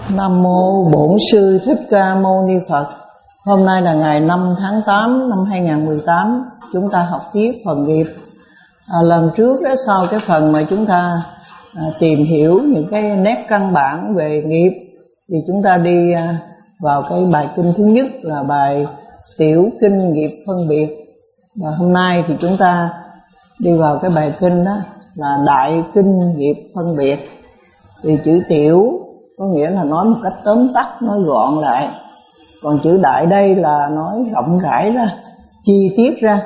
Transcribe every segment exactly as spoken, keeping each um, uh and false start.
Nam mô Bổn Sư Thích Ca Mâu Ni Phật. Hôm nay là ngày năm tháng tám năm hai nghìn không trăm mười tám. Chúng ta học tiếp phần nghiệp. à, Lần trước đó, sau cái phần mà chúng ta à, tìm hiểu những cái nét căn bản về nghiệp, thì chúng ta đi à, vào cái bài kinh thứ nhất là bài Tiểu Kinh Nghiệp Phân Biệt. Và hôm nay thì chúng ta đi vào cái bài kinh đó là Đại Kinh Nghiệp Phân Biệt. Thì chữ tiểu có nghĩa là nói một cách tóm tắt, nói gọn lại. Còn chữ đại đây là nói rộng rãi ra, chi tiết ra,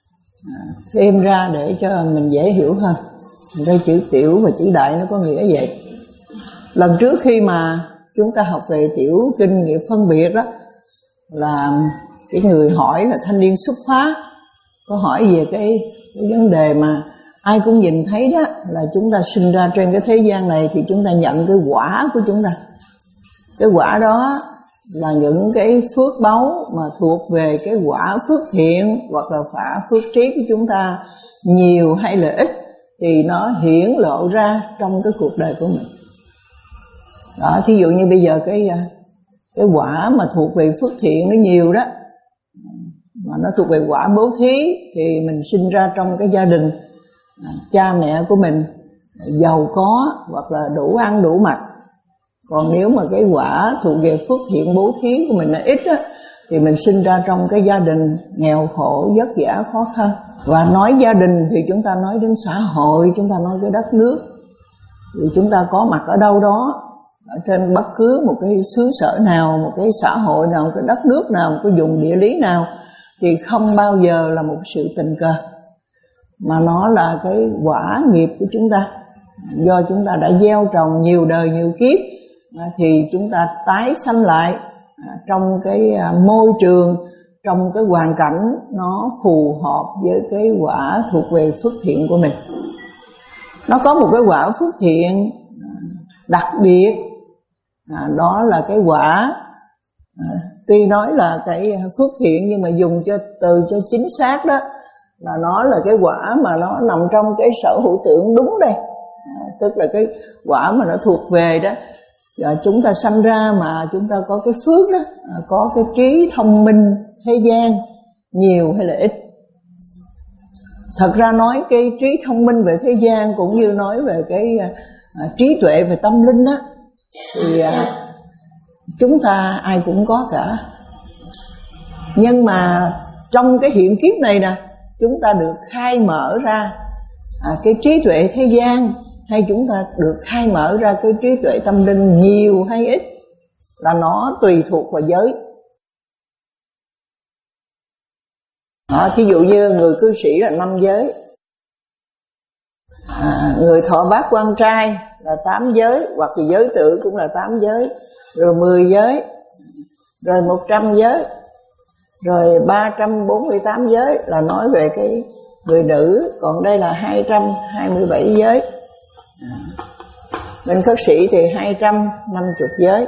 thêm ra để cho mình dễ hiểu hơn. Đây chữ tiểu và chữ đại nó có nghĩa vậy. Lần trước khi mà chúng ta học về tiểu kinh nghiệp phân biệt đó, là cái người hỏi là thanh niên xuất phát, có hỏi về cái, cái vấn đề mà ai cũng nhìn thấy đó, là chúng ta sinh ra trên cái thế gian này thì chúng ta nhận cái quả của chúng ta. Cái quả đó là những cái phước báu mà thuộc về cái quả phước thiện hoặc là phả phước trí của chúng ta, nhiều hay là ít thì nó hiển lộ ra trong cái cuộc đời của mình. Đó, thí dụ như bây giờ cái cái quả mà thuộc về phước thiện nó nhiều đó, mà nó thuộc về quả bố thí, thì mình sinh ra trong cái gia đình cha mẹ của mình giàu có hoặc là đủ ăn đủ mặc. Còn nếu mà cái quả thuộc về phước thiện bố thí của mình là ít á, thì mình sinh ra trong cái gia đình nghèo khổ, vất vả, khó khăn. Và nói gia đình thì chúng ta nói đến xã hội, chúng ta nói cái đất nước. Thì chúng ta có mặt ở đâu đó, ở trên bất cứ một cái xứ sở nào, một cái xã hội nào, một cái đất nước nào, một cái vùng địa lý nào, thì không bao giờ là một sự tình cờ, mà nó là cái quả nghiệp của chúng ta. Do chúng ta đã gieo trồng nhiều đời nhiều kiếp, thì chúng ta tái sanh lại trong cái môi trường, trong cái hoàn cảnh nó phù hợp với cái quả thuộc về phước thiện của mình. Nó có một cái quả phước thiện đặc biệt, đó là cái quả, tuy nói là cái phước thiện nhưng mà dùng cho từ cho chính xác đó, là nó là cái quả mà nó nằm trong cái sở hữu tưởng đúng đây. À, tức là cái quả mà nó thuộc về đó, à, chúng ta sanh ra mà chúng ta có cái phước đó, à, có cái trí thông minh thế gian nhiều hay là ít. Thật ra nói cái trí thông minh về thế gian cũng như nói về cái à, trí tuệ về tâm linh đó, thì à, chúng ta ai cũng có cả. Nhưng mà trong cái hiện kiếp này nè, chúng ta được khai mở ra à, cái trí tuệ thế gian, hay chúng ta được khai mở ra cái trí tuệ tâm linh nhiều hay ít, là nó tùy thuộc vào giới. À, thí dụ như người cư sĩ là năm giới, à, người thọ bát quan trai là tám giới, hoặc là giới tử cũng là tám giới, rồi mười giới, rồi một trăm giới, rồi ba trăm bốn mươi tám giới là nói về cái người nữ. Còn đây là hai trăm hai mươi bảy giới. À, bên khất sĩ thì hai trăm năm mươi giới.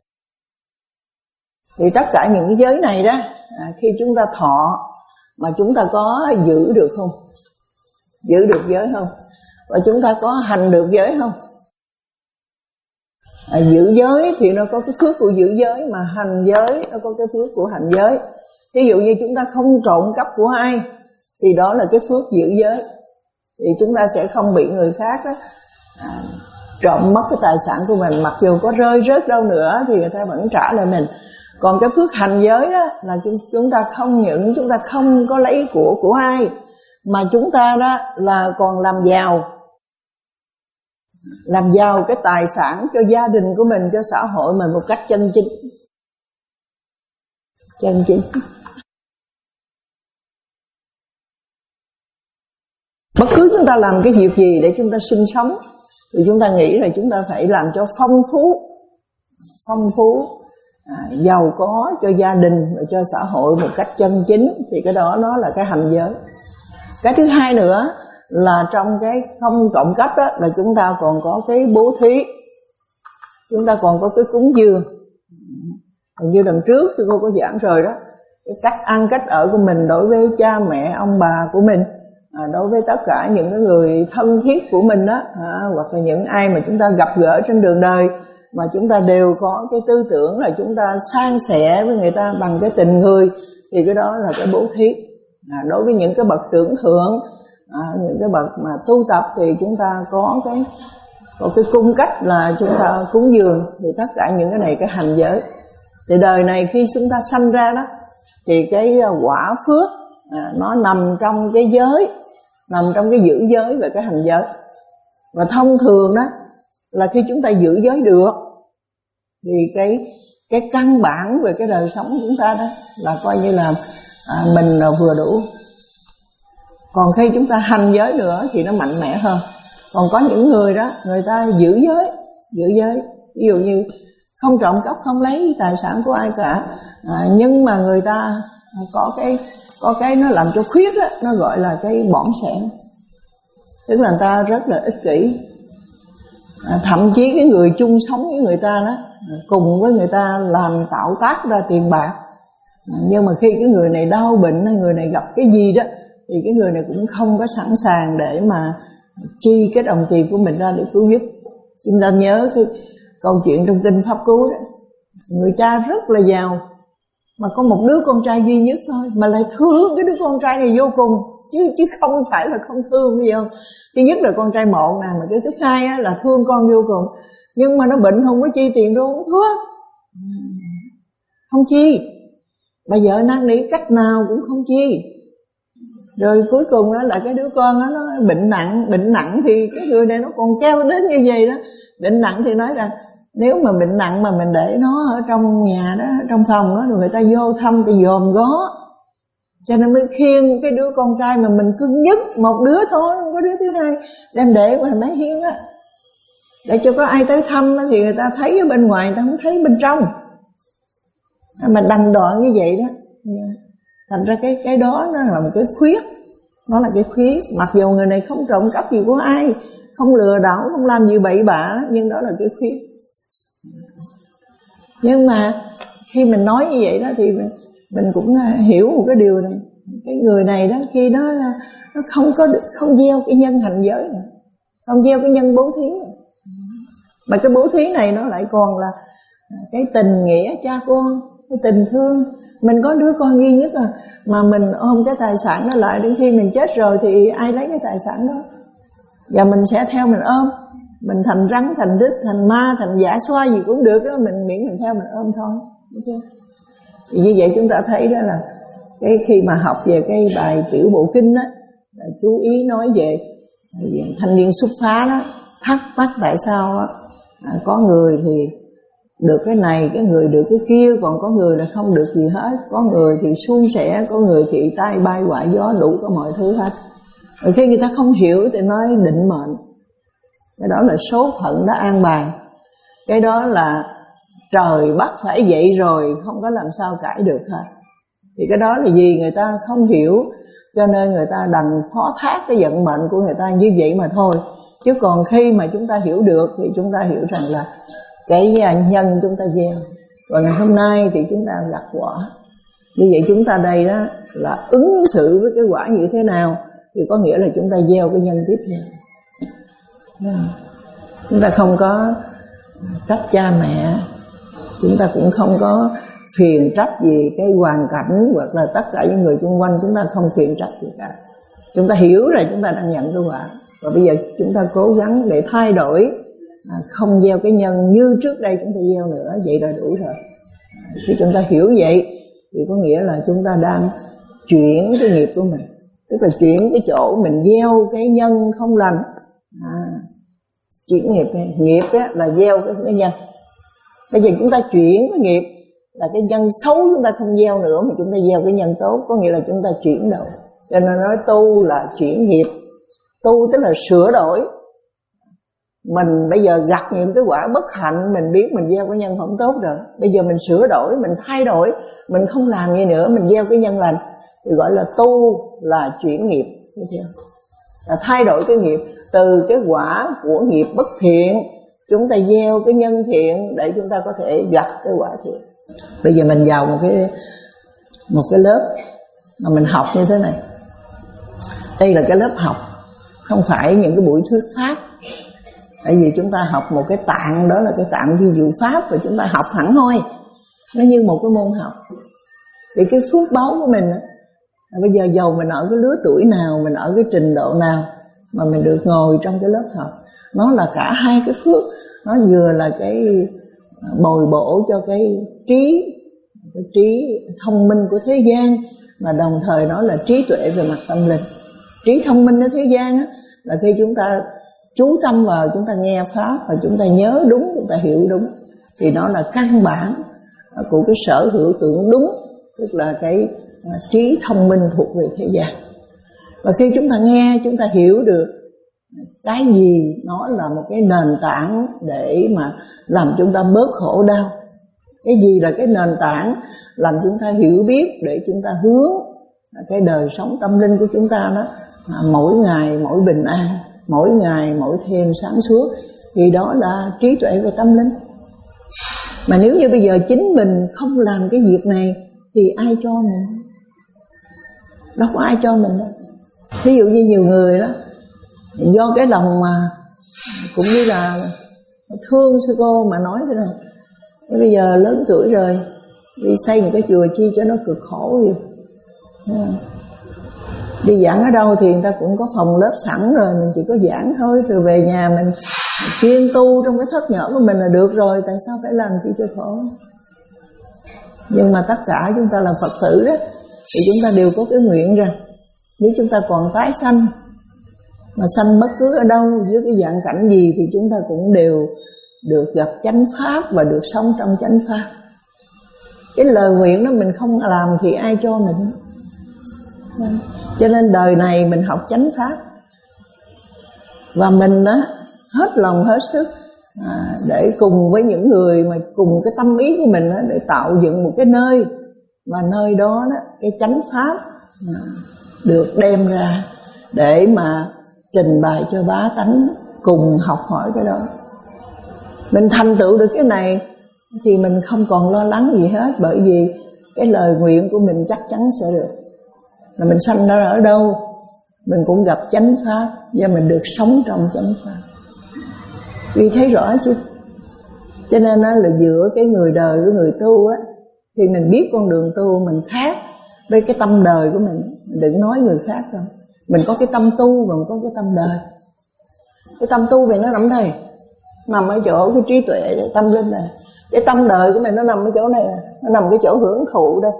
Thì tất cả những cái giới này đó, à, khi chúng ta thọ mà chúng ta có giữ được không? Giữ được giới không? Và chúng ta có hành được giới không? À, giữ giới thì nó có cái phước của giữ giới, mà hành giới nó có cái phước của hành giới. Ví dụ như chúng ta không trộm cắp của ai, thì đó là cái phước giữ giới, thì chúng ta sẽ không bị người khác đó, à, trộm mất cái tài sản của mình. Mặc dù có rơi rớt đâu nữa thì người ta vẫn trả lại mình. Còn cái phước hành giới đó là chúng ta không những chúng ta không có lấy của của ai, mà chúng ta đó là còn làm giàu, làm giàu cái tài sản cho gia đình của mình, cho xã hội mình một cách chân chính. Chân chính. Bất cứ chúng ta làm cái việc gì để chúng ta sinh sống, thì chúng ta nghĩ là chúng ta phải làm cho phong phú, phong phú, à, giàu có cho gia đình và cho xã hội một cách chân chính, thì cái đó nó là cái hành giới. Cái thứ hai nữa là trong cái không trộm cắp đó, là chúng ta còn có cái bố thí, chúng ta còn có cái cúng dường. Như lần trước sư cô có giảng rồi đó, cái cách ăn cách ở của mình đối với cha mẹ ông bà của mình, à, đối với tất cả những cái người thân thiết của mình đó, à, hoặc là những ai mà chúng ta gặp gỡ trên đường đời, mà chúng ta đều có cái tư tưởng là chúng ta san sẻ với người ta bằng cái tình người, thì cái đó là cái bố thí. À, đối với những cái bậc trưởng thượng, à, những cái bậc mà tu tập thì chúng ta có cái có cái cung cách là chúng ta cúng dường. Thì tất cả những cái này cái hành giới. Thì đời này khi chúng ta sanh ra đó thì cái quả phước à, nó nằm trong cái giới, nằm trong cái giữ giới và cái hành giới. Và thông thường đó là khi chúng ta giữ giới được thì cái cái căn bản về cái đời sống của chúng ta đó là coi như là à, mình là vừa đủ. Còn khi chúng ta hành giới nữa thì nó mạnh mẽ hơn. Còn có những người đó người ta giữ giới, giữ giới ví dụ như không trộm cắp, không lấy tài sản của ai cả, à, nhưng mà người ta có cái có cái nó làm cho khuyết đó, nó gọi là cái bỏng sẻn, tức là người ta rất là ích kỷ. À, thậm chí cái người chung sống với người ta đó, cùng với người ta làm tạo tác ra tiền bạc, à, nhưng mà khi cái người này đau bệnh hay người này gặp cái gì đó thì cái người này cũng không có sẵn sàng để mà chi cái đồng tiền của mình ra để cứu giúp. Chúng ta nhớ cái câu chuyện trong kinh Pháp Cú đó, người cha rất là giàu mà có một đứa con trai duy nhất thôi, mà lại thương cái đứa con trai này vô cùng, chứ chứ không phải là không thương, phải không? Thứ nhất là con trai một nè, mà cái thứ hai á, là thương con vô cùng, nhưng mà nó bệnh không có chi tiền đâu, không thuốc, không chi. Bà vợ năn nỉ cách nào cũng không chi. Rồi cuối cùng đó là cái đứa con đó nó bệnh nặng, bệnh nặng thì cái người này nó còn kêu đến như vậy đó. Bệnh nặng thì nói rằng nếu mà bệnh nặng mà mình để nó ở trong nhà đó, trong phòng đó, rồi người ta vô thăm thì dòm gó, cho nên mới khiêng cái đứa con trai mà mình cưng nhất, một đứa thôi, không có đứa thứ hai, đem để ngoài máy hiên á, để cho có ai tới thăm thì người ta thấy ở bên ngoài, người ta không thấy bên trong. Mà đành đoạn như vậy đó. Thành ra cái cái đó nó là một cái khuyết, nó là cái khuyết. Mặc dù người này không trộm cắp gì của ai, không lừa đảo, không làm gì bậy bạ, nhưng đó là cái khuyết. Nhưng mà khi mình nói như vậy đó thì mình, mình cũng hiểu một cái điều này, cái người này đó khi đó nó không có không gieo cái nhân hành giới này, không gieo cái nhân bố thí này. Mà cái bố thí này nó lại còn là cái tình nghĩa cha con, cái tình thương. Mình có đứa con duy nhất à, mà mình ôm cái tài sản đó lại, đến khi mình chết rồi thì ai lấy cái tài sản đó, và mình sẽ theo mình ôm. Mình thành rắn, thành đít, thành ma, thành giả xoa gì cũng được đó, mình miễn mình theo mình ôm thôi, đúng chưa? Thì như vậy chúng ta thấy đó là cái khi mà học về cái bài tiểu bộ kinh đó, là chú ý nói về thanh niên xuất phá đó, thắc mắc tại sao đó, à, có người thì được cái này, cái người được cái kia, còn có người là không được gì hết. Có người thì suôn sẻ, có người thì tai bay họa gió, đủ có mọi thứ hết. Rồi khi người ta không hiểu thì nói định mệnh, cái đó là số phận đã an bài, cái đó là trời bắt phải vậy rồi, không có làm sao cãi được hết. Thì cái đó là gì người ta không hiểu, cho nên người ta đành phó thác cái vận mệnh của người ta như vậy mà thôi. Chứ còn khi mà chúng ta hiểu được thì chúng ta hiểu rằng là cái nhân chúng ta gieo, và ngày hôm nay thì chúng ta gặt quả. Như vậy chúng ta đây đó là ứng xử với cái quả như thế nào, thì có nghĩa là chúng ta gieo cái nhân tiếp theo. Chúng ta không có trách cha mẹ, chúng ta cũng không có phiền trách gì cái hoàn cảnh, hoặc là tất cả những người xung quanh chúng ta không phiền trách gì cả. Chúng ta hiểu rồi chúng ta đang nhận cái quả, và bây giờ chúng ta cố gắng để thay đổi, à, không gieo cái nhân như trước đây chúng ta gieo nữa, vậy là đủ rồi. À, khi chúng ta hiểu vậy thì có nghĩa là chúng ta đang chuyển cái nghiệp của mình, tức là chuyển cái chỗ mình gieo cái nhân không lành, à, chuyển nghiệp này. Nghiệp á, là gieo cái, cái nhân. Bây giờ chúng ta chuyển cái nghiệp là cái nhân xấu chúng ta không gieo nữa, mà chúng ta gieo cái nhân tốt, có nghĩa là chúng ta chuyển đổi. Cho nên nói tu là chuyển nghiệp, tu tức là sửa đổi. Mình bây giờ gặp những cái quả bất hạnh, mình biết mình gieo cái nhân không tốt rồi, bây giờ mình sửa đổi, mình thay đổi, mình không làm như nữa, mình gieo cái nhân lành, thì gọi là tu là chuyển nghiệp, thấy chưa? Là thay đổi cái nghiệp, từ cái quả của nghiệp bất thiện chúng ta gieo cái nhân thiện để chúng ta có thể gặt cái quả thiện. Bây giờ mình vào một cái một cái lớp mà mình học như thế này. Đây là cái lớp học, không phải những cái buổi thuyết pháp, Tại vì chúng ta học một cái tạng, đó là cái tạng vi diệu pháp, và chúng ta học hẳn hoi, nó như một cái môn học. Thì cái phước báu của mình á, bây giờ dầu mình ở cái lứa tuổi nào, mình ở cái trình độ nào mà mình được ngồi trong cái lớp học, nó là cả hai cái phước. Nó vừa là cái bồi bổ cho cái trí, cái trí thông minh của thế gian, mà đồng thời nó là trí tuệ về mặt tâm linh. Trí thông minh ở thế gian á, là khi chúng ta chú tâm vào, chúng ta nghe pháp và chúng ta nhớ đúng, chúng ta hiểu đúng, thì nó là căn bản của cái sở hữu tưởng đúng, tức là cái trí thông minh thuộc về thế gian. Và khi chúng ta nghe, chúng ta hiểu được cái gì nó là một cái nền tảng để mà làm chúng ta bớt khổ đau, cái gì là cái nền tảng làm chúng ta hiểu biết để chúng ta hướng cái đời sống tâm linh của chúng ta đó mỗi ngày mỗi bình an, mỗi ngày mỗi thêm sáng suốt, thì đó là trí tuệ và tâm linh. Mà nếu như bây giờ chính mình không làm cái việc này thì ai cho mình? Đâu có ai cho mình đâu. Ví dụ như nhiều người đó, do cái lòng mà cũng như là thương sư cô mà nói thế này, bây giờ lớn tuổi rồi đi xây một cái chùa chi cho nó cực khổ vậy. Đi giảng ở đâu thì người ta cũng có phòng lớp sẵn rồi, mình chỉ có giảng thôi, rồi về nhà mình chuyên tu trong cái thất nhỏ của mình là được rồi, tại sao phải làm chi cho khổ? Nhưng mà tất cả chúng ta là Phật tử đó, thì chúng ta đều có cái nguyện rằng nếu chúng ta còn tái sanh, mà sanh bất cứ ở đâu, dưới cái dạng cảnh gì, thì chúng ta cũng đều được gặp chánh pháp và được sống trong chánh pháp. Cái lời nguyện đó mình không làm thì ai cho mình? Cho nên đời này mình học chánh pháp, và mình đó hết lòng hết sức à, để cùng với những người mà cùng cái tâm ý của mình đó, để tạo dựng một cái nơi, mà nơi đó, đó cái chánh pháp à, được đem ra để mà trình bày cho bá tánh cùng học hỏi cái đó. Mình thành tựu được cái này thì mình không còn lo lắng gì hết, bởi vì cái lời nguyện của mình chắc chắn sẽ được. Là mình sanh ra ở đâu mình cũng gặp chánh pháp, và mình được sống trong chánh pháp. Vì thấy rõ chứ. Cho nên đó là giữa cái người đời với người tu á, thì mình biết con đường tu mình khác với cái tâm đời của mình. Mình đừng nói người khác đâu. Mình có cái tâm tu và mình có cái tâm đời. Cái tâm tu về nó nằm đây, nằm ở chỗ cái trí tuệ tâm linh này. Cái tâm đời của mình nó nằm ở chỗ này nè, nó nằm cái chỗ hưởng thụ đây,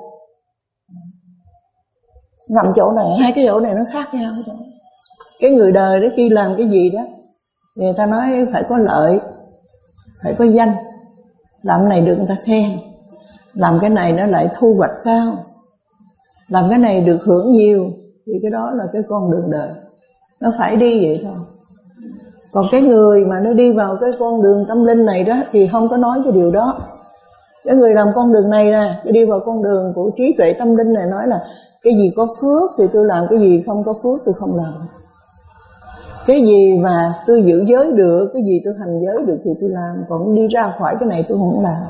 nằm chỗ này. Hai cái chỗ này nó khác nhau. Cái người đời đó khi làm cái gì đó, người ta nói phải có lợi, phải có danh. Làm cái này được người ta khen, làm cái này nó lại thu hoạch cao, làm cái này được hưởng nhiều, thì cái đó là cái con đường đời. Nó phải đi vậy thôi. Còn cái người mà nó đi vào cái con đường tâm linh này đó thì không có nói cái điều đó. Cái người làm con đường này nè, cái đi vào con đường của trí tuệ tâm linh này, nói là cái gì có phước thì tôi làm, cái gì không có phước tôi không làm. Cái gì mà tôi giữ giới được, cái gì tôi hành giới được thì tôi làm, còn đi ra khỏi cái này tôi không làm.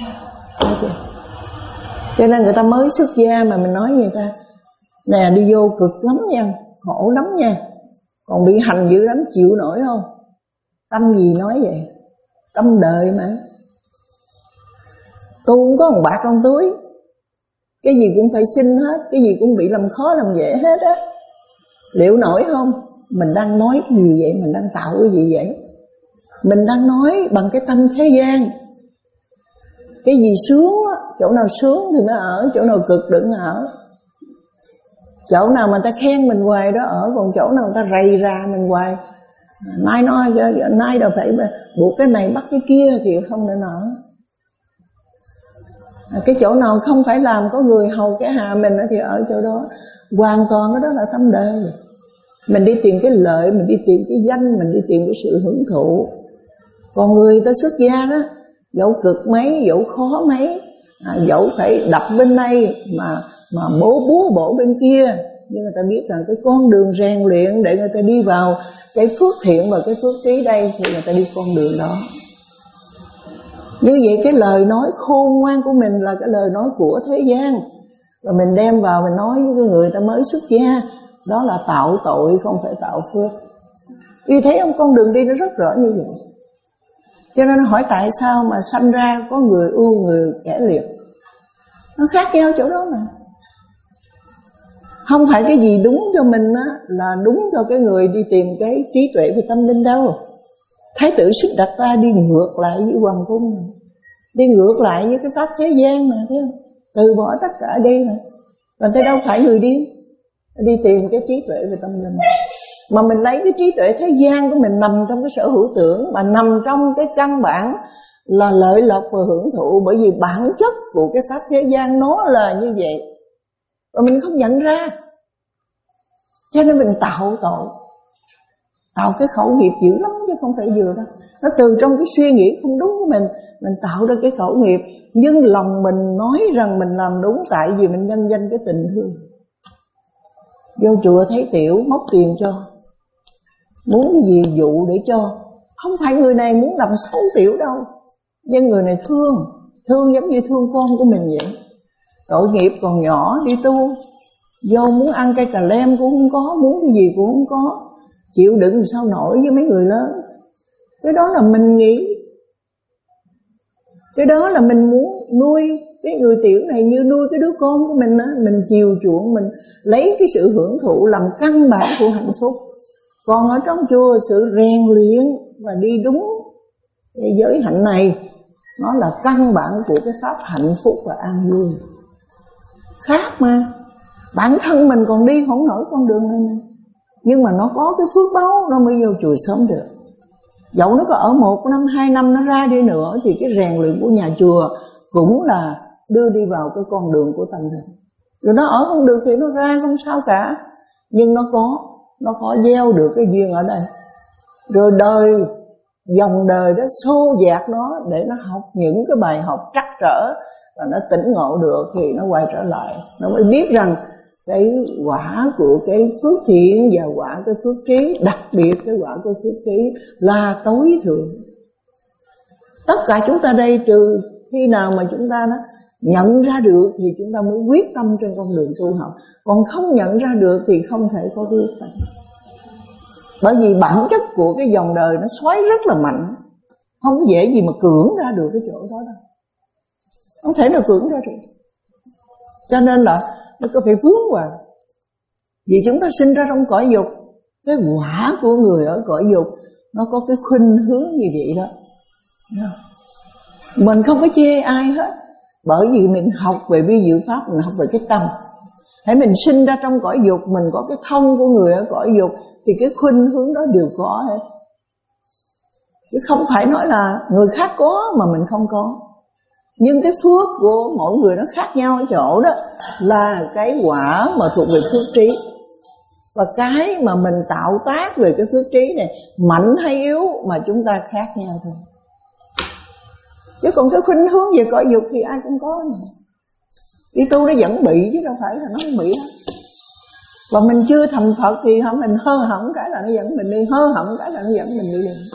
Cho nên người ta mới xuất gia mà mình nói người ta nè, đi vô cực lắm nha, khổ lắm nha, còn bị hành dữ lắm, chịu nổi không? Tâm gì nói vậy? Tâm đời mà. Tu không có một bạc trong túi, cái gì cũng phải xin hết, cái gì cũng bị làm khó làm dễ hết á. Liệu nổi không? Mình đang nói cái gì vậy? Mình đang tạo cái gì vậy? Mình đang nói bằng cái tâm thế gian. Cái gì sướng á, chỗ nào sướng thì mới ở, chỗ nào cực đừng ở. Chỗ nào mà ta khen mình hoài đó ở, còn chỗ nào ta rầy ra mình hoài, nay nói nay đâu phải buộc cái này bắt cái kia thì không nên ở. Cái chỗ nào không phải làm có người hầu cái hạ mình thì ở chỗ đó. Hoàn toàn cái đó là tâm đời. Mình đi tìm cái lợi, mình đi tìm cái danh, mình đi tìm cái sự hưởng thụ. Còn người ta xuất gia đó, dẫu cực mấy, dẫu khó mấy, à, dẫu phải đập bên đây mà mà bố búa bổ bên kia, nhưng người ta biết rằng cái con đường rèn luyện để người ta đi vào cái phước thiện và cái phước trí đây, thì người ta đi con đường đó. Như vậy cái lời nói khôn ngoan của mình là cái lời nói của thế gian, và mình đem vào mình nói với cái người ta mới xuất gia, đó là tạo tội không phải tạo phước. Vì thấy ông con đường đi nó rất rõ như vậy. Cho nên hỏi tại sao mà sanh ra có người ưu người kẻ liệt, nó khác nhau chỗ đó mà. Không phải cái gì đúng cho mình á là đúng cho cái người đi tìm cái trí tuệ về tâm linh đâu. Thái tử Siddhartha đi ngược lại với hoàng cung này, đi ngược lại với cái pháp thế gian mà, thấy không? Từ bỏ tất cả đi mà. Và thế đâu phải người điên, đi tìm cái trí tuệ về tâm linh. Mà mình lấy cái trí tuệ thế gian của mình nằm trong cái sở hữu tưởng, mà nằm trong cái căn bản là lợi lộc và hưởng thụ. Bởi vì bản chất của cái pháp thế gian nó là như vậy, và mình không nhận ra. Cho nên mình tạo tội, tạo cái khẩu nghiệp dữ lắm chứ không phải vừa đâu. Nó từ trong cái suy nghĩ không đúng của mình, mình tạo ra cái khẩu nghiệp. Nhưng lòng mình nói rằng mình làm đúng, tại vì mình nhân danh cái tình thương. Vô chùa thấy tiểu móc tiền cho, muốn cái gì dụ để cho. Không phải người này muốn làm xấu tiểu đâu, nhưng người này thương, thương giống như thương con của mình vậy. Tội nghiệp còn nhỏ đi tu, vô muốn ăn cây cà lem cũng không có, muốn cái gì cũng không có, chịu đựng sao nổi với mấy người lớn. Cái đó là mình nghĩ, cái đó là mình muốn nuôi cái người tiểu này như nuôi cái đứa con của mình á. Mình chiều chuộng, mình lấy cái sự hưởng thụ làm căn bản của hạnh phúc. Còn ở trong chùa sự rèn luyện và đi đúng cái giới hạnh này, nó là căn bản của cái pháp hạnh phúc và an vui. Khác mà. Bản thân mình còn đi không nổi con đường này mà, nhưng mà nó có cái phước báu, nó mới vô chùa sớm được. Dẫu nó có ở một năm, hai năm nó ra đi nữa, thì cái rèn luyện của nhà chùa cũng là đưa đi vào cái con đường của tâm linh. Rồi nó ở không được thì nó ra không sao cả, nhưng nó có, nó có gieo được cái duyên ở đây. Rồi đời, dòng đời đó xô dạt nó để nó học những cái bài học trắc trở, và nó tỉnh ngộ được thì nó quay trở lại. Nó mới biết rằng cái quả của cái phước thiện và quả cái phước trí, đặc biệt cái quả của phước trí là tối thượng. Tất cả chúng ta đây, trừ khi nào mà chúng ta nó nhận ra được thì chúng ta mới quyết tâm trên con đường tu học. Còn không nhận ra được thì không thể có quyết tâm. Bởi vì bản chất của cái dòng đời nó xoáy rất là mạnh, không dễ gì mà cưỡng ra được cái chỗ đó đâu, không thể nào cưỡng ra được. Cho nên là nó có phải vướng vào. Vì chúng ta sinh ra trong cõi dục, cái quả của người ở cõi dục nó có cái khuynh hướng như vậy đó. Mình không có chê ai hết, bởi vì mình học về vi diệu pháp, mình học về cái tâm. Hãy mình sinh ra trong cõi dục, mình có cái thông của người ở cõi dục, thì cái khuynh hướng đó đều có hết. Chứ không phải nói là người khác có mà mình không có. Nhưng cái phước của mỗi người nó khác nhau ở chỗ đó là cái quả mà thuộc về phước trí. Và cái mà mình tạo tác về cái phước trí này, mạnh hay yếu mà chúng ta khác nhau thôi. Chứ còn cái khuynh hướng về cõi dục thì ai cũng có mà. Đi tu nó vẫn bị chứ đâu phải là nó không bị hết. Và mình chưa thành Phật thì hả, mình hơ hỏng cái là nó dẫn mình đi, hơ hỏng cái là nó dẫn mình đi liền.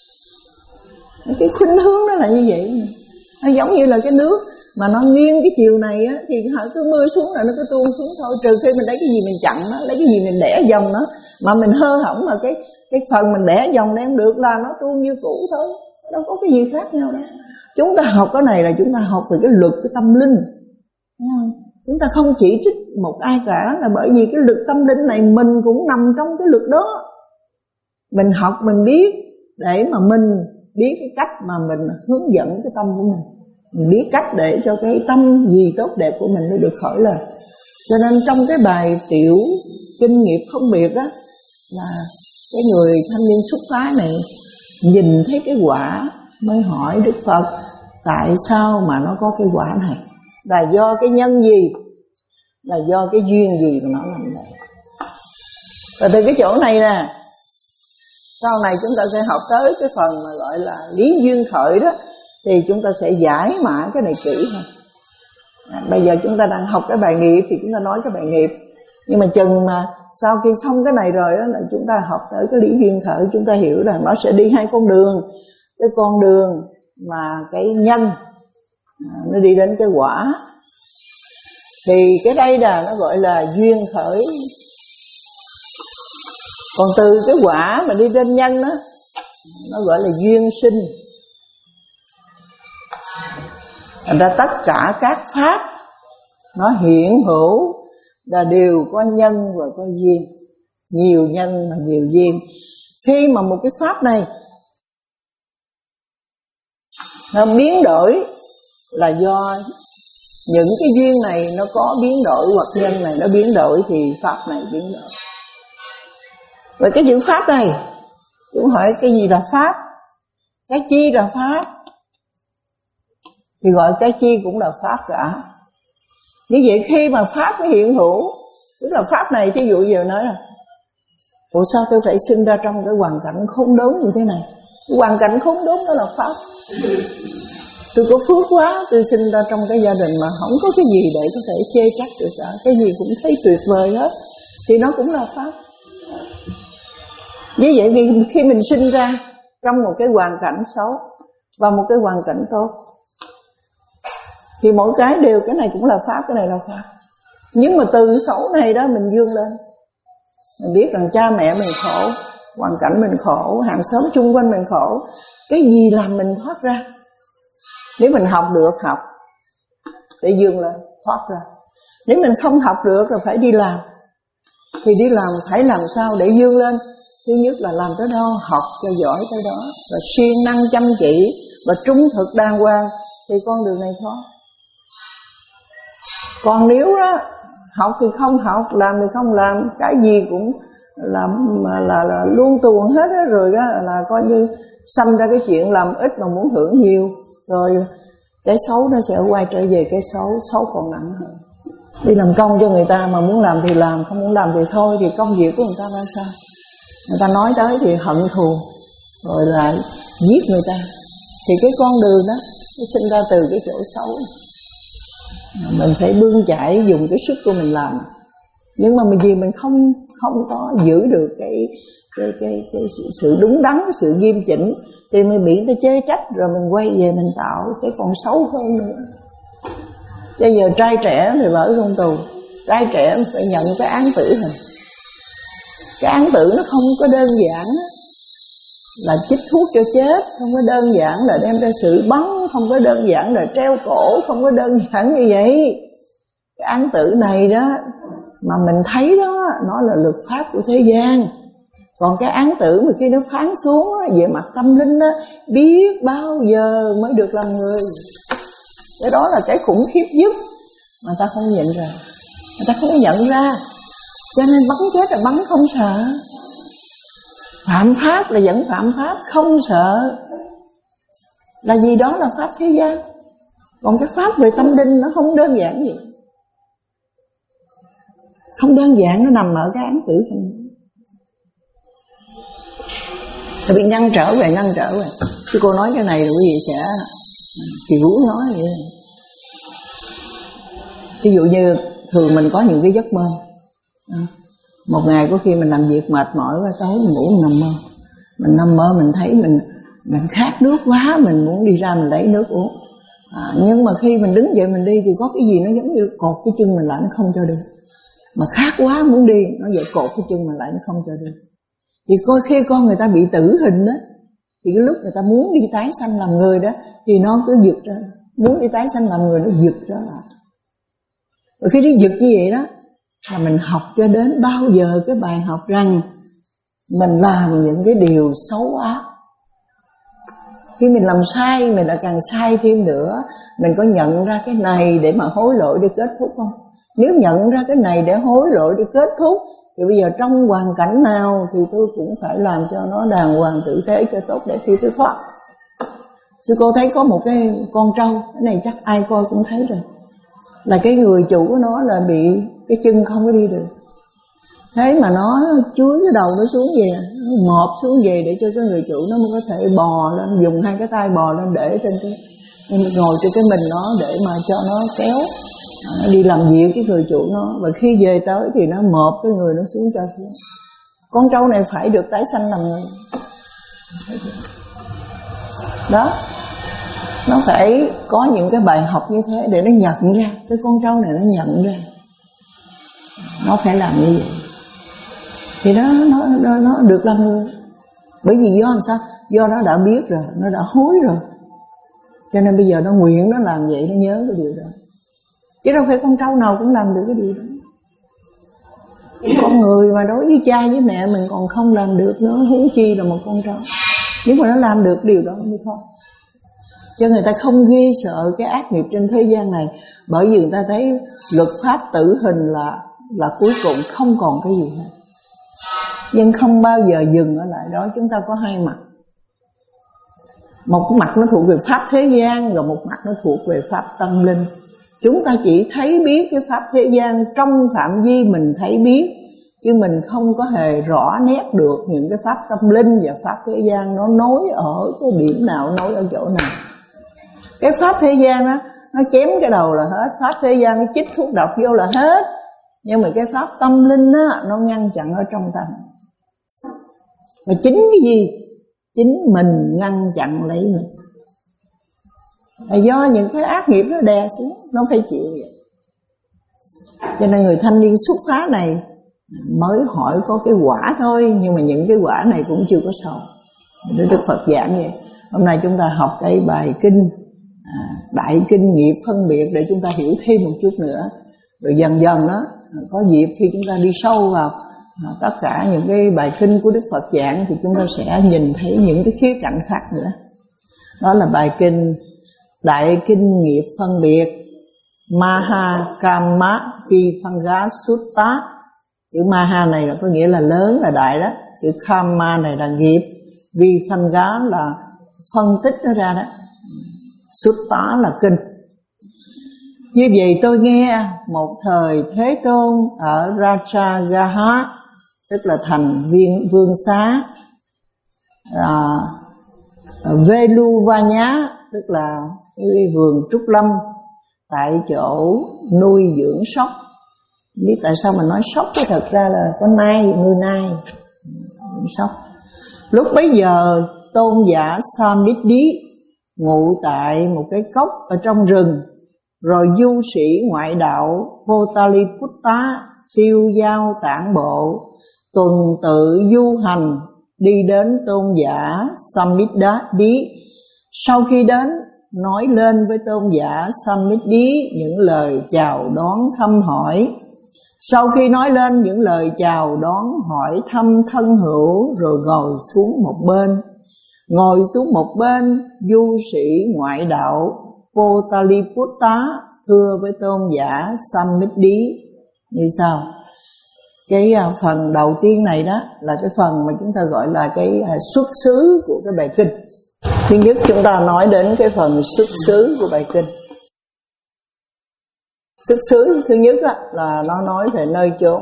Cái khuynh hướng đó là như vậy. Nó giống như là cái nước mà nó nghiêng cái chiều này á, thì hả cứ mưa xuống là nó cứ tuôn xuống thôi. Trừ khi mình lấy cái gì mình chặn nó, lấy cái gì mình đẻ dòng nó. Mà mình hơ hỏng mà cái cái phần mình đẻ dòng đem được là nó tuôn như cũ thôi, đâu có cái gì khác nhau đâu. Chúng ta học cái này là chúng ta học về cái luật cái tâm linh. Chúng ta không chỉ trích một ai cả, là bởi vì cái luật tâm linh này mình cũng nằm trong cái luật đó. Mình học mình biết để mà mình biết cái cách mà mình hướng dẫn cái tâm của mình, mình biết cách để cho cái tâm gì tốt đẹp của mình nó được khởi lên. Cho nên trong cái bài tiểu kinh nghiệp không biệt á, là cái người thanh niên xuất phái này nhìn thấy cái quả mới hỏi Đức Phật tại sao mà nó có cái quả này, là do cái nhân gì, là do cái duyên gì mà nó làm vậy. Và từ cái chỗ này nè, sau này chúng ta sẽ học tới cái phần mà gọi là lý duyên khởi đó, thì chúng ta sẽ giải mã cái này kỹ hơn. À, bây giờ chúng ta đang học cái bài nghiệp thì chúng ta nói cái bài nghiệp, nhưng mà chừng mà sau khi xong cái này rồi đó là chúng ta học tới cái lý duyên khởi, chúng ta hiểu rằng nó sẽ đi hai con đường. Cái con đường mà cái nhân à, nó đi đến cái quả, thì cái đây là nó gọi là duyên khởi Còn từ cái quả mà đi lên nhân đó, nó gọi là duyên sinh. Thành ra tất cả các pháp nó hiện hữu là đều có nhân và có duyên. Nhiều nhân và nhiều duyên. Khi mà một cái pháp này nó biến đổi là do những cái duyên này nó có biến đổi, hoặc nhân này nó biến đổi thì pháp này biến đổi. Vậy cái chữ pháp này, chúng hỏi cái gì là pháp? Cái chi là pháp? Thì gọi cái chi cũng là pháp cả. Như vậy khi mà pháp nó hiện hữu, tức là pháp này, thí dụ giờ nói là ủa sao tôi phải sinh ra trong cái hoàn cảnh khốn đốn như thế này? Cái hoàn cảnh khốn đốn đó là pháp. Tôi có phước quá, tôi sinh ra trong cái gia đình mà không có cái gì để có thể chê trách được cả, cái gì cũng thấy tuyệt vời hết, thì nó cũng là pháp. Như vậy vì khi mình sinh ra trong một cái hoàn cảnh xấu và một cái hoàn cảnh tốt, thì mỗi cái đều, cái này cũng là pháp, cái này là pháp. Nhưng mà từ xấu này đó mình vươn lên, mình biết rằng cha mẹ mình khổ, hoàn cảnh mình khổ, hàng xóm chung quanh mình khổ, cái gì làm mình thoát ra? Nếu mình học được, học để vươn lên, thoát ra. Nếu mình không học được rồi phải đi làm, thì đi làm phải làm sao để vươn lên? Thứ nhất là làm tới đâu, học cho giỏi tới đó, và siêng năng chăm chỉ và trung thực đàng hoàng, thì con đường này thoát. Còn nếu đó, học thì không học, làm thì không làm, cái gì cũng là, là, là, là luôn tuồng hết đó, rồi đó là coi như sanh ra cái chuyện làm ít mà muốn hưởng nhiều, rồi cái xấu nó sẽ quay trở về cái xấu, xấu còn nặng hơn. Đi làm công cho người ta mà muốn làm thì làm, không muốn làm thì thôi, thì công việc của người ta ra sao? Người ta nói tới thì hận thù, rồi lại giết người ta. Thì cái con đường đó nó sinh ra từ cái chỗ xấu. Mình phải bươn chải, dùng cái sức của mình làm. Nhưng mà vì mình không không có giữ được cái cái cái, cái sự, sự đúng đắn, cái sự nghiêm chỉnh, thì mình bị người ta chê trách, rồi mình quay về mình tạo cái còn xấu hơn nữa. Bây giờ trai trẻ thì ở trong tù, trai trẻ phải nhận cái án tử hình. Cái án tử nó không có đơn giản là chích thuốc cho chết, không có đơn giản là đem ra xử bắn, không có đơn giản là treo cổ, không có đơn giản như vậy. Cái án tử này đó mà mình thấy đó, nó là luật pháp của thế gian. Còn cái án tử mà khi nó phán xuống đó, về mặt tâm linh đó, biết bao giờ mới được làm người. Cái đó là cái khủng khiếp nhất mà ta không nhận ra, người ta không nhận ra. Cho nên bắn chết là bắn không sợ, phạm pháp là vẫn phạm pháp không sợ, là vì đó là pháp thế gian. Còn cái pháp về tâm linh nó không đơn giản gì, không đơn giản, nó nằm ở cái án tử hình. Thì bị ngăn trở về, ngăn trở về. Chứ cô nói cái này rồi quý vị sẽ chịu nói vậy. Ví dụ như thường mình có những cái giấc mơ. Một ngày có khi mình làm việc mệt mỏi quá, tối mình ngủ mình nằm mơ. Mình nằm mơ mình thấy mình mình khát nước quá, mình muốn đi ra mình lấy nước uống. À, nhưng mà khi mình đứng dậy mình đi thì có cái gì nó giống như cột cái chân mình lại, nó không cho đi. Mà khát quá muốn đi, nó vậy cột cái chân mình lại, nó không cho đi. Thì coi khi con người ta bị tử hình đó, thì cái lúc người ta muốn đi tái sanh làm người đó, thì nó cứ giật ra, muốn đi tái sanh làm người nó giật ra lại. Rồi khi đi giật như vậy đó, là mình học cho đến bao giờ cái bài học rằng mình làm những cái điều xấu ác. Khi mình làm sai, mình lại càng sai thêm nữa. Mình có nhận ra cái này để mà hối lỗi để kết thúc không? Nếu nhận ra cái này để hối lỗi để kết thúc, thì bây giờ trong hoàn cảnh nào thì tôi cũng phải làm cho nó đàng hoàng tử tế cho tốt để khi tôi thoát. Sư cô thấy có một cái con trâu, cái này chắc ai coi cũng thấy rồi, là cái người chủ của nó là bị cái chân không có đi được. Thế mà nó chuối cái đầu nó xuống về, nó mọp xuống về để cho cái người chủ nó mới có thể bò lên, dùng hai cái tay bò lên để trên cái, ngồi trên cái mình nó để mà cho nó kéo, nó đi làm việc cái người chủ nó. Và khi về tới thì nó mọp cái người nó xuống cho xuống. Con trâu này phải được tái sanh làm người. Đó, nó phải có những cái bài học như thế để nó nhận ra, cái con trâu này nó nhận ra nó phải làm như vậy. thì đó nó, nó, nó được làm người. Bởi vì do làm sao? Do nó đã biết rồi, nó đã hối rồi, cho nên bây giờ nó nguyện nó làm vậy, nó nhớ cái điều đó. Chứ đâu phải con trâu nào cũng làm được cái điều đó. Con người mà đối với cha với mẹ mình còn không làm được nữa, huống chi là một con trâu. Nhưng mà nó làm được điều đó mới thôi. Cho người ta không ghê sợ cái ác nghiệp trên thế gian này, bởi vì người ta thấy luật pháp tử hình là là cuối cùng không còn cái gì hết. Nhưng không bao giờ dừng ở lại đó. Chúng ta có hai mặt. Một mặt nó thuộc về pháp thế gian, rồi một mặt nó thuộc về pháp tâm linh. Chúng ta chỉ thấy biết cái pháp thế gian trong phạm vi mình thấy biết, chứ mình không có hề rõ nét được những cái pháp tâm linh và pháp thế gian nó nối ở cái điểm nào, nối ở chỗ nào. Cái pháp thế gian đó, nó chém cái đầu là hết, pháp thế gian nó chích thuốc độc vô là hết. Nhưng mà cái pháp tâm linh đó, nó ngăn chặn ở trong tâm. Và chính cái gì? Chính mình ngăn chặn lấy mình. Là do những cái ác nghiệp nó đè xuống, nó phải chịu vậy. Cho nên người thanh niên xuất phát này mới hỏi có cái quả thôi, nhưng mà những cái quả này cũng chưa có sâu. Đức Phật giảng vậy. Hôm nay chúng ta học cái bài kinh à, Đại Kinh Nghiệp Phân Biệt để chúng ta hiểu thêm một chút nữa. Rồi dần dần đó, có dịp khi chúng ta đi sâu vào à, tất cả những cái bài kinh của Đức Phật giảng, thì chúng ta sẽ nhìn thấy những cái khía cạnh khác nữa. Đó là bài kinh Đại Kinh Nghiệp Phân Biệt, Mahakama Vipanga Sutta. Chữ Maha này là có nghĩa là lớn, là đại đó. Chữ Kama này là nghiệp, Vipanga là phân tích nó ra đó, Sutta là kinh. Như vậy tôi nghe một thời Thế Tôn ở Rajagaha, tức là thành viên vương xá, à, Veluvanya, tức là cái vườn trúc lâm, tại chỗ nuôi dưỡng sóc. Biết tại sao mà nói sóc, chứ thật ra là có nai, nuôi nai, sóc. Lúc bấy giờ tôn giả Samidhi ngụ tại một cái cốc ở trong rừng, rồi du sĩ ngoại đạo Potaliputta tiêu giao tản bộ, tuần tự du hành đi đến tôn giả Samidhi. Sau khi đến, nói lên với tôn giả Samidhi những lời chào đón thăm hỏi. Sau khi nói lên những lời chào đón hỏi thăm thân hữu, rồi ngồi xuống một bên. Ngồi xuống một bên, du sĩ ngoại đạo Potaliputta thưa với tôn giả Samidhi như sau. Cái phần đầu tiên này đó là cái phần mà chúng ta gọi là cái xuất xứ của cái bài kinh. Thứ nhất chúng ta nói đến cái phần xuất xứ của bài kinh. Xuất xứ thứ nhất á, là nó nói về nơi chốn.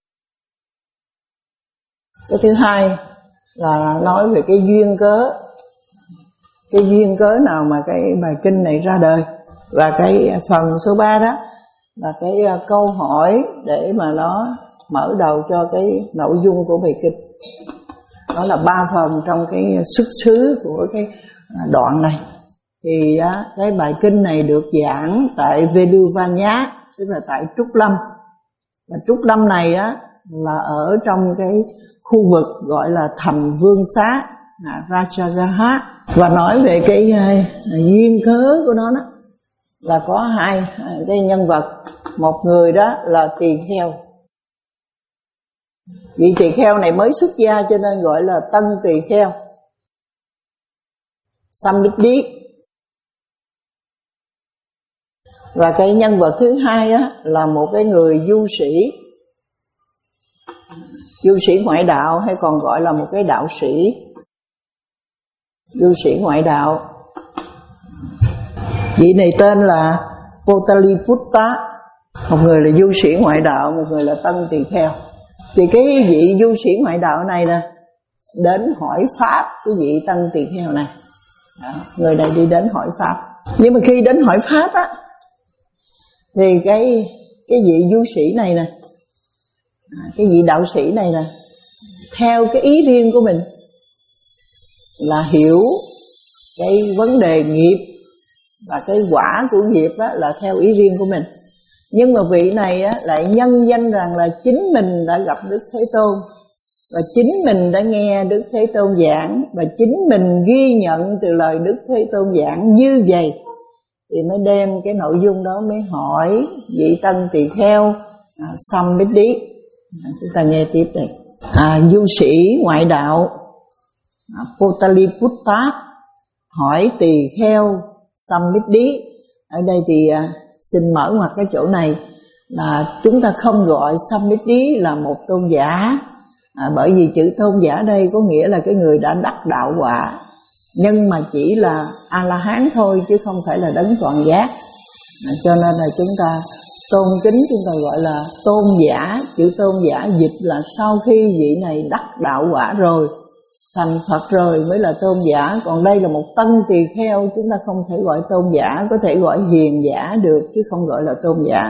Cái thứ hai là nói về cái duyên cớ. Cái duyên cớ nào mà cái bài kinh này ra đời. Và cái phần số ba đó là cái câu hỏi để mà nó mở đầu cho cái nội dung của bài kinh. Đó là ba phần trong cái xuất xứ của cái đoạn này. Thì cái bài kinh này được giảng tại Veluvanya, tức là tại Trúc Lâm. Và Trúc Lâm này á là ở trong cái khu vực gọi là thành Vương Xá, Rajagaha. Và nói về cái duyên cớ của nó đó là có hai cái nhân vật. Một người đó là tỳ kheo. Vị tỳ kheo này mới xuất gia cho nên gọi là tân tỳ kheo, Samidhi. Và cái nhân vật thứ hai á, là một cái người du sĩ. Du sĩ ngoại đạo hay còn gọi là một cái đạo sĩ. Du sĩ ngoại đạo. Vị này tên là Potaliputta. Một người là du sĩ ngoại đạo, một người là tân tỳ kheo. Thì cái vị du sĩ ngoại đạo này nè đến hỏi pháp cái vị tân tỳ kheo này. Đó, người này đi đến hỏi pháp. Nhưng mà khi đến hỏi pháp á, thì cái cái vị du sĩ này nè, cái vị đạo sĩ này nè, theo cái ý riêng của mình là hiểu cái vấn đề nghiệp và cái quả của nghiệp á, là theo ý riêng của mình. Nhưng mà vị này á, lại nhân danh rằng là chính mình đã gặp Đức Thế Tôn và chính mình đã nghe Đức Thế Tôn giảng, và chính mình ghi nhận từ lời Đức Thế Tôn giảng như vậy, thì mới đem cái nội dung đó mới hỏi vị Tân Tỳ Kheo à, Sammiddhi. À, chúng ta nghe tiếp đây. À, du sĩ ngoại đạo à, Potaliputta hỏi Tỳ Kheo Sammiddhi. Ở đây thì à, xin mở ngoặt cái chỗ này là chúng ta không gọi Sammiddhi là một tôn giả, à, bởi vì chữ tôn giả đây có nghĩa là cái người đã đắc đạo quả, nhưng mà chỉ là A-la-hán thôi chứ không phải là đấng toàn giác. À, cho nên là chúng ta tôn kính, chúng ta gọi là tôn giả. Chữ tôn giả dịch là sau khi vị này đắc đạo quả rồi, thành Phật rồi mới là tôn giả. Còn đây là một tân tỳ kheo, chúng ta không thể gọi tôn giả, có thể gọi hiền giả được chứ không gọi là tôn giả.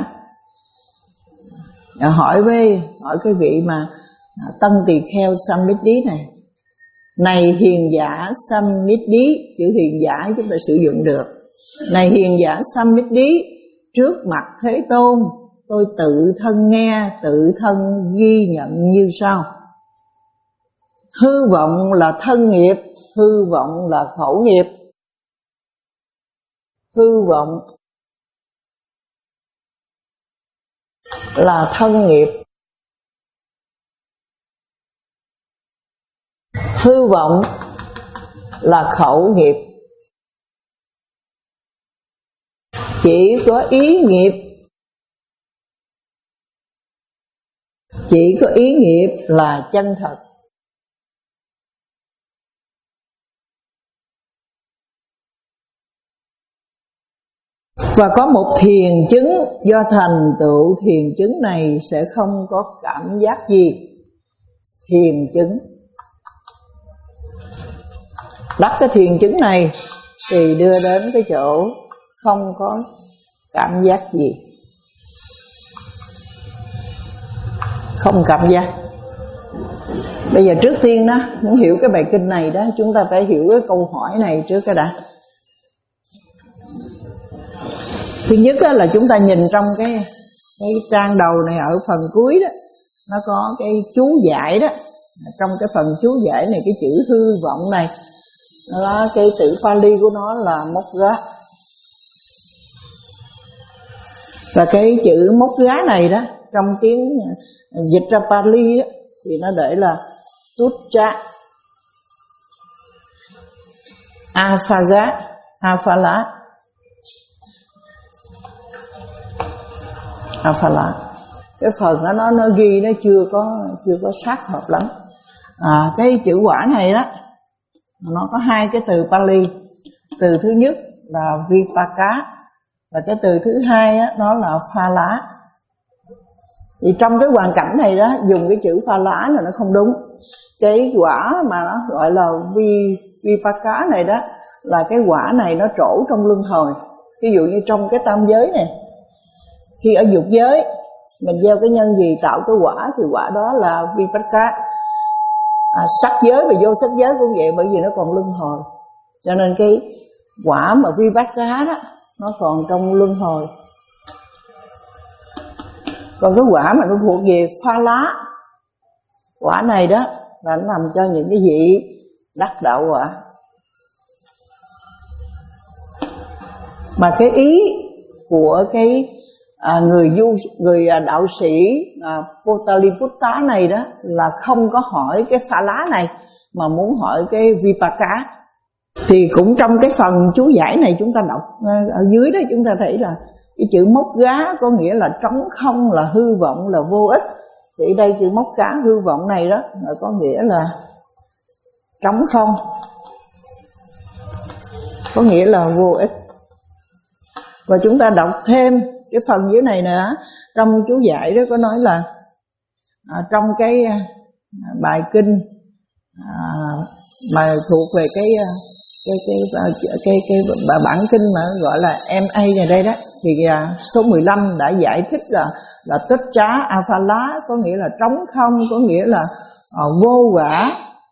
À, hỏi với hỏi cái vị mà à, tân tỳ kheo Sammiddhi này, này hiền giả Sammiddhi, chữ hiền giả chúng ta sử dụng được. Này hiền giả Sammiddhi, trước mặt Thế Tôn, tôi tự thân nghe, tự thân ghi nhận như sau. Hư vọng là thân nghiệp, hư vọng là khẩu nghiệp. Hư vọng là thân nghiệp, hư vọng là khẩu nghiệp. Chỉ có ý nghiệp, chỉ có ý nghiệp là chân thật. Và có một thiền chứng, do thành tựu thiền chứng này sẽ không có cảm giác gì. Thiền chứng, đắc cái thiền chứng này thì đưa đến cái chỗ không có cảm giác gì, không cảm giác. Bây giờ trước tiên đó, muốn hiểu cái bài kinh này đó, chúng ta phải hiểu cái câu hỏi này trước cái đã. Thứ nhất là chúng ta nhìn trong cái cái trang đầu này, ở phần cuối đó nó có cái chú giải đó. Trong cái phần chú giải này, cái chữ hư vọng này là cái từ Pali của nó là Mokkha. Và cái chữ Mokkha này đó, trong tiếng dịch ra Pali đó, thì nó để là Tucca Aphaga Aphala Aphala. Cái phần đó nó nó ghi nó chưa có chưa có sát hợp lắm. À, cái chữ quả này đó nó có hai cái từ Pali. Từ thứ nhất là Vipaka, và cái từ thứ hai á, nó là pha lá. Thì trong cái hoàn cảnh này đó, dùng cái chữ pha lá là nó không đúng. Cái quả mà nó gọi là vi, Vipaka này đó, là cái quả này nó trổ trong luân hồi. Ví dụ như trong cái tam giới này, khi ở dục giới mình gieo cái nhân gì tạo cái quả, thì quả đó là Vipaka. À, sắc giới và vô sắc giới cũng vậy, bởi vì nó còn luân hồi. Cho nên cái quả mà Vipaka đó nó còn trong luân hồi. Còn cái quả mà nó thuộc về pha lá, quả này đó là nó nằm cho những cái vị đắc đạo quả. Mà cái ý của cái à, người du người đạo sĩ à, Potaliputta này đó là không có hỏi cái pha lá này, mà muốn hỏi cái Vipaka. Thì cũng trong cái phần chú giải này chúng ta đọc ở dưới đó, chúng ta thấy là cái chữ mốc gá có nghĩa là trống không, là hư vọng, là vô ích. Thì đây chữ mốc cá hư vọng này đó là có nghĩa là trống không, có nghĩa là vô ích. Và chúng ta đọc thêm cái phần dưới này nữa, trong chú giải đó có nói là à, trong cái à, bài kinh à, mà thuộc về cái cái cái cái cái, cái, cái bản kinh mà gọi là em a này đây đó, thì à, số mười lăm đã giải thích là là tích trá Aphala, có nghĩa là trống không, có nghĩa là à, vô quả.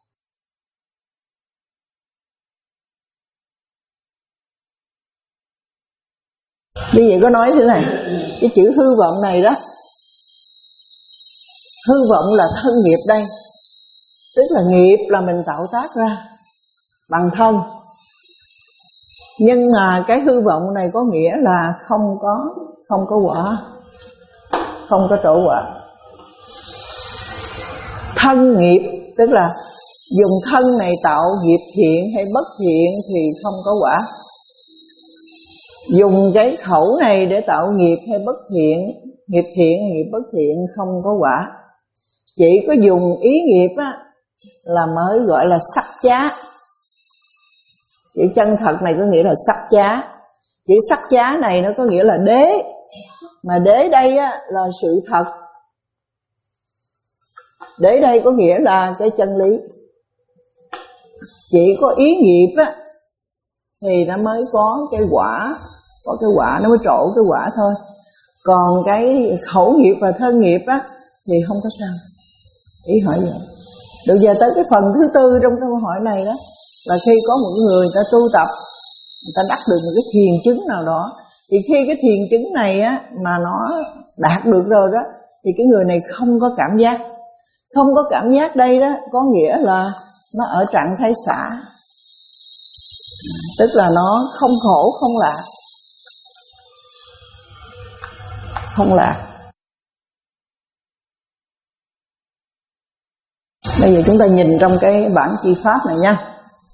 Như vậy có nói thế này, cái chữ hư vọng này đó, hư vọng là thân nghiệp đây, Tức là nghiệp là mình tạo tác ra bằng thân. Nhưng mà cái hư vọng này có nghĩa là không có không có quả, không có trổ quả. Thân nghiệp tức là dùng thân này tạo nghiệp thiện hay bất thiện thì không có quả. Dùng cái khẩu này để tạo nghiệp hay bất thiện, nghiệp thiện hay nghiệp bất thiện không có quả. Chỉ có dùng ý nghiệp á là mới gọi là sắc chá. Chữ chân thật này có nghĩa là sắc chá. Chữ sắc chá này nó có nghĩa là đế. Mà đế đây á là sự thật. Đế đây có nghĩa là cái chân lý. Chỉ có ý nghiệp á thì nó mới có cái quả, có cái quả nó mới trổ cái quả thôi. Còn cái khẩu nghiệp và thân nghiệp á thì không có sao. Ý hỏi vậy. Được giờ tới cái phần thứ tư trong câu hỏi này đó là khi có một người ta tu tập, người ta đắc được một cái thiền chứng nào đó, thì khi cái thiền chứng này á mà nó đạt được rồi đó thì cái người này không có cảm giác. Không có cảm giác đây đó có nghĩa là nó ở trạng thái xả, tức là nó không khổ không lạc. Không lạc. Bây giờ chúng ta nhìn trong cái bản chi pháp này nha.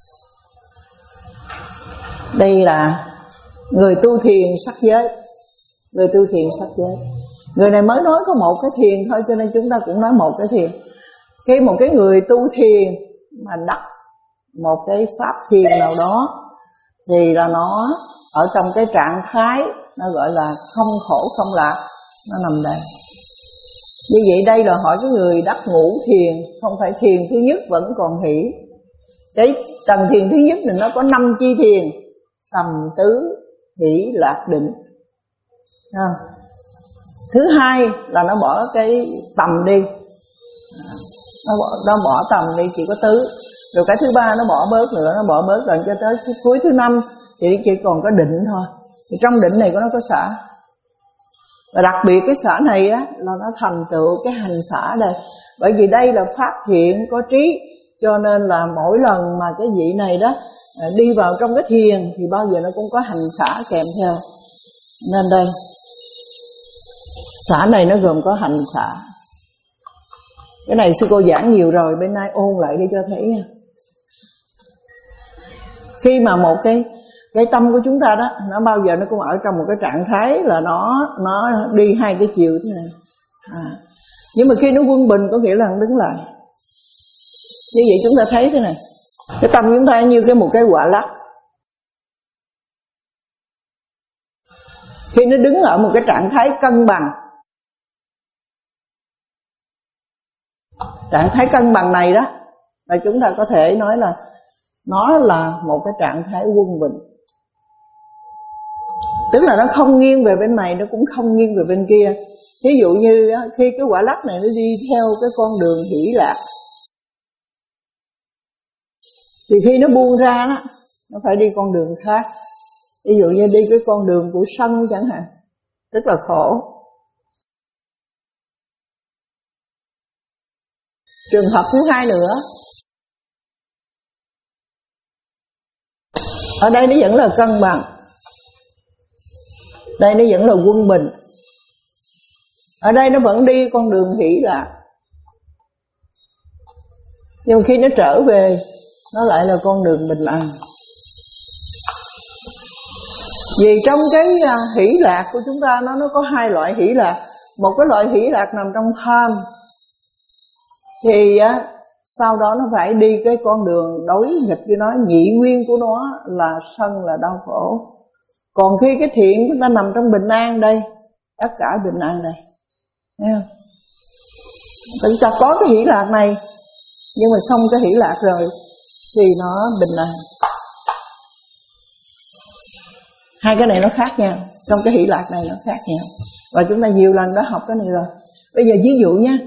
Đây là người tu thiền sắc giới. Người tu thiền sắc giới. Người này mới nói có một cái thiền thôi, cho nên chúng ta cũng nói một cái thiền. Khi một cái người tu thiền mà đắc một cái pháp thiền nào đó thì là nó ở trong cái trạng thái nó gọi là không khổ không lạc, nó nằm đây. Như vậy đây là hỏi cái người đắc ngũ thiền, không phải thiền thứ nhất vẫn còn hỷ. Cái tầng thiền thứ nhất thì nó có năm chi thiền: tầm tứ, hỷ, lạc, định. À. Thứ hai là nó bỏ cái tầm đi, nó bỏ, nó bỏ tầm đi, chỉ có tứ. Rồi cái thứ ba nó bỏ bớt nữa, nó bỏ bớt rồi cho tới cuối thứ năm thì chỉ còn có định thôi. Thì trong định này có nó có xả. Và đặc biệt cái xả này á là nó thành tựu cái hành xả đây. Bởi vì đây là pháp thiện có trí, cho nên là mỗi lần mà cái vị này đó đi vào trong cái thiền thì bao giờ nó cũng có hành xả kèm theo. Nên đây xả này nó gồm có hành xả. Cái này sư cô giảng nhiều rồi, bên nay ôn lại để cho thấy nha. Khi mà một cái cái tâm của chúng ta đó, nó bao giờ nó cũng ở trong một cái trạng thái là nó nó đi hai cái chiều thế này. À. Nhưng mà khi nó quân bình có nghĩa là nó đứng lại. Như vậy chúng ta thấy thế này, cái tâm chúng ta như cái một cái quả lắc. Khi nó đứng ở một cái trạng thái cân bằng, trạng thái cân bằng này đó là chúng ta có thể nói là nó là một cái trạng thái quân bình. Tức là nó không nghiêng về bên này, nó cũng không nghiêng về bên kia. Ví dụ như khi cái quả lắc này nó đi theo cái con đường hỷ lạc, thì khi nó buông ra đó, nó phải đi con đường khác. Ví dụ như đi cái con đường của sân chẳng hạn, tức là khổ. Trường hợp thứ hai nữa, ở đây nó vẫn là cân bằng, đây nó vẫn là quân bình, ở đây nó vẫn đi con đường hỷ lạc. Nhưng khi nó trở về, nó lại là con đường bình an. Vì trong cái hỷ lạc của chúng ta nó nó có hai loại hỷ lạc. Một cái loại hỷ lạc nằm trong tham, thì á, sau đó nó phải đi cái con đường đối nghịch với nó, nhị nguyên của nó là sân, là đau khổ. Còn khi cái thiện chúng ta nằm trong bình an đây, tất cả bình an đây, thấy không? Chúng ta có cái hỷ lạc này, nhưng mà xong cái hỷ lạc rồi thì nó bình an. Hai cái này nó khác nhau, trong cái hỷ lạc này nó khác nhau. Và chúng ta nhiều lần đã học cái này rồi. Bây giờ ví dụ nha,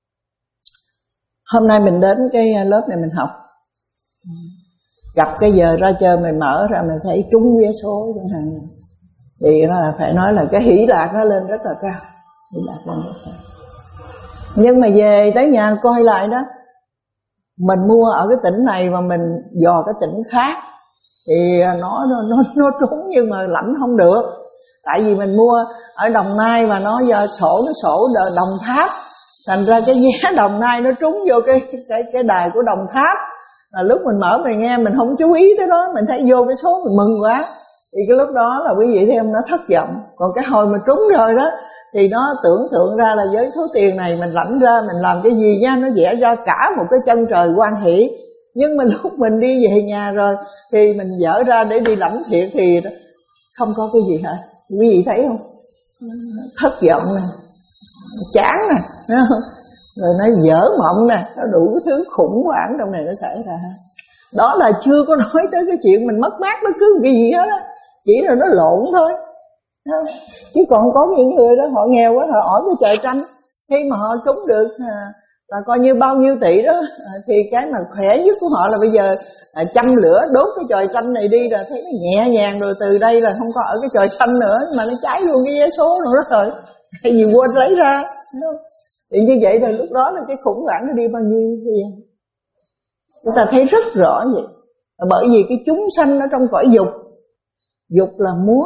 hôm nay mình đến cái lớp này mình học, gặp cái giờ ra chơi mình mở ra mình thấy trúng vé số chẳng hạn, thì nó là phải nói là cái hỷ lạc nó lên rất là cao, hỷ lạc lên rất cao. Nhưng mà về tới nhà coi lại đó, mình mua ở cái tỉnh này mà mình dò cái tỉnh khác thì nó nó nó, nó trúng nhưng mà lãnh không được. Tại vì mình mua ở Đồng Nai mà nó giờ sổ nó sổ Đồng Tháp, thành ra cái giá Đồng Nai nó trúng vô cái cái cái đài của Đồng Tháp. Là lúc mình mở mình nghe mình không chú ý tới đó, mình thấy vô cái số mình mừng quá, thì cái lúc đó là quý vị thấy không, nó thất vọng. Còn cái hồi mà trúng rồi đó thì nó tưởng tượng ra là với số tiền này mình lãnh ra mình làm cái gì nha, nó vẽ ra cả một cái chân trời hoan hỷ. Nhưng mà lúc mình đi về nhà rồi thì mình dở ra để đi lãnh thiệt thì không có cái gì hết. Quý vị thấy không, thất vọng nè, chán nè, thấy không? Rồi nó dở mộng nè, nó đủ thứ khủng hoảng trong này nó xảy ra. Đó là chưa có nói tới cái chuyện mình mất mát bất cứ cái gì hết á, chỉ là nó lộn thôi. Chứ còn có những người đó họ nghèo quá, họ ở cái chợ tranh, khi mà họ trúng được à, là coi như bao nhiêu tỷ đó, à, thì cái mà khỏe nhất của họ là bây giờ à, châm lửa đốt cái chòi tranh này đi là thấy nó nhẹ nhàng, rồi từ đây là không có ở cái chòi tranh nữa mà nó cháy luôn cái vé số nữa rồi, hay gì quên lấy ra. Thì như vậy là lúc đó là cái khủng hoảng nó đi bao nhiêu bây giờ chúng ta thấy rất rõ vậy. Bởi vì cái chúng sanh ở trong cõi dục, dục là muốn,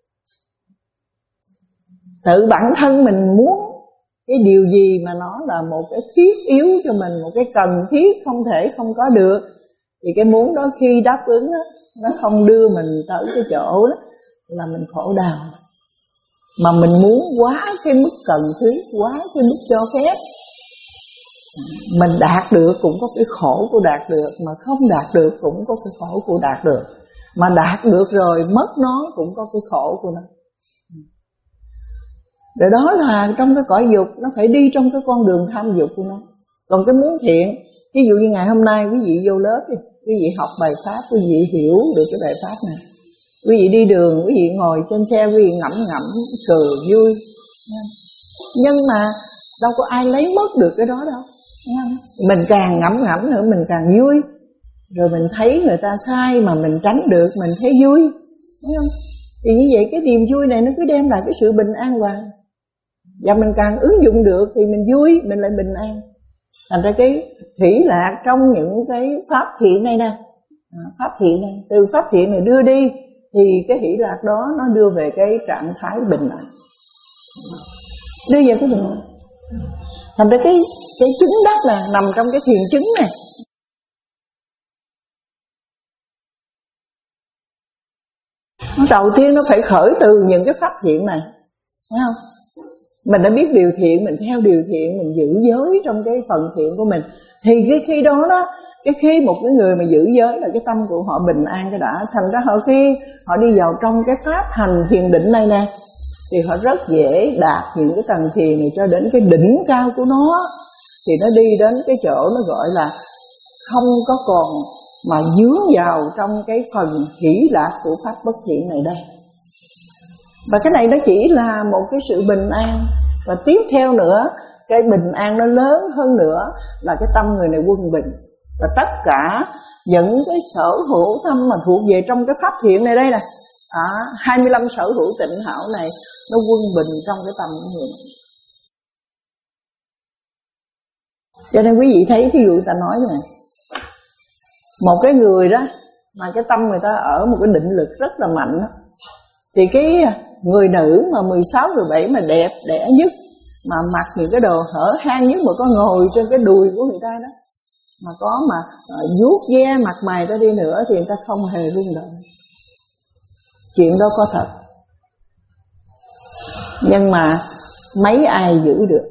tự bản thân mình muốn cái điều gì mà nó là một cái thiết yếu cho mình, một cái cần thiết không thể không có được, thì cái muốn đó khi đáp ứng đó, nó không đưa mình tới cái chỗ đó là mình khổ đau. Mà mình muốn quá cái mức cần thiết, quá cái mức cho phép, mình đạt được cũng có cái khổ của đạt được, mà không đạt được cũng có cái khổ của đạt được, mà đạt được rồi mất nó cũng có cái khổ của nó. Rồi đó là trong cái cõi dục, nó phải đi trong cái con đường tham dục của nó. Còn cái muốn thiện, ví dụ như ngày hôm nay quý vị vô lớp đi, quý vị học bài pháp, quý vị hiểu được cái bài pháp này. Quý vị đi đường, quý vị ngồi trên xe, quý vị ngẫm ngẫm cười vui. Nhưng mà đâu có ai lấy mất được cái đó đâu. Mình càng ngẫm ngẫm nữa mình càng vui. Rồi mình thấy người ta sai mà mình tránh được, mình thấy vui. Thấy không? Thì như vậy cái niềm vui này nó cứ đem lại cái sự bình an hoài. Và mình càng ứng dụng được thì mình vui, mình lại bình an. Thành ra cái thủy lạc trong những cái pháp thiện này nè, pháp thiện này, từ pháp thiện này đưa đi thì cái hỷ lạc đó nó đưa về cái trạng thái bình an, đưa về cái bình an. Thành ra cái cái chứng đắc là nằm trong cái thiền chứng này. Đầu tiên nó phải khởi từ những cái pháp thiện này, thấy không? Mình đã biết điều thiện, mình theo điều thiện, mình giữ giới trong cái phần thiện của mình, thì cái khi đó đó, cái khi một cái người mà giữ giới là cái tâm của họ bình an cái đã. Thành ra họ khi họ đi vào trong cái pháp hành thiền định này nè, thì họ rất dễ đạt những cái tầng thiền này cho đến cái đỉnh cao của nó. Thì nó đi đến cái chỗ nó gọi là không có còn mà dướng vào trong cái phần hỷ lạc của pháp bất thiện này đây. Và cái này nó chỉ là một cái sự bình an. Và tiếp theo nữa, cái bình an nó lớn hơn nữa là cái tâm người này quân bình. Và tất cả những cái sở hữu tâm mà thuộc về trong cái pháp thiện này đây nè, à, hai mươi lăm sở hữu tịnh hảo này, nó quân bình trong cái tâm của người này. Cho nên quý vị thấy, thí dụ ta nói nè, một cái người đó mà cái tâm người ta ở một cái định lực rất là mạnh đó, thì cái người nữ mà mười sáu, mười bảy mà đẹp đẽ nhất, mà mặc những cái đồ hở hang nhất, mà có ngồi trên cái đùi của người ta đó, mà có mà uh, vuốt ve mặt mày ta đi nữa thì người ta không hề rung động. Chuyện đó có thật. Nhưng mà mấy ai giữ được,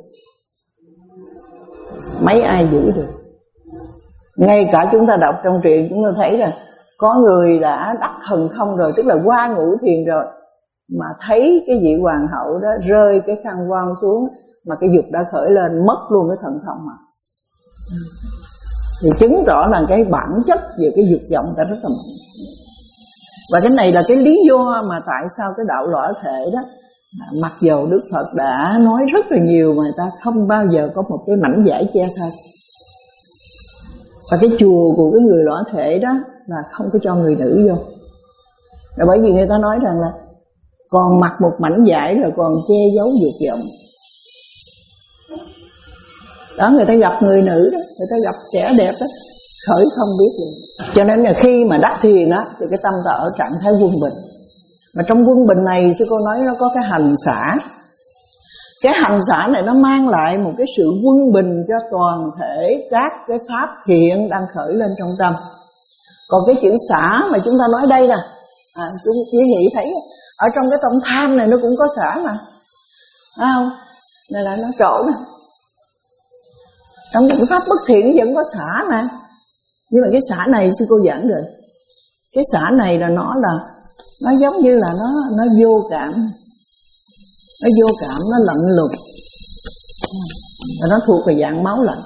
mấy ai giữ được. Ngay cả chúng ta đọc trong truyện chúng ta thấy là có người đã đắc thần thông rồi, tức là qua ngũ thiền rồi, mà thấy cái vị hoàng hậu đó rơi cái khăn voan xuống mà cái dục đã khởi lên, mất luôn cái thần thông mà. Thì chứng rõ là cái bản chất về cái dục vọng ta rất là mạnh. Và cái này là cái lý do mà tại sao cái đạo lõa thể đó, mặc dù Đức Phật đã nói rất là nhiều mà người ta không bao giờ có một cái mảnh vải che thân. Và cái chùa của cái người lõa thể đó là không có cho người nữ vô. Là bởi vì người ta nói rằng là còn mặc một mảnh vải rồi còn che giấu dục vọng. Đó, người ta gặp người nữ đó, người ta gặp trẻ đẹp đó, khởi không biết gì. Cho nên là khi mà đắc thiền á thì cái tâm ta ở trạng thái quân bình. Mà trong quân bình này sư cô nói nó có cái hành xả. Cái hành xả này nó mang lại một cái sự quân bình cho toàn thể các cái pháp thiện đang khởi lên trong tâm. Còn cái chữ xả mà chúng ta nói đây nè, à, chúng quý vị thấy ở trong cái tâm tham này nó cũng có xả mà, phải không? Này là nó trộn nè. Trong những pháp bất thiện nó vẫn có xả mà. Nhưng mà cái xả này sư cô giảng rồi. Cái xả này là nó là nó giống như là nó nó vô cảm. Nó vô cảm, nó lạnh lùng. Và nó thuộc về dạng máu lạnh.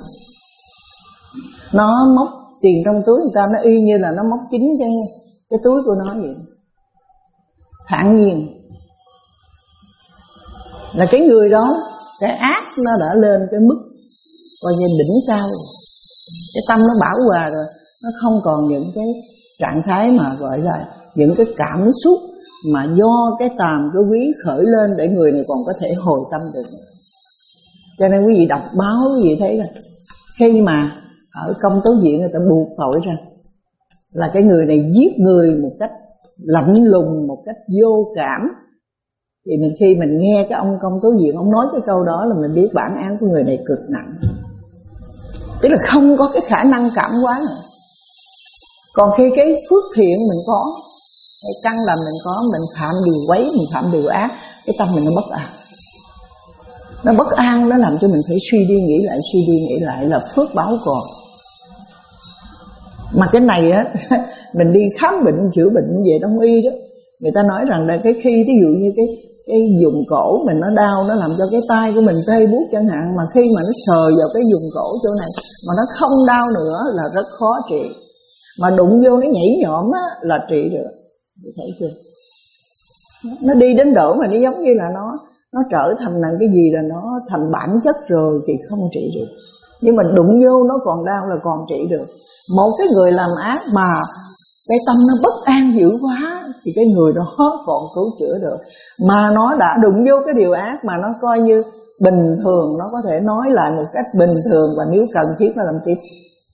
Nó móc tiền trong túi người ta, nó y như là nó móc chính cái, cái túi của nó vậy. Thản nhiên. Là cái người đó, cái ác nó đã lên cái mức coi như đỉnh cao rồi. Cái tâm nó bảo hòa rồi. Nó không còn những cái trạng thái mà gọi là những cái cảm xúc mà do cái tàm cái quý khởi lên để người này còn có thể hồi tâm được. Cho nên quý vị đọc báo quý vị thấy là khi mà ở công tố viện người ta buộc tội ra là cái người này giết người một cách lạnh lùng, một cách vô cảm, thì mình khi mình nghe cái ông công tố viện ông nói cái câu đó là mình biết bản án của người này cực nặng. Tức là không có cái khả năng cảm hóa nữa. Còn khi cái phước thiện mình có, cái căn là mình có, mình phạm điều quấy, mình phạm điều ác, cái tâm mình nó bất an. Nó bất an, nó làm cho mình phải suy đi nghĩ lại, suy đi nghĩ lại là phước báo còn. Mà cái này á, mình đi khám bệnh, chữa bệnh về đông y đó, người ta nói rằng là cái khi ví dụ như cái cái vùng cổ mình nó đau, nó làm cho cái tay của mình tê buốt chẳng hạn, mà khi mà nó sờ vào cái vùng cổ chỗ này mà nó không đau nữa là rất khó trị. Mà đụng vô nó nhảy nhõm á là trị được. Chị thấy chưa? Nó đi đến độ mà nó giống như là nó nó trở thành là cái gì là nó thành bản chất rồi thì không trị được. Nhưng mà đụng vô nó còn đau là còn trị được. Một cái người làm ác mà cái tâm nó bất an dữ quá thì cái người đó còn cứu chữa được. Mà nó đã đụng vô cái điều ác mà nó coi như bình thường, nó có thể nói lại một cách bình thường, và nếu cần thiết nó làm tiếp.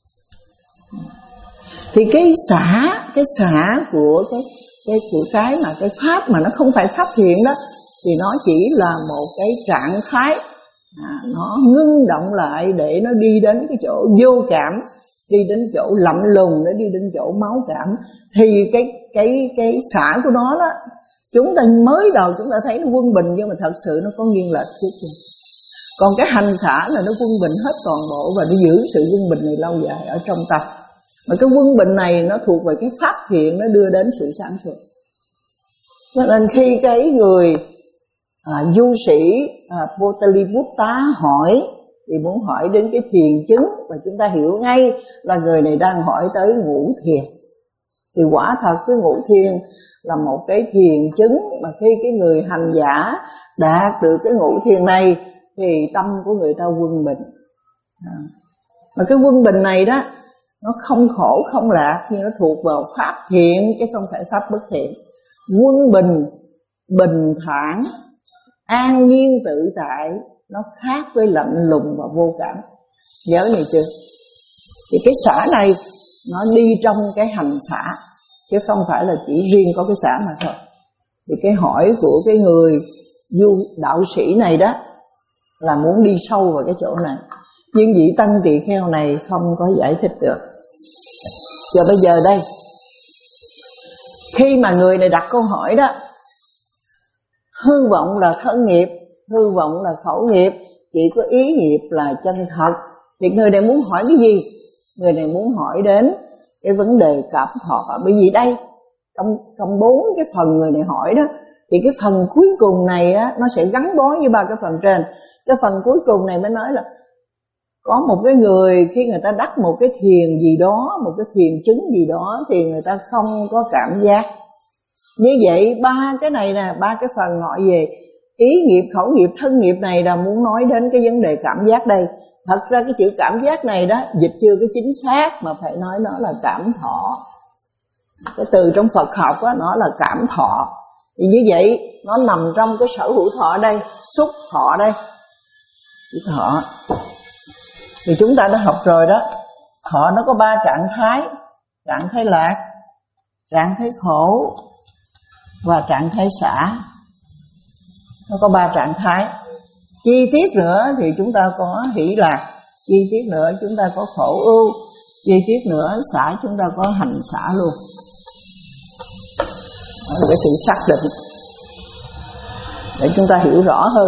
Thì cái xả, cái xả của cái cái của cái mà cái pháp mà nó không phải pháp thiện đó, thì nó chỉ là một cái trạng thái à, nó ngưng động lại để nó đi đến cái chỗ vô cảm, đi đến chỗ lạnh lùng, để đi đến chỗ máu cảm. Thì cái cái cái xả của nó đó, chúng ta mới đầu chúng ta thấy nó quân bình, nhưng mà thật sự nó có nghiêng lệch chút rồi. Còn cái hành xả là nó quân bình hết toàn bộ, và nó giữ sự quân bình này lâu dài ở trong tâm. Mà cái quân bình này nó thuộc về cái pháp thiện, nó đưa đến sự sáng suốt. Cho nên khi cái người à, du sĩ à, Pataliputta hỏi thì muốn hỏi đến cái thiền chứng, và chúng ta hiểu ngay là người này đang hỏi tới ngũ thiền. Thì quả thật cái ngũ thiền là một cái thiền chứng mà khi cái người hành giả đạt được cái ngũ thiền này thì tâm của người ta quân bình. À. Mà cái quân bình này đó, nó không khổ không lạc, nhưng nó thuộc vào pháp thiện chứ không phải pháp bất thiện. Quân bình, bình thản, an nhiên tự tại, nó khác với lạnh lùng và vô cảm. Nhớ này chưa? Thì cái xả này nó đi trong cái hành xả, chứ không phải là chỉ riêng có cái xả mà thôi. Thì cái hỏi của cái người du đạo sĩ này đó là muốn đi sâu vào cái chỗ này, nhưng vị tăng tỳ kheo này không có giải thích được. Giờ bây giờ đây, khi mà người này đặt câu hỏi đó, hư vọng là thân nghiệp, hư vọng là khẩu nghiệp, chỉ có ý nghiệp là chân thật, thì người này muốn hỏi cái gì? Người này muốn hỏi đến cái vấn đề cảm thọ. Bởi vì đây, trong, trong bốn cái phần người này hỏi đó, thì cái phần cuối cùng này á, nó sẽ gắn bó với ba cái phần trên. Cái phần cuối cùng này mới nói là có một cái người khi người ta đắc một cái thiền gì đó, một cái thiền chứng gì đó, thì người ta không có cảm giác. Như vậy ba cái này nè, ba cái phần gọi về ý nghiệp, khẩu nghiệp, thân nghiệp này là muốn nói đến cái vấn đề cảm giác đây. Thật ra cái chữ cảm giác này đó dịch chưa có chính xác, mà phải nói nó là cảm thọ. Cái từ trong Phật học đó, nó là cảm thọ. Thì như vậy nó nằm trong cái sở hữu thọ đây, xúc thọ đây, chữ thọ. Thì chúng ta đã học rồi đó, Thọ nó có ba trạng thái: trạng thái lạc, trạng thái khổ và trạng thái xả. Nó có ba trạng thái. Chi tiết nữa thì chúng ta có hỷ lạc, chi tiết nữa chúng ta có khổ ưu, chi tiết nữa xả chúng ta có hành xả luôn. Đó là cái sự xác định để chúng ta hiểu rõ hơn.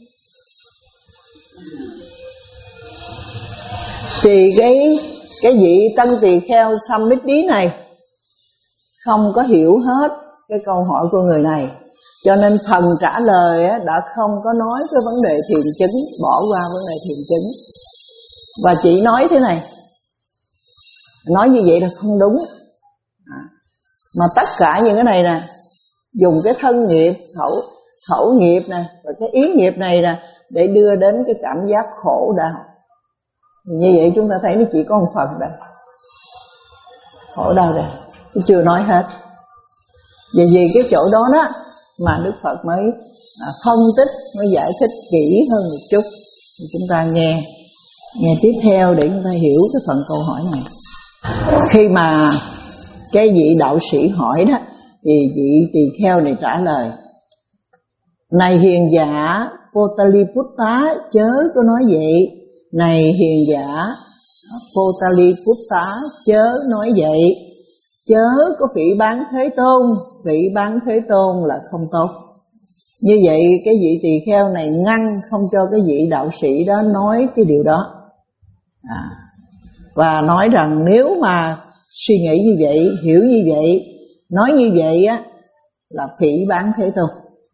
Thì cái cái vị Tăng Tỳ Kheo Sammittí này không có hiểu hết cái câu hỏi của người này, cho nên phần trả lời đã không có nói cái vấn đề thiền chứng, bỏ qua vấn đề thiền chứng, và chỉ nói thế này. Nói như vậy là không đúng. Mà tất cả những cái này nè, dùng cái thân nghiệp, khẩu khẩu nghiệp nè và cái ý nghiệp này nè để đưa đến cái cảm giác khổ đau. Như vậy chúng ta thấy nó chỉ có một phần đây, khổ đau đây, chưa nói hết. Vì vì cái chỗ đó đó mà Đức Phật mới phân tích, mới giải thích kỹ hơn một chút. Thì chúng ta nghe nghe tiếp theo để chúng ta hiểu cái phần câu hỏi này. Khi mà cái vị đạo sĩ hỏi đó, thì vị tỳ kheo này trả lời: này hiền giả Potaliputta, chớ có nói vậy. Này hiền giả Potaliputta, chớ nói vậy. Chớ có phỉ báng Thế Tôn, phỉ báng Thế Tôn là không tốt. Như vậy cái vị tỳ kheo này ngăn không cho cái vị đạo sĩ đó nói cái điều đó. À, và nói rằng nếu mà suy nghĩ như vậy, hiểu như vậy, nói như vậy á là phỉ báng Thế Tôn.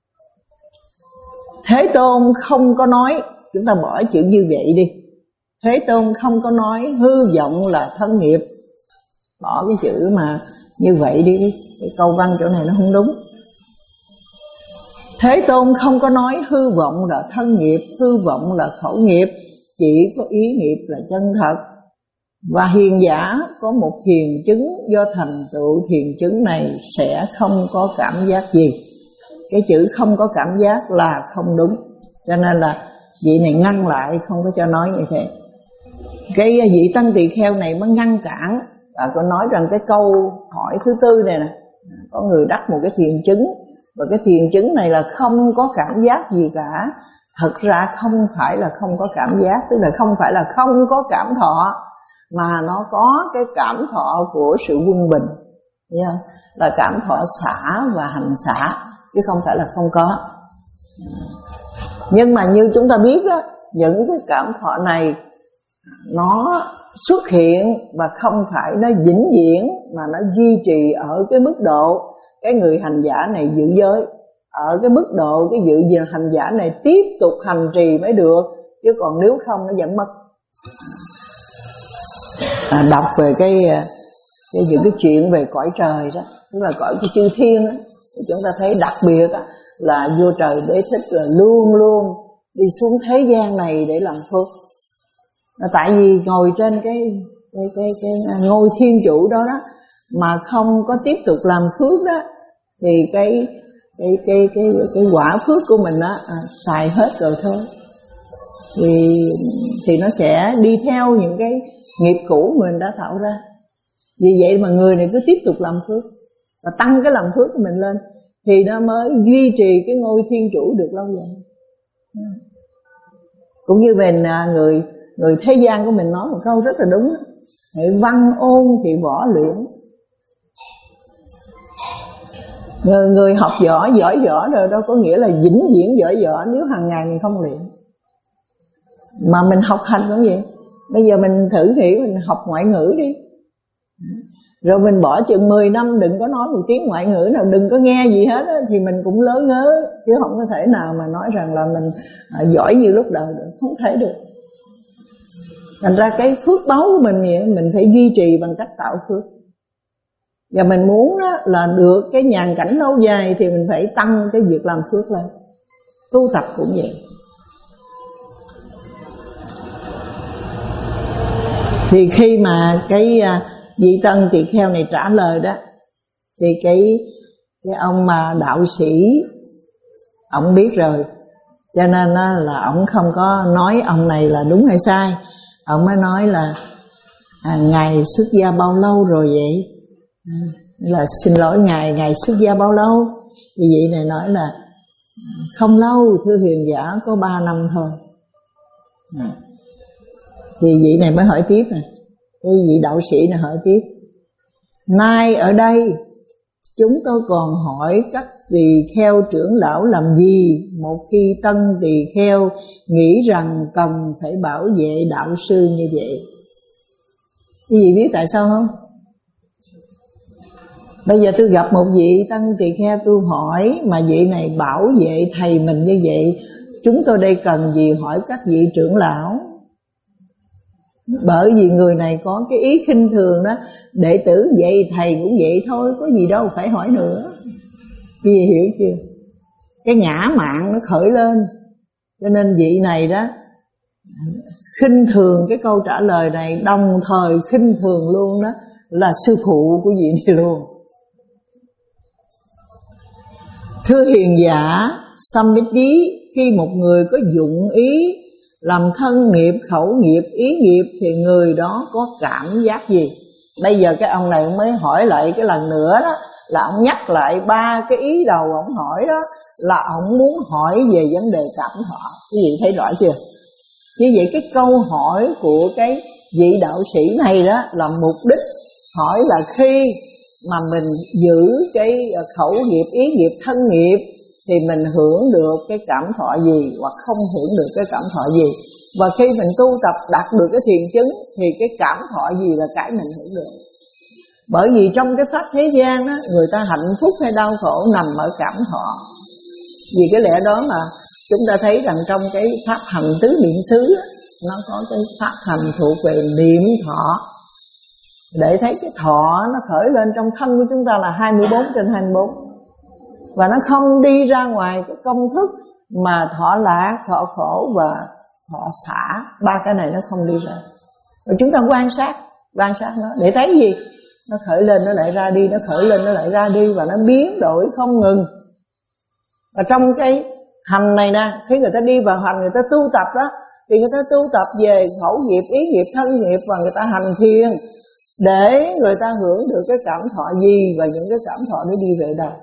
Thế Tôn không có nói, chúng ta bỏ chữ như vậy đi. Thế Tôn không có nói hư vọng là thân nghiệp. Bỏ cái chữ mà như vậy đi, cái câu văn chỗ này nó không đúng. Thế Tôn không có nói hư vọng là thân nghiệp, hư vọng là khẩu nghiệp, chỉ có ý nghiệp là chân thật. Và hiền giả có một thiền chứng, do thành tựu thiền chứng này sẽ không có cảm giác gì. Cái chữ không có cảm giác là không đúng, cho nên là vị này ngăn lại, không có cho nói như thế. Cái vị Tăng Tỳ Kheo này mới ngăn cản và có nói rằng cái câu hỏi thứ tư này nè, có người đắc một cái thiền chứng, và cái thiền chứng này là không có cảm giác gì cả. Thật ra không phải là không có cảm giác, tức là không phải là không có cảm thọ, mà nó có cái cảm thọ của sự quân bình, yeah, là cảm thọ xả và hành xả, chứ không phải là không có. Nhưng mà như chúng ta biết đó, những cái cảm thọ này nó xuất hiện và không phải nó vĩnh viễn, mà nó duy trì ở cái mức độ cái người hành giả này giữ giới, ở cái mức độ cái dự hành giả này tiếp tục hành trì mới được, chứ còn nếu không nó vẫn mất. À, đọc về cái, cái những cái chuyện về cõi trời đó, tức là cõi cái chư thiên đó, thì chúng ta thấy đặc biệt đó, là vua trời Đế Thích là luôn luôn đi xuống thế gian này để làm phước. Tại vì ngồi trên cái cái cái, cái ngôi thiên chủ đó đó mà không có tiếp tục làm phước đó, thì cái cái cái cái cái quả phước của mình đó à, xài hết rồi thôi. Thì thì nó sẽ đi theo những cái nghiệp cũ mình đã tạo ra. Vì vậy mà người này cứ tiếp tục làm phước và tăng cái làm phước của mình lên, thì nó mới duy trì cái ngôi thiên chủ được lâu dài. Cũng như mình người người thế gian của mình nói một câu rất là đúng: hãy văn ôn thì võ luyện. Người, người học võ, giỏi võ rồi đâu có nghĩa là vĩnh viễn giỏi võ nếu hàng ngày mình không luyện. Mà mình học hành cũng vậy. Bây giờ mình thử nghĩ mình học ngoại ngữ đi, rồi mình bỏ chừng mười năm đừng có nói một tiếng ngoại ngữ nào, đừng có nghe gì hết á, thì mình cũng lớ ngớ, chứ không có thể nào mà nói rằng là mình à, giỏi như lúc đầu được, không thể được. Thành ra cái phước báu của mình vậy, mình phải duy trì bằng cách tạo phước. Và mình muốn đó là được cái nhàn cảnh lâu dài thì mình phải tăng cái việc làm phước lên. Tu tập cũng vậy. Thì khi mà cái vị Tăng Tỳ Kheo này trả lời đó, thì cái cái ông mà đạo sĩ ông biết rồi, cho nên là ông không có nói ông này là đúng hay sai. Ông mới nói là à, Ngài xuất gia bao lâu rồi vậy? À, là xin lỗi Ngài, Ngài xuất gia bao lâu? Thì vị này nói là không lâu, thưa hiền giả, có ba năm thôi. À, thì vị này mới hỏi tiếp nè, cái vị đạo sĩ này hỏi tiếp: nay ở đây chúng tôi còn hỏi các tỳ kheo trưởng lão làm gì một khi tân tỳ kheo nghĩ rằng cần phải bảo vệ đạo sư như vậy? Quý vị biết tại sao không? Bây giờ tôi gặp một vị tân tỳ kheo, tôi hỏi mà vị này bảo vệ thầy mình như vậy, chúng tôi đây cần gì hỏi các vị trưởng lão? Bởi vì người này có cái ý khinh thường đó, đệ tử vậy thầy cũng vậy thôi, có gì đâu phải hỏi nữa. Quý vị hiểu chưa? Cái ngã mạn nó khởi lên, cho nên vị này đó khinh thường cái câu trả lời này, đồng thời khinh thường luôn đó là sư phụ của vị này luôn. Thưa hiền giả Samiti, khi một người có dụng ý làm thân nghiệp, khẩu nghiệp, ý nghiệp thì người đó có cảm giác gì? Bây giờ cái ông này mới hỏi lại cái lần nữa đó, là ông nhắc lại ba cái ý đầu ông hỏi đó, là ông muốn hỏi về vấn đề cảm thọ. Quý vị thấy rõ chưa? Như vậy cái câu hỏi của cái vị đạo sĩ này đó là mục đích hỏi là khi mà mình giữ cái khẩu nghiệp, ý nghiệp, thân nghiệp thì mình hưởng được cái cảm thọ gì hoặc không hưởng được cái cảm thọ gì. Và khi mình tu tập đạt được cái thiền chứng thì cái cảm thọ gì là cái mình hưởng được. Bởi vì trong cái pháp thế gian á, người ta hạnh phúc hay đau khổ nằm ở cảm thọ. Vì cái lẽ đó mà chúng ta thấy rằng trong cái pháp hành tứ niệm xứ á, nó có cái pháp hành thuộc về niệm thọ, để thấy cái thọ nó khởi lên trong thân của chúng ta là hai mươi bốn trên hai mươi bốn. Và nó không đi ra ngoài cái công thức mà thọ lạc, thọ khổ và thọ xả. Ba cái này nó không đi ra. Và chúng ta quan sát, quan sát nó để thấy gì? Nó khởi lên nó lại ra đi, nó khởi lên nó lại ra đi, và nó biến đổi không ngừng. Và trong cái hành này nè, khi người ta đi vào hành, người ta tu tập đó, thì người ta tu tập về khẩu nghiệp, ý nghiệp, thân nghiệp, và người ta hành thiền để người ta hưởng được cái cảm thọ gì và những cái cảm thọ nó đi về đâu.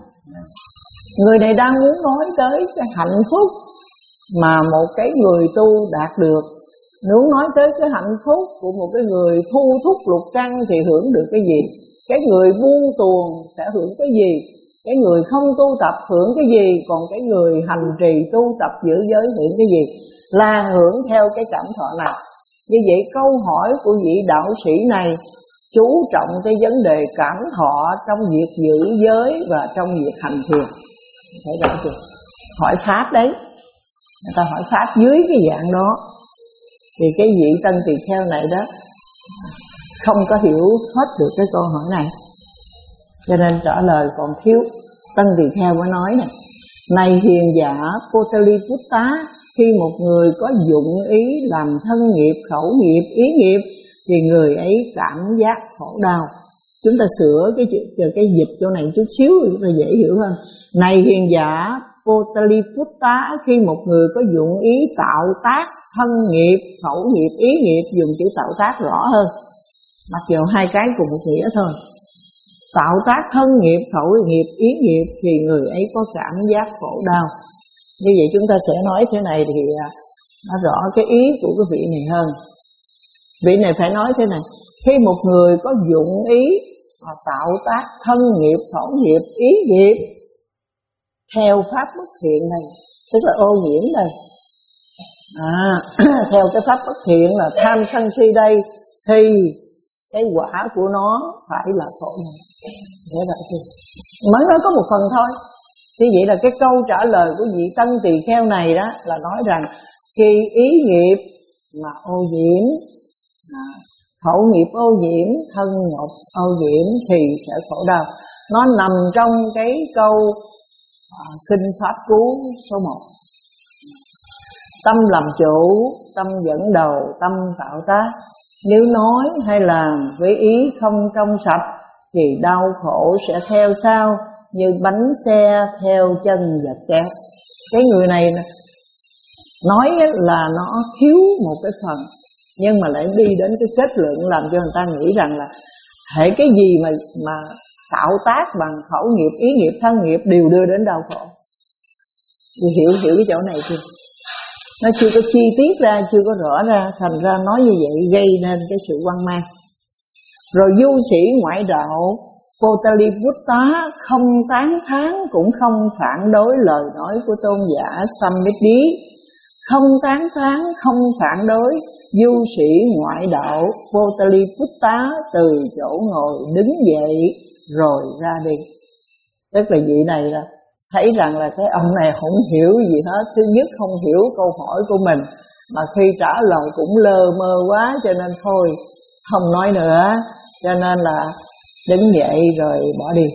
Người này đang muốn nói tới cái hạnh phúc mà một cái người tu đạt được. Nếu nói tới cái hạnh phúc của một cái người thu thúc lục căn thì hưởng được cái gì? Cái người buông tuồng sẽ hưởng cái gì? Cái người không tu tập hưởng cái gì? Còn cái người hành trì tu tập giữ giới hưởng cái gì? Là hưởng theo cái cảm thọ nào. Như vậy câu hỏi của vị đạo sĩ này chú trọng cái vấn đề cảm thọ trong việc giữ giới và trong việc hành thiền. Thấy rõ chưa? Hỏi pháp đấy, người ta hỏi pháp dưới cái dạng đó. Thì cái vị tân tỳ kheo này đó không có hiểu hết được cái câu hỏi này, cho nên trả lời còn thiếu. Tân tỳ kheo mới nói này: này hiền giả Potaliputta, khi một người có dụng ý làm thân nghiệp, khẩu nghiệp, ý nghiệp thì người ấy cảm giác khổ đau. Chúng ta sửa cái cái dịch chỗ này chút xíu cho dễ hiểu hơn. Này hiền giả Potaliputta, khi một người có dụng ý tạo tác thân nghiệp, khẩu nghiệp, ý nghiệp, dùng chữ tạo tác rõ hơn, mặc dù hai cái cùng một nghĩa thôi. Tạo tác thân nghiệp, khẩu nghiệp, ý nghiệp thì người ấy có cảm giác khổ đau. Như vậy chúng ta sẽ nói thế này thì nó rõ cái ý của cái vị này hơn. Vị này phải nói thế này: khi một người có dụng ý mà tạo tác thân nghiệp, khẩu nghiệp, ý nghiệp theo pháp bất thiện này, tức là ô nhiễm đây, à, theo cái pháp bất thiện là tham sân si đây, thì cái quả của nó phải là khổ này. Thế vậy thì mới nói có một phần thôi. Như vậy là cái câu trả lời của vị tân tỳ kheo này đó là nói rằng khi ý nghiệp mà ô nhiễm, à, khẩu nghiệp ô nhiễm, thân nghiệp ô nhiễm thì sẽ khổ đau. Nó nằm trong cái câu à, kinh pháp cú số một. Tâm làm chủ, tâm dẫn đầu, tâm tạo tác. Nếu nói hay làm với ý không trong sạch thì đau khổ sẽ theo sau, như bánh xe theo chân vật kép. Cái người này nói là nó thiếu một cái phần, nhưng mà lại đi đến cái kết luận làm cho người ta nghĩ rằng là hệ cái gì mà mà tạo tác bằng khẩu nghiệp, ý nghiệp, thân nghiệp đều đưa đến đau khổ. Thì hiểu hiểu cái chỗ này chưa? Nó chưa có chi tiết ra, chưa có rõ ra, thành ra nói như vậy gây nên cái sự hoang mang. Rồi du sĩ ngoại đạo Potaliputta không tán thán cũng không phản đối lời nói của tôn giả Sammiddhi. Không tán thán, không phản đối, du sĩ ngoại đạo Potaliputta từ chỗ ngồi đứng dậy rồi ra đi. Tức là vị này là thấy rằng là cái ông này không hiểu gì hết. Thứ nhất không hiểu câu hỏi của mình, mà khi trả lời cũng lơ mơ quá, cho nên thôi không nói nữa. Cho nên là đứng dậy rồi bỏ đi,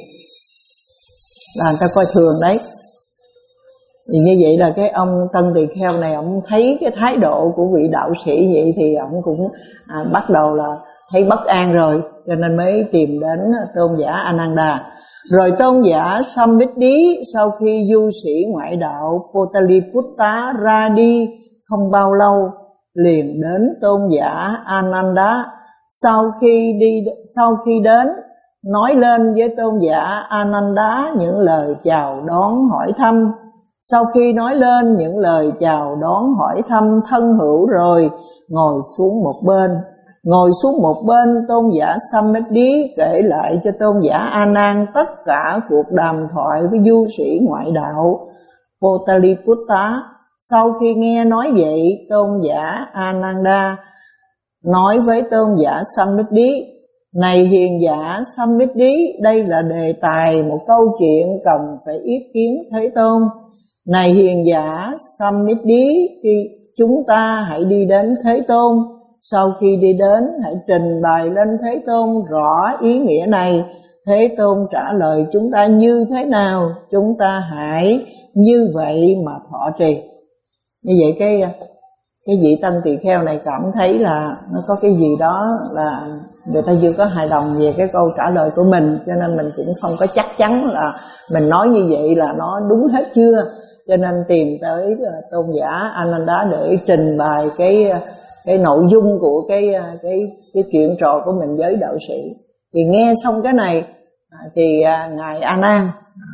là người ta coi thường đấy. Thì như vậy là cái ông Tân Tỳ Kheo này, ông thấy cái thái độ của vị đạo sĩ vậy thì ông cũng à, bắt đầu là thấy bất an rồi, cho nên mới tìm đến tôn giả Ananda. Rồi tôn giả Sammiddhi sau khi du sĩ ngoại đạo Potaliputta ra đi không bao lâu liền đến tôn giả Ananda. Sau khi đi sau khi đến nói lên với tôn giả Ananda những lời chào đón hỏi thăm. Sau khi nói lên những lời chào đón hỏi thăm thân hữu rồi, ngồi xuống một bên. Ngồi xuống một bên, tôn giả Sammiddhi kể lại cho tôn giả A Nan tất cả cuộc đàm thoại với du sĩ ngoại đạo Potaliputta. Sau khi nghe nói vậy, tôn giả Ananda nói với tôn giả Sammiddhi: này hiền giả Sammiddhi, đây là đề tài một câu chuyện cần phải ý kiến Thế Tôn. Này hiền giả Sammiddhi, khi chúng ta hãy đi đến Thế Tôn. Sau khi đi đến, hãy trình bày lên Thế Tôn rõ ý nghĩa này. Thế Tôn trả lời chúng ta như thế nào, chúng ta hãy như vậy mà thọ trì. Như vậy cái cái vị Tân Tỳ Kheo này cảm thấy là nó có cái gì đó là người ta chưa có hài lòng về cái câu trả lời của mình, cho nên mình cũng không có chắc chắn là mình nói như vậy là nó đúng hết chưa. Cho nên tìm tới tôn giả Ananda để trình bày cái cái nội dung của cái cái cái chuyện trò của mình với đạo sĩ. Thì nghe xong cái này thì ngài A Nan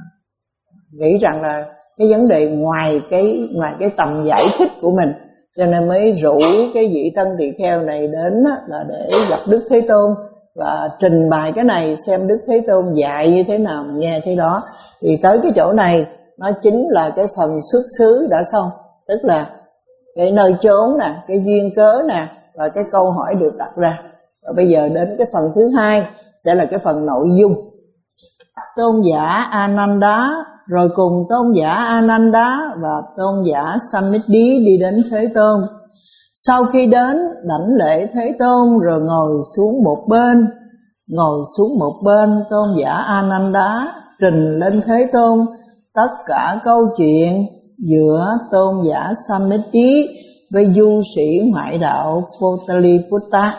nghĩ rằng là cái vấn đề ngoài cái ngoài cái tầm giải thích của mình, cho nên mới rủ cái vị Tân Tỳ Kheo này đến là để gặp Đức Thế Tôn và trình bày cái này, xem Đức Thế Tôn dạy như thế nào nghe thế đó. Thì tới cái chỗ này nó chính là cái phần xuất xứ đã xong, tức là cái nơi chốn nè, cái duyên cớ nè, và cái câu hỏi được đặt ra. Và bây giờ đến cái phần thứ hai sẽ là cái phần nội dung. Tôn giả Ananda rồi cùng tôn giả Ananda và tôn giả Sammiddhi đi đến Thế Tôn. Sau khi đến đảnh lễ Thế Tôn rồi ngồi xuống một bên. Ngồi xuống một bên, tôn giả Ananda trình lên Thế Tôn tất cả câu chuyện giữa tôn giả Sammiddhi với du sĩ ngoại đạo Potaliputta.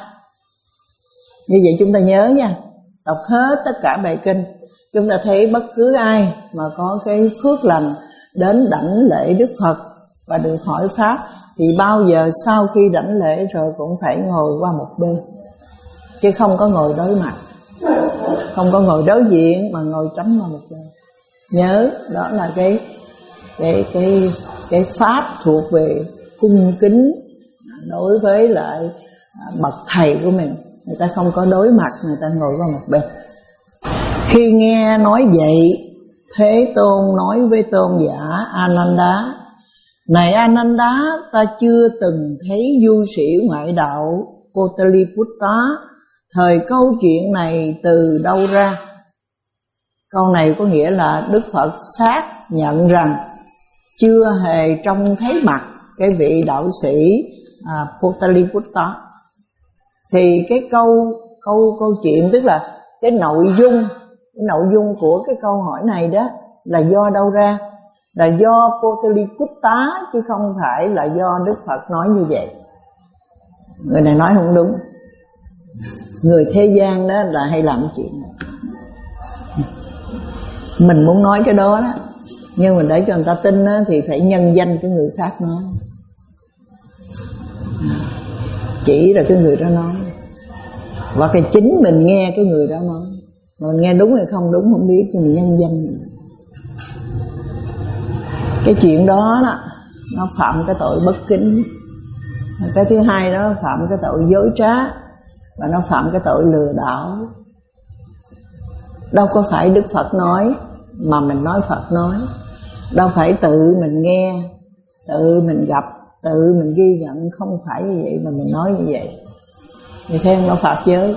Như vậy chúng ta nhớ nha, đọc hết tất cả bài kinh, chúng ta thấy bất cứ ai mà có cái phước lành đến đảnh lễ Đức Phật và được hỏi pháp thì bao giờ sau khi đảnh lễ rồi cũng phải ngồi qua một bên, chứ không có ngồi đối mặt, không có ngồi đối diện mà ngồi tránh qua một bên. Nhớ đó là cái cái cái cái pháp thuộc về cung kính đối với lại bậc thầy của mình. Người ta không có đối mặt, người ta ngồi qua một bên. Khi nghe nói vậy, Thế Tôn nói với tôn giả Ananda: này Ananda, ta chưa từng thấy du sĩ ngoại đạo Potaliputta. Thời câu chuyện này từ đâu ra? Câu này có nghĩa là Đức Phật xác nhận rằng chưa hề trông thấy mặt cái vị đạo sĩ à, Potaliputta. Thì cái câu câu câu chuyện, tức là cái nội dung cái nội dung của cái câu hỏi này đó là do đâu ra? Là do Potaliputta chứ không phải là do Đức Phật nói như vậy. Người này nói không đúng. Người thế gian đó là hay làm chuyện này. Mình muốn nói cái đó đó, nhưng mà để cho người ta tin đó, thì phải nhân danh cái người khác nói. chỉ là cái người đó nói, và cái chính mình nghe cái người đó nói. Mình nghe đúng hay không đúng không biết, nhưng mình nhân danh. Cái chuyện đó, đó nó phạm cái tội bất kính. Cái thứ hai đó phạm cái tội dối trá, và nó phạm cái tội lừa đảo. Đâu có phải Đức Phật nói mà mình nói Phật nói. Đâu phải tự mình nghe, tự mình gặp, tự mình ghi nhận, không phải như vậy mà mình nói như vậy. Vì thế nó phạm giới.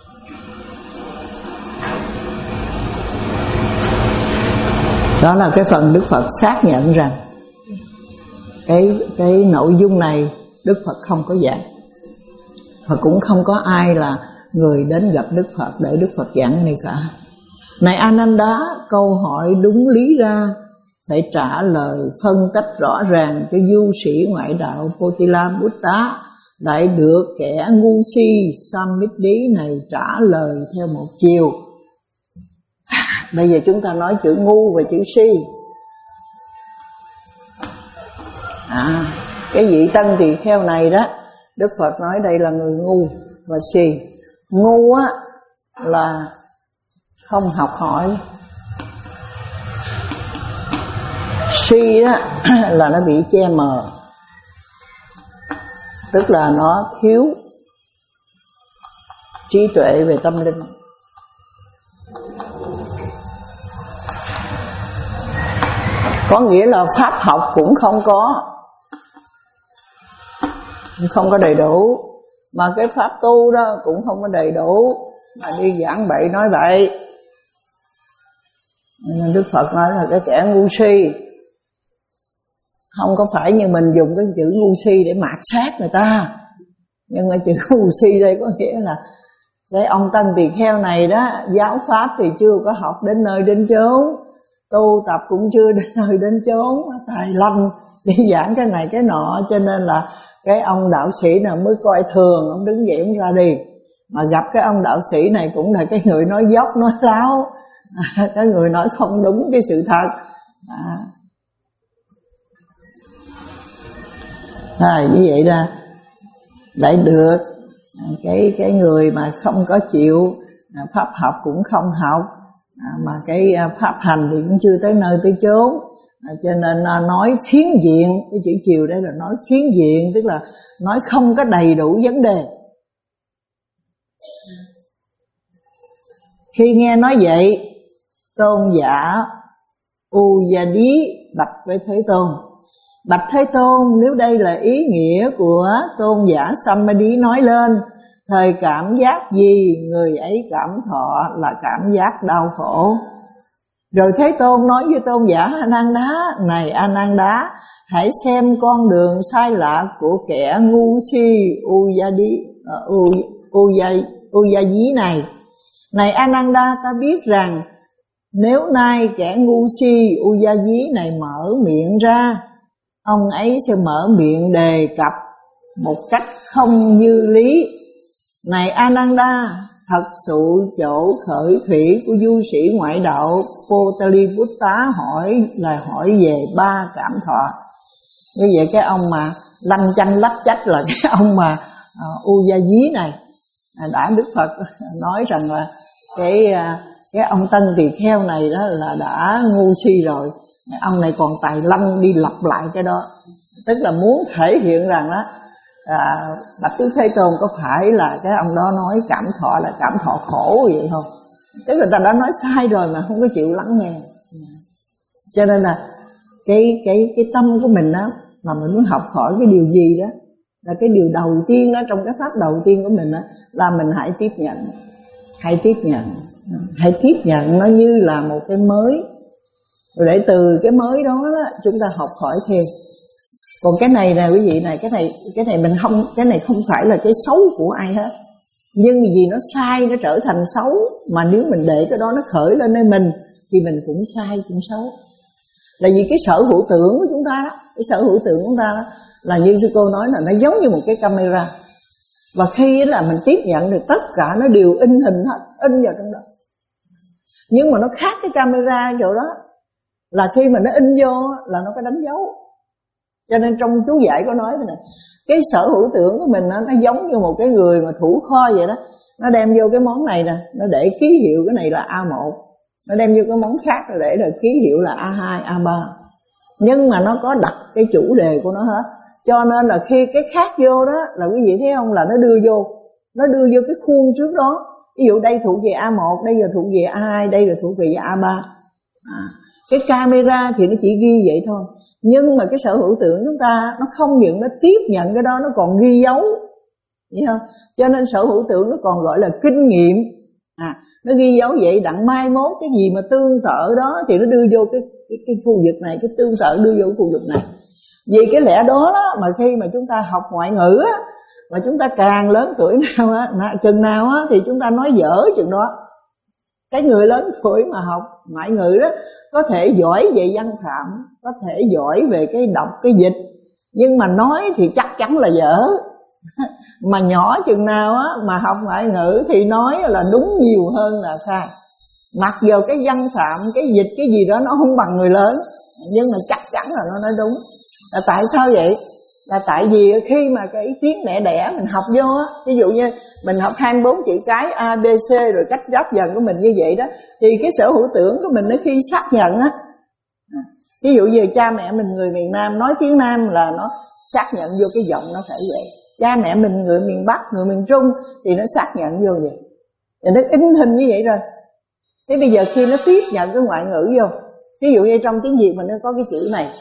Đó là cái phần Đức Phật xác nhận rằng cái cái nội dung này Đức Phật không có giảng, và cũng không có ai là người đến gặp Đức Phật để Đức Phật giảng cái này cả. Này Ananda, câu hỏi đúng lý ra phải trả lời phân tách rõ ràng cho du sĩ ngoại đạo Potilabuddha, lại được kẻ ngu si Sammiddhi này trả lời theo một chiều. Bây giờ chúng ta nói chữ ngu và chữ si. À, cái vị Tân Tỳ Kheo này đó, Đức Phật nói đây là người ngu và si. Ngu á là không học hỏi, si á là nó bị che mờ, tức là nó thiếu trí tuệ về tâm linh. Có nghĩa là pháp học cũng không có, không có đầy đủ, mà cái pháp tu đó cũng không có đầy đủ, mà đi giảng bậy nói bậy. Nên Đức Phật nói là cái kẻ ngu si. Không có phải như mình dùng cái chữ ngu si để mạt sát người ta, nhưng mà chữ ngu si đây có nghĩa là cái ông Tân Tỳ Kheo này đó, giáo pháp thì chưa có học đến nơi đến chốn, tu tập cũng chưa đến nơi đến chốn, tài lanh đi giảng cái này cái nọ, cho nên là cái ông đạo sĩ nào mới coi thường, ông đứng dậy ông ra đi. Mà gặp cái ông đạo sĩ này cũng là cái người nói dốc nói láo, à, cái người nói không đúng cái sự thật. À, à như vậy ra lại được cái cái người mà không có chịu pháp học cũng không học, à, mà cái pháp hành thì cũng chưa tới nơi tới chốn, à, cho nên nói phiến diện. Cái chữ chiều đây là nói phiến diện, tức là nói không có đầy đủ vấn đề. Khi nghe nói vậy, tôn giả Ujjadi bạch với Thế Tôn: bạch Thế Tôn, nếu đây là ý nghĩa của tôn giả Sammiddhi nói lên, thời cảm giác gì người ấy cảm thọ là cảm giác đau khổ. Rồi Thế Tôn nói với tôn giả Ananda: này Ananda, hãy xem con đường sai lạc của kẻ ngu si Ujjadi Ujjadi này. Này Ananda, ta biết rằng nếu nay kẻ ngu si Ujjadi này mở miệng ra, ông ấy sẽ mở miệng đề cập một cách không như lý. Này Ananda, thật sự chỗ khởi thủy của du sĩ ngoại đạo Potilabuddha hỏi là hỏi về ba cảm thọ. Như vậy cái ông mà lanh chanh lách chách là cái ông mà uh, Ujjadi này, đã Đức Phật nói rằng là cái cái ông Tân Tỳ Kheo này đó là đã ngu si rồi. Ông này còn tài lanh đi lặp lại cái đó, tức là muốn thể hiện rằng đó à, bạch Đức Thế Tôn, có phải là cái ông đó nói cảm thọ là cảm thọ khổ vậy không? Tức là ta đã nói sai rồi mà không có chịu lắng nghe. Cho nên là cái cái cái tâm của mình đó, mà mình muốn học hỏi cái điều gì đó, là cái điều đầu tiên đó, trong cái pháp đầu tiên của mình đó, là mình hãy tiếp nhận. Hãy tiếp nhận Hãy tiếp nhận nó như là một cái mới, rồi để từ cái mới đó, đó chúng ta học hỏi thêm. Còn cái này nè quý vị này, cái này cái này mình không, cái này không phải là cái xấu của ai hết, nhưng vì nó sai nó trở thành xấu, mà nếu mình để cái đó nó khởi lên nơi mình thì mình cũng sai cũng xấu. Là vì cái sở hữu tưởng của chúng ta đó, cái sở hữu tưởng của chúng ta đó, là như sư cô nói là nó giống như một cái camera, và khi là mình tiếp nhận được tất cả nó đều in hình hết, in vào trong đó. Nhưng mà nó khác cái camera chỗ đó là khi mà nó in vô là nó có đánh dấu. Cho nên trong chú giải có nói thế này, cái sở hữu tưởng của mình nó, nó giống như một cái người mà thủ kho vậy đó. Nó đem vô cái món này nè, nó để ký hiệu cái này là A một, nó đem vô cái món khác nó để là ký hiệu là A hai, A ba. Nhưng mà nó có đặt cái chủ đề của nó hết. Cho nên là khi cái khác vô đó là quý vị thấy không, là nó đưa vô, nó đưa vô cái khuôn trước đó. Ví dụ đây thuộc về A một, đây là thuộc về A hai, đây là thuộc về A ba. À, cái camera thì nó chỉ ghi vậy thôi. Nhưng mà cái sở hữu tưởng chúng ta nó không những nó tiếp nhận cái đó, nó còn ghi dấu, hiểu không? Cho nên sở hữu tưởng nó còn gọi là kinh nghiệm. À, nó ghi dấu vậy, đặng mai mốt cái gì mà tương tự đó thì nó đưa vô cái cái, cái khu vực này, cái tương tự đưa vô cái khu vực này. Vì cái lẽ đó, đó mà khi mà chúng ta học ngoại ngữ á, mà chúng ta càng lớn tuổi nào á, chừng nào á thì chúng ta nói dở chừng đó. Cái người lớn tuổi mà học ngoại ngữ đó có thể giỏi về văn phạm, có thể giỏi về cái đọc, cái dịch, nhưng mà nói thì chắc chắn là dở. Mà nhỏ chừng nào á mà học ngoại ngữ thì nói là đúng nhiều hơn là sai. Mặc dù cái văn phạm, cái dịch, cái gì đó nó không bằng người lớn, nhưng mà chắc chắn là nó nói đúng. Là tại sao vậy? Là tại vì khi mà cái tiếng mẹ đẻ mình học vô á, ví dụ như mình học hai mươi bốn chữ cái A, B, C rồi cách ráp dần của mình như vậy đó, thì cái sở hữu tưởng của mình nó khi xác nhận á, ví dụ như cha mẹ mình người miền Nam nói tiếng Nam là nó xác nhận vô cái giọng nó phải vậy. Cha mẹ mình người miền Bắc, người miền Trung thì nó xác nhận vô vậy, thì nó in hình như vậy rồi. Thế bây giờ khi nó tiếp nhận cái ngoại ngữ vô, ví dụ như trong tiếng Việt mình nó có cái chữ này,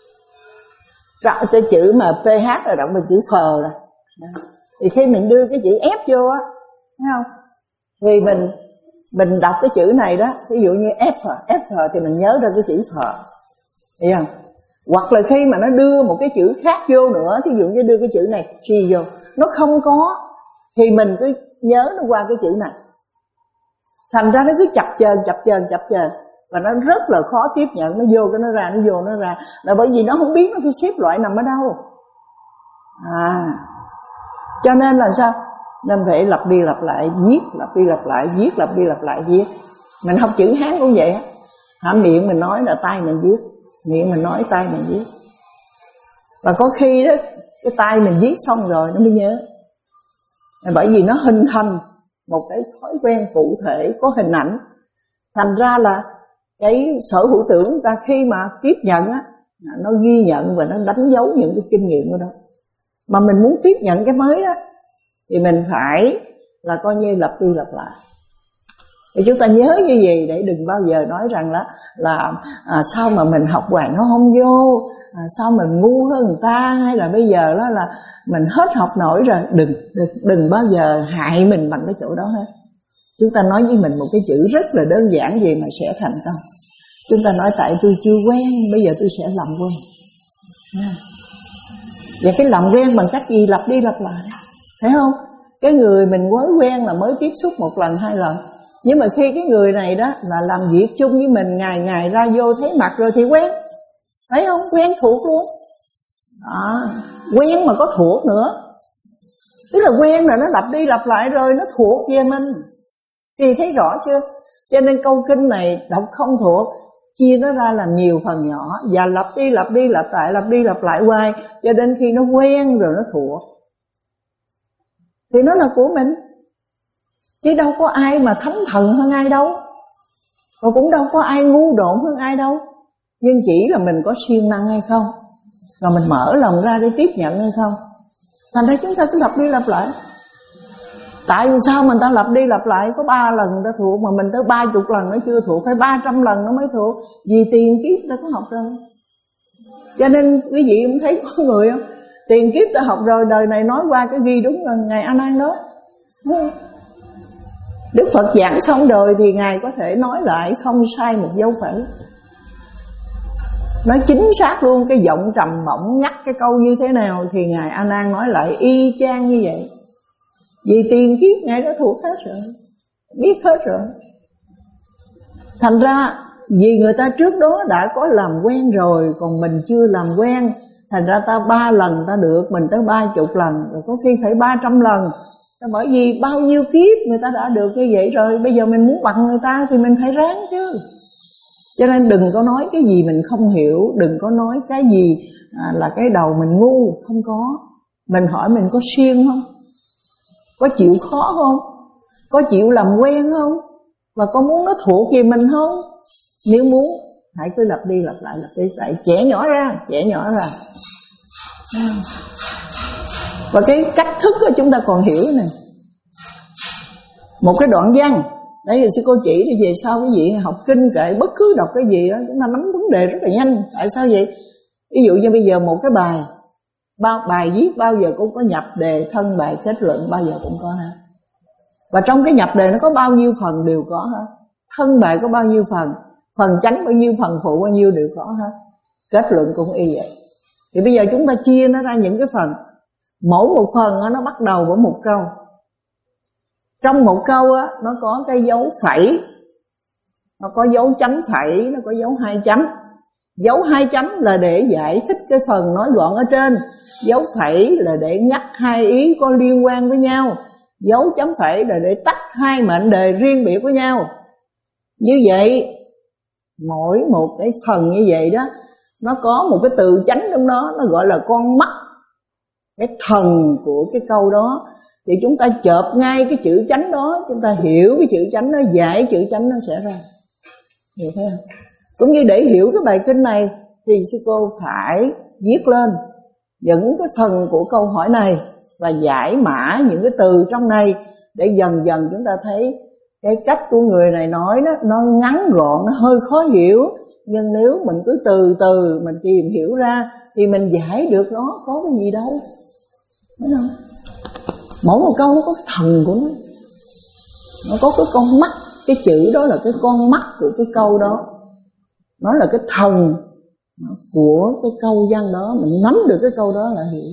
cái chữ mà pê hát là động bằng chữ phờ rồi, thì khi mình đưa cái chữ F vô á, thấy không? Thì mình mình đọc cái chữ này đó, ví dụ như F, F thì mình nhớ ra cái chữ phờ, hiểu không? Hoặc là khi mà nó đưa một cái chữ khác vô nữa, ví dụ như đưa cái chữ này G vô, nó không có thì mình cứ nhớ nó qua cái chữ này. Thành ra nó cứ chập chờn chập chờn chập chờn và nó rất là khó tiếp nhận, nó vô cái nó ra, nó vô nó ra, là bởi vì nó không biết nó phải xếp loại nằm ở đâu. À, cho nên là sao? Nên phải lặp đi lặp lại viết, lặp đi lặp lại viết, lặp đi lặp lại viết. Mình học chữ Hán cũng vậy á. Hả, miệng mình nói là tay mình viết, miệng mình nói tay mình viết. Và có khi đó cái tay mình viết xong rồi nó mới nhớ. Bởi vì nó hình thành một cái thói quen cụ thể có hình ảnh. Thành ra là cái sở hữu tưởng ta khi mà tiếp nhận á, nó ghi nhận và nó đánh dấu những cái kinh nghiệm của đó. Mà mình muốn tiếp nhận cái mới đó thì mình phải là coi như lặp đi lặp lại. Thì chúng ta nhớ như vậy để đừng bao giờ nói rằng là, là à, sao mà mình học hoài nó không vô, à, sao mình ngu hơn người ta, hay là bây giờ đó là mình hết học nổi rồi. Đừng, đừng, đừng bao giờ hại mình bằng cái chỗ đó hết. Chúng ta nói với mình một cái chữ rất là đơn giản gì mà sẽ thành công. Chúng ta nói tại tôi chưa quen, bây giờ tôi sẽ làm quen. Và cái làm quen bằng cách gì? Lặp đi lặp lại, thấy không? Cái người mình mới quen là mới tiếp xúc một lần hai lần, nhưng mà khi cái người này đó là làm việc chung với mình ngày ngày ra vô thấy mặt rồi thì quen, thấy không? Quen thuộc luôn đó. Quen mà có thuộc nữa, tức là quen là nó lặp đi lặp lại rồi, nó thuộc về mình. Thì thấy rõ chưa? Cho nên câu kinh này đọc không thuộc, chia nó ra làm nhiều phần nhỏ và lặp đi lặp đi lặp lại, lặp đi lặp lại hoài, cho đến khi nó quen rồi nó thuộc thì nó là của mình. Chứ đâu có ai mà thánh thần hơn ai đâu, và cũng đâu có ai ngu độn hơn ai đâu. Nhưng chỉ là mình có siêng năng hay không, và mình mở lòng ra để tiếp nhận hay không. Thành ra chúng ta cứ lặp đi lặp lại. Tại sao mình ta lặp đi lặp lại có ba lần người ta thuộc, mà mình tới ba chục lần nó chưa thuộc, phải ba trăm lần nó mới thuộc? Vì tiền kiếp ta có học rồi. Cho nên quý vị cũng thấy có người không, tiền kiếp ta học rồi, đời này nói qua cái ghi đúng là Ngài A Nan đó. Đức Phật giảng xong đời thì Ngài có thể nói lại không sai một dấu phẩy, nói chính xác luôn. Cái giọng trầm bổng nhắc cái câu như thế nào thì Ngài A Nan nói lại y chang như vậy. Vì tiền kiếp Ngài đã thuộc hết rồi, biết hết rồi. Thành ra vì người ta trước đó đã có làm quen rồi, còn mình chưa làm quen, thành ra ta ba lần ta được, mình tới ba chục lần, rồi có khi phải ba trăm lần. Bởi vì bao nhiêu kiếp người ta đã được như vậy rồi, bây giờ mình muốn bằng người ta thì mình phải ráng chứ. Cho nên đừng có nói cái gì mình không hiểu, đừng có nói cái gì à, là cái đầu mình ngu, không có. Mình hỏi mình có siêng không? Có chịu khó không? Có chịu làm quen không? Và có muốn nó thuộc về mình không? Nếu muốn, hãy cứ lặp đi lặp lại, lặp đi lặp lại, chẻ nhỏ ra, chẻ nhỏ ra. Và cái cách thức của chúng ta còn hiểu này. Một cái đoạn văn, đấy là sư cô chỉ đi về sau cái gì học kinh kệ bất cứ đọc cái gì đó, chúng ta nắm vấn đề rất là nhanh. Tại sao vậy? Ví dụ như bây giờ một cái bài, bao bài viết bao giờ cũng có nhập đề, thân bài, kết luận bao giờ cũng có ha. Và trong cái nhập đề nó có bao nhiêu phần đều có hết. Thân bài có bao nhiêu phần, phần chánh bao nhiêu, phần phụ bao nhiêu đều có hết. Kết luận cũng y vậy. Thì bây giờ chúng ta chia nó ra những cái phần. Mỗi một phần nó bắt đầu với một câu. Trong một câu á, nó có cái dấu phẩy, nó có dấu chấm phẩy, nó có dấu hai chấm. Dấu hai chấm là để giải thích cái phần nói gọn ở trên. Dấu phẩy là để nhắc hai ý có liên quan với nhau. Dấu chấm phẩy là để tách hai mệnh đề riêng biệt với nhau. Như vậy, mỗi một cái phần như vậy đó, nó có một cái từ chánh trong đó, nó gọi là con mắt, cái thần của cái câu đó. Thì chúng ta chợp ngay cái chữ chánh đó, chúng ta hiểu cái chữ chánh đó, giải chữ chánh nó sẽ ra. Hiểu thấy không? Cũng như để hiểu cái bài kinh này thì sư cô phải viết lên những cái phần của câu hỏi này và giải mã những cái từ trong này, để dần dần chúng ta thấy cái cách của người này nói đó, nó ngắn gọn, nó hơi khó hiểu. Nhưng nếu mình cứ từ từ mình tìm hiểu ra thì mình giải được nó, có cái gì đâu, đúng không? Mỗi một câu nó có cái thần của nó, nó có cái con mắt. Cái chữ đó là cái con mắt của cái câu đó, nó là cái thần của cái câu văn đó. Mình nắm được cái câu đó là hiểu,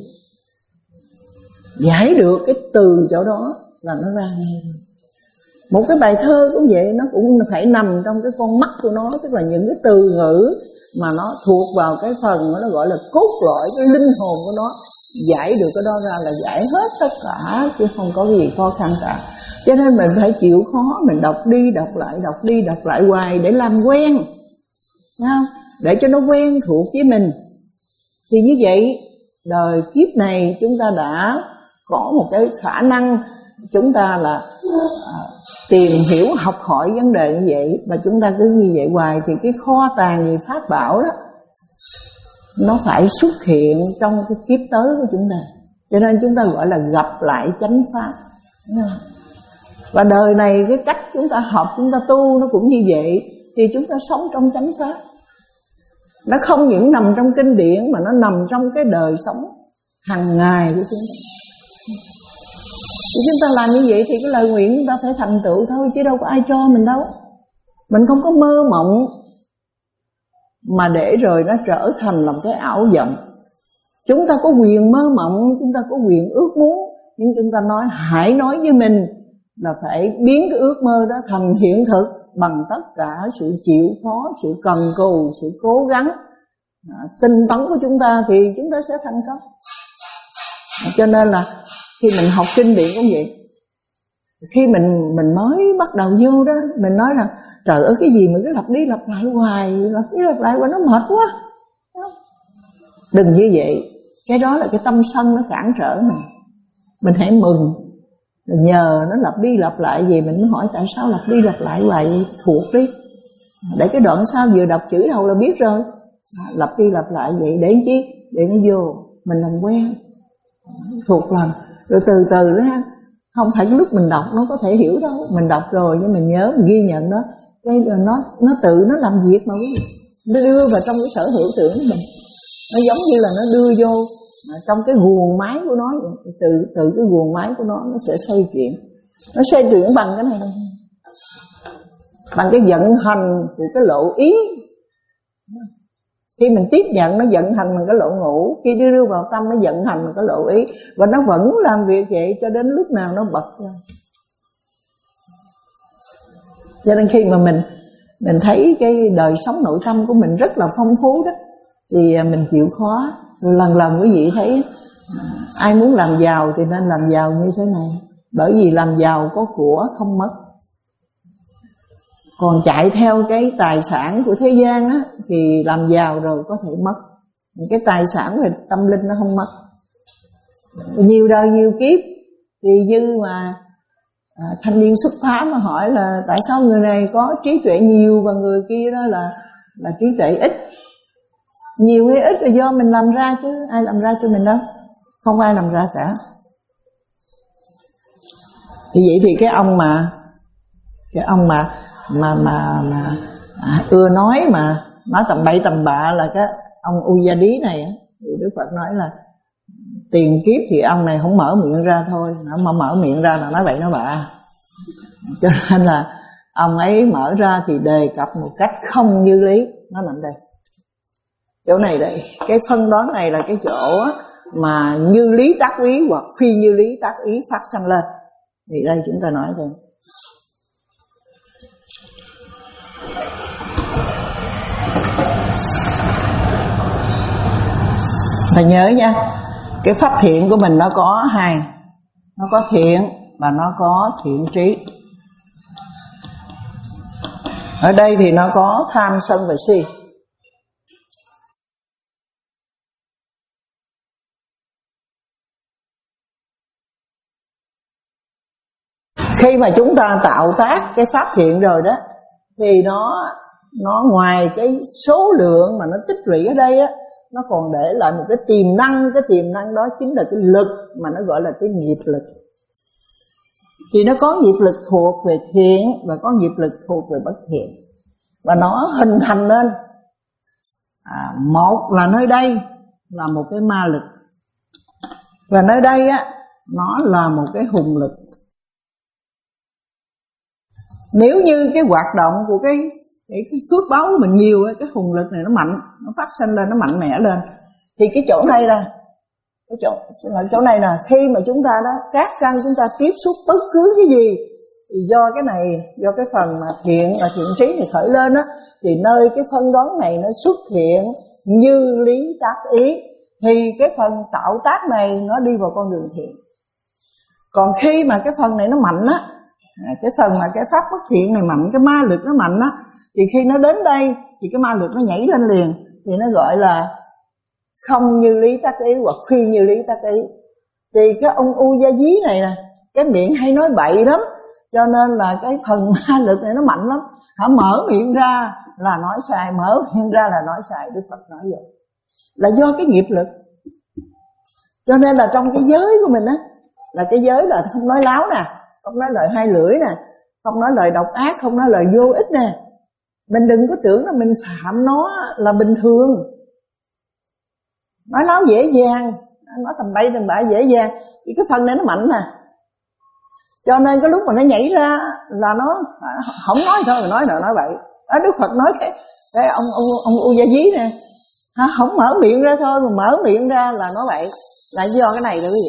giải được cái từ chỗ đó là nó ra ngay. Một cái bài thơ cũng vậy, nó cũng phải nằm trong cái con mắt của nó. Tức là những cái từ ngữ mà nó thuộc vào cái phần nó gọi là cốt lõi, cái linh hồn của nó. Giải được cái đó ra là giải hết tất cả, chứ không có gì khó khăn cả. Cho nên mình phải chịu khó, mình đọc đi đọc lại, đọc đi đọc lại hoài để làm quen, thấy không? Để cho nó quen thuộc với mình. Thì như vậy đời kiếp này chúng ta đã có một cái khả năng, chúng ta là à, tìm hiểu học hỏi vấn đề như vậy. Và chúng ta cứ như vậy hoài thì cái kho tàng về pháp bảo đó nó phải xuất hiện trong cái kiếp tới của chúng ta. Cho nên chúng ta gọi là gặp lại chánh pháp. Và đời này cái cách chúng ta học, chúng ta tu nó cũng như vậy. Thì chúng ta sống trong chánh pháp. Nó không những nằm trong kinh điển mà nó nằm trong cái đời sống hàng ngày của chúng ta. Thì chúng ta làm như vậy thì cái lời nguyện chúng ta phải thành tựu thôi, chứ đâu có ai cho mình đâu. Mình không có mơ mộng mà để rồi nó trở thành làm cái ảo vọng. Chúng ta có quyền mơ mộng, chúng ta có quyền ước muốn, nhưng chúng ta nói hãy nói với mình là phải biến cái ước mơ đó thành hiện thực bằng tất cả sự chịu khó, sự cần cù, sự cố gắng, à, tinh tấn của chúng ta thì chúng ta sẽ thành công. À, cho nên là khi mình học kinh điển cũng vậy. Khi mình mình mới bắt đầu vô đó, mình nói rằng trời ơi cái gì mà cứ lặp đi lặp lại hoài, lặp đi lặp lại và nó mệt quá. Đừng như vậy. Cái đó là cái tâm sân nó cản trở mình. Mình hãy mừng, mình nhờ nó lặp đi lặp lại gì, mình mới hỏi tại sao lặp đi lặp lại hoài, thuộc đi. Để cái đoạn sau vừa đọc chữ đầu là biết rồi. Lặp đi lặp lại vậy để chi? Để nó vô, mình làm quen, thuộc lòng. Rồi từ từ đó ha. Không phải lúc mình đọc nó có thể hiểu đâu. Mình đọc rồi nhưng mình nhớ, mình ghi nhận đó, cái nó nó tự nó làm việc mà quý vị. Nó đưa vào trong cái sở hữu tưởng của mình. Nó giống như là nó đưa vô trong cái guồng máy của nó vậy. Từ từ cái guồng máy của nó nó sẽ xoay chuyển. Nó xoay chuyển bằng cái này, bằng cái vận hành của cái lộ ý. Khi mình tiếp nhận nó vận hành bằng cái lộ ngũ, khi đưa đưa vào tâm nó vận hành bằng cái lộ ý, và nó vẫn làm việc vậy cho đến lúc nào nó bật ra. Cho nên khi mà mình mình thấy cái đời sống nội tâm của mình rất là phong phú đó, thì mình chịu khó. Lần lần quý vị thấy ai muốn làm giàu thì nên làm giàu như thế này. Bởi vì làm giàu có của không mất. Còn chạy theo cái tài sản của thế gian á, thì làm giàu rồi có thể mất. Cái tài sản về tâm linh nó không mất. Nhiều đời nhiều kiếp. Thì như mà à, thanh niên xuất phá mà hỏi là tại sao người này có trí tuệ nhiều và người kia đó là là trí tuệ ít. Nhiều hay ít là do mình làm ra chứ ai làm ra cho mình đâu. Không ai làm ra cả. Thì vậy thì cái ông mà cái ông mà mà mà, mà à, ưa nói mà nói tầm bậy tầm bạ là cái ông Ujadi này, thì Đức Phật nói là tiền kiếp thì ông này không mở miệng ra thôi, mà mở miệng ra là nói bậy nói bạ. Cho nên là ông ấy mở ra thì đề cập một cách không như lý. Nó nằm đây, chỗ này đây, cái phân đoán này là cái chỗ mà như lý tác ý hoặc phi như lý tác ý phát sanh lên. Thì đây chúng ta nói thôi. Ta nhớ nha, cái pháp thiện của mình nó có hai, nó có thiện và nó có thiện trí. Ở đây thì nó có tham sân và si. Khi mà chúng ta tạo tác cái pháp thiện rồi đó, thì nó nó ngoài cái số lượng mà nó tích lũy ở đây á, nó còn để lại một cái tiềm năng. Cái tiềm năng đó chính là cái lực mà nó gọi là cái nghiệp lực. Thì nó có nghiệp lực thuộc về thiện và có nghiệp lực thuộc về bất thiện. Và nó hình thành nên à, một là nơi đây là một cái ma lực, và nơi đây á nó là một cái hùng lực. Nếu như cái hoạt động của cái cái, cái phước báo của mình nhiều, cái hùng lực này nó mạnh, nó phát sinh lên, nó mạnh mẽ lên, thì cái chỗ này là cái chỗ là chỗ này là khi mà chúng ta đó các căn chúng ta tiếp xúc bất cứ cái gì, thì do cái này, do cái phần mà thiện và thiện trí này khởi lên đó, thì nơi cái phân đoán này nó xuất hiện như lý tác ý, thì cái phần tạo tác này nó đi vào con đường thiện. Còn khi mà cái phần này nó mạnh á, cái phần mà cái pháp bất thiện này mạnh, cái ma lực nó mạnh á, thì khi nó đến đây thì cái ma lực nó nhảy lên liền, thì nó gọi là không như lý tác ý hoặc phi như lý tác ý. Thì cái ông Ujadi này nè, cái miệng hay nói bậy lắm, cho nên là cái phần ma lực này nó mạnh lắm. Hả, mở miệng ra là nói sai, mở miệng ra là nói sai. Đức Phật nói vậy là do cái nghiệp lực. Cho nên là trong cái giới của mình á, là cái giới là không nói láo nè, không nói lời hai lưỡi nè, không nói lời độc ác, không nói lời vô ích nè. Mình đừng có tưởng là mình phạm nó là bình thường. Nói láo dễ dàng, nói tầm bậy tầm bạ dễ dàng, thì cái phần này nó mạnh nè. Cho nên cái lúc mà nó nhảy ra là nó không nói thôi mà nói là nói bậy. Đó, Đức Phật nói cái, cái ông ông ông Ujadi nè, hả, không mở miệng ra thôi mà mở miệng ra là nói bậy, là do cái này đó quý vị.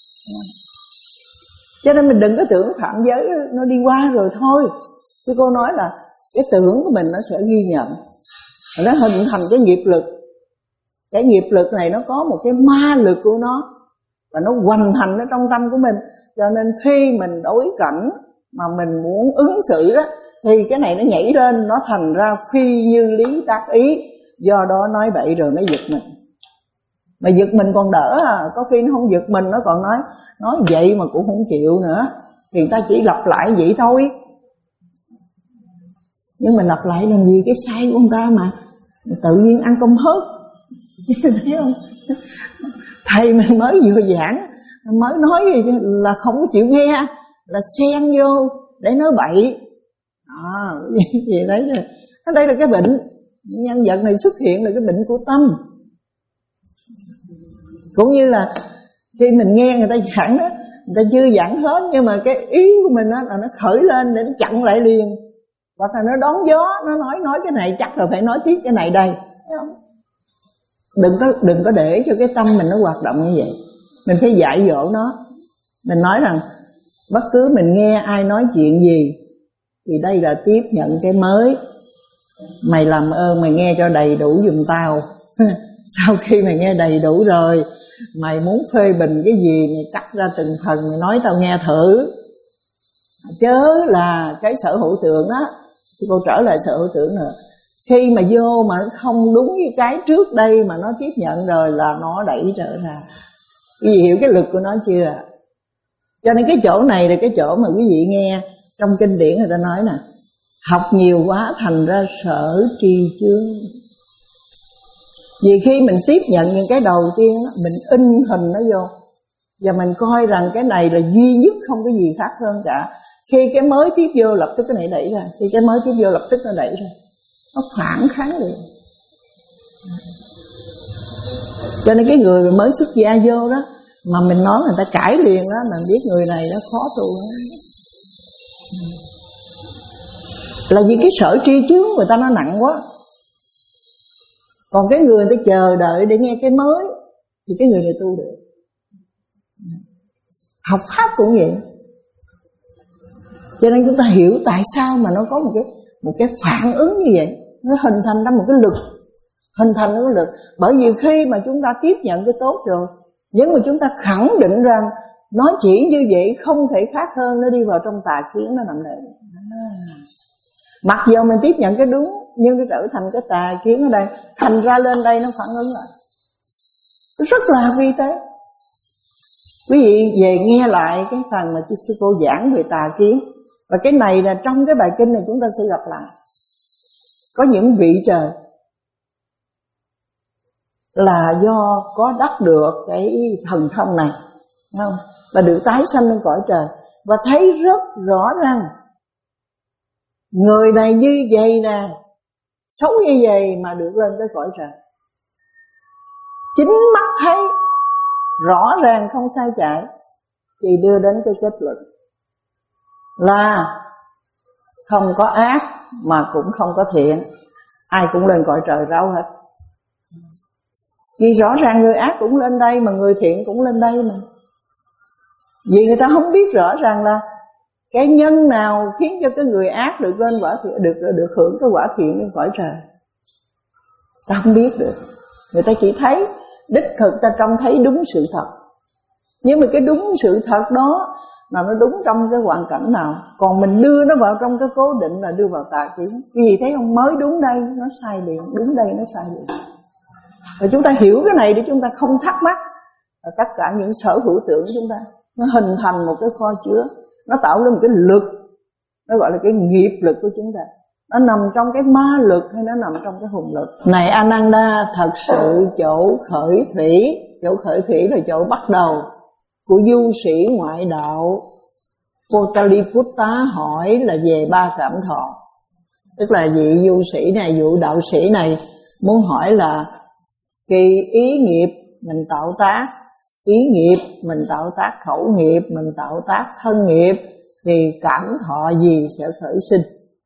Cho nên mình đừng có tưởng phạm giới nó đi qua rồi thôi. Chứ cô nói là cái tưởng của mình nó sẽ ghi nhận, nó hình thành cái nghiệp lực. Cái nghiệp lực này nó có một cái ma lực của nó, và nó hoành hành ở trong tâm của mình. Cho nên khi mình đối cảnh mà mình muốn ứng xử đó, thì cái này nó nhảy lên, nó thành ra phi như lý tác ý. Do đó nói bậy rồi nó giật mình. Mà giật mình còn đỡ à, có khi nó không giật mình, nó còn nói nói vậy mà cũng không chịu nữa. Thì người ta chỉ lặp lại vậy thôi. Nhưng mà lặp lại làm gì cái sai của người ta mà tự nhiên ăn cơm hớt. Thấy không? Thầy mình mới vừa giảng, mới nói gì là không có chịu nghe, là xen vô để nói bậy. À, gì đấy rồi. Đây là cái bệnh, nhân vật này xuất hiện là cái bệnh của tâm. Cũng như là khi mình nghe người ta giảng đó, người ta chưa giảng hết, nhưng mà cái ý của mình đó là nó khởi lên để nó chặn lại liền. Hoặc là nó đón gió, nó nói nói cái này chắc là phải nói tiếp cái này đây. Thấy không? Đừng có, đừng có để cho cái tâm mình nó hoạt động như vậy. Mình phải dạy dỗ nó. Mình nói rằng bất cứ mình nghe ai nói chuyện gì thì đây là tiếp nhận cái mới. Mày làm ơn mày nghe cho đầy đủ giùm tao. Sau khi mày nghe đầy đủ rồi, mày muốn phê bình cái gì mày cắt ra từng phần, mày nói tao nghe thử. Chớ là cái sở hữu tượng á, Sư cô trở lại sự hữu tưởng nữa. Khi mà vô mà nó không đúng với cái trước đây mà nó tiếp nhận rồi là nó đẩy trở ra. Quý vị hiểu cái lực của nó chưa? Cho nên cái chỗ này là cái chỗ mà quý vị nghe trong kinh điển người ta nói nè, học nhiều quá thành ra sở tri chướng. Vì khi mình tiếp nhận những cái đầu tiên đó, mình in hình nó vô, và mình coi rằng cái này là duy nhất, không có gì khác hơn cả. Khi cái mới tiếp vô lập tức cái này đẩy ra, khi cái mới tiếp vô lập tức nó đẩy ra, nó phản kháng liền. Cho nên cái người mới xuất gia vô đó mà mình nói người ta cãi liền đó, mình biết người này nó khó tu đó. Là vì cái sở tri chướng người ta nó nặng quá. Còn cái người ta chờ đợi để nghe cái mới thì cái người này tu được. Học pháp cũng vậy. Cho nên chúng ta hiểu tại sao mà nó có một cái một cái phản ứng như vậy, nó hình thành ra một cái lực, hình thành ra một cái lực. Bởi vì khi mà chúng ta tiếp nhận cái tốt rồi, nhưng mà chúng ta khẳng định rằng nó chỉ như vậy, không thể khác hơn, nó đi vào trong tà kiến, nó nằm đấy. À. Mặc dù mình tiếp nhận cái đúng, nhưng nó trở thành cái tà kiến ở đây, thành ra lên đây nó phản ứng lại. Nó rất là vi tế. Quý vị về nghe lại cái phần mà sư cô giảng về tà kiến. Và cái này là trong cái bài kinh này chúng ta sẽ gặp lại. Có những vị trời là do có đắc được cái thần thông này, không? Và được tái sanh lên cõi trời, và thấy rất rõ ràng người này như vậy nè, xấu như vậy mà được lên tới cõi trời. Chính mắt thấy rõ ràng không sai chạy, thì đưa đến cái kết luận là không có ác mà cũng không có thiện, ai cũng lên cõi trời rau hết. Vì rõ ràng người ác cũng lên đây mà người thiện cũng lên đây mà. Vì người ta không biết rõ ràng là cái nhân nào khiến cho cái người ác được lên quả thiện, được được hưởng cái quả thiện lên cõi trời. Ta không biết được. Người ta chỉ thấy đích thực, ta trông thấy đúng sự thật. Nhưng mà cái đúng sự thật đó là nó đúng trong cái hoàn cảnh nào. Còn mình đưa nó vào trong cái cố định là đưa vào tà kiến. Cái gì thấy không, mới đúng đây nó sai liền, đúng đây nó sai liền. Và chúng ta hiểu cái này để chúng ta không thắc mắc là tất cả những sở hữu tưởng của chúng ta nó hình thành một cái kho chứa, nó tạo lên một cái lực, nó gọi là cái nghiệp lực của chúng ta. Nó nằm trong cái ma lực hay nó nằm trong cái hùng lực. Này Ananda, thật sự chỗ khởi thủy, chỗ khởi thủy là chỗ bắt đầu của du sĩ ngoại đạo Potaliputta hỏi là về ba cảm thọ. Tức là vị du sĩ này, vị đạo sĩ này muốn hỏi là cái ý nghiệp mình tạo tác, ý nghiệp mình tạo tác, khẩu nghiệp mình tạo tác, thân nghiệp, thì cảm thọ gì sẽ khởi sinh.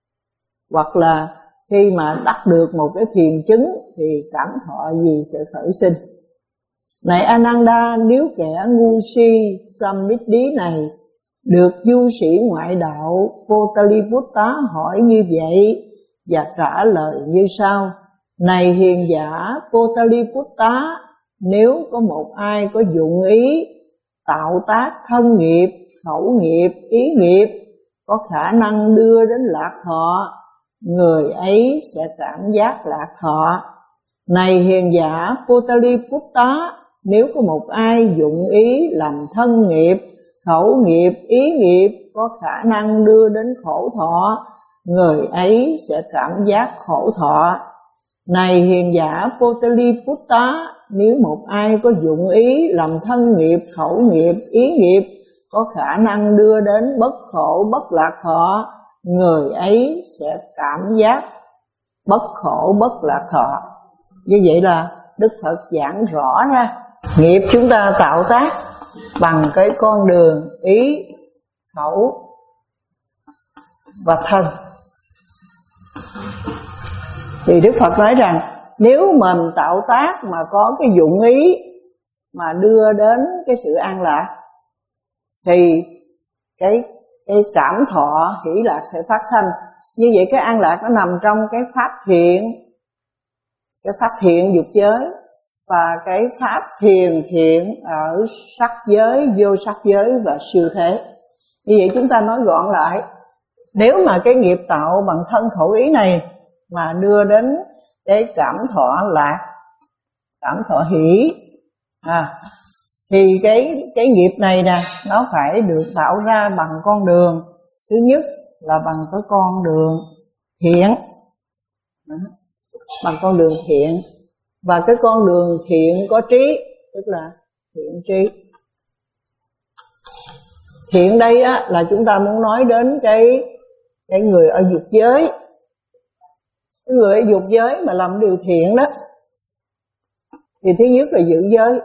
Hoặc là khi mà đắc được một cái thiền chứng thì cảm thọ gì sẽ khởi sinh. Này Ananda, nếu kẻ ngu si Sammiddhi này được du sĩ ngoại đạo Potaliputta hỏi như vậy và trả lời như sau: này hiền giả Potaliputta, nếu có một ai có dụng ý tạo tác thân nghiệp, khẩu nghiệp, ý nghiệp có khả năng đưa đến lạc thọ, người ấy sẽ cảm giác lạc thọ. Này hiền giả Potaliputta, nếu có một ai dụng ý làm thân nghiệp, khẩu nghiệp, ý nghiệp có khả năng đưa đến khổ thọ, người ấy sẽ cảm giác khổ thọ. Này hiền giả Potaliputta, nếu một ai có dụng ý làm thân nghiệp, khẩu nghiệp, ý nghiệp có khả năng đưa đến bất khổ, bất lạc thọ, người ấy sẽ cảm giác bất khổ, bất lạc thọ. Như vậy là Đức Phật giảng rõ ra nghiệp chúng ta tạo tác bằng cái con đường ý, khẩu và thân. Thì Đức Phật nói rằng nếu mình tạo tác mà có cái dụng ý mà đưa đến cái sự an lạc, thì cái cái cảm thọ hỷ lạc sẽ phát sanh. Như vậy cái an lạc nó nằm trong cái pháp thiện, cái pháp thiện dục giới và cái pháp thiền thiện ở sắc giới, vô sắc giới và siêu thế. Như vậy chúng ta nói gọn lại Nếu mà cái nghiệp tạo bằng thân khẩu ý này mà đưa đến cái cảm thọ lạc, cảm thọ hỷ, à, thì cái cái nghiệp này nè nó phải được tạo ra bằng con đường. Thứ nhất là bằng cái con đường thiện, bằng con đường thiện, và cái con đường thiện có trí, tức là thiện trí. Thiện đây á là chúng ta muốn nói đến cái cái người ở dục giới. Cái người ở dục giới mà làm điều thiện đó thì thứ nhất là giữ giới,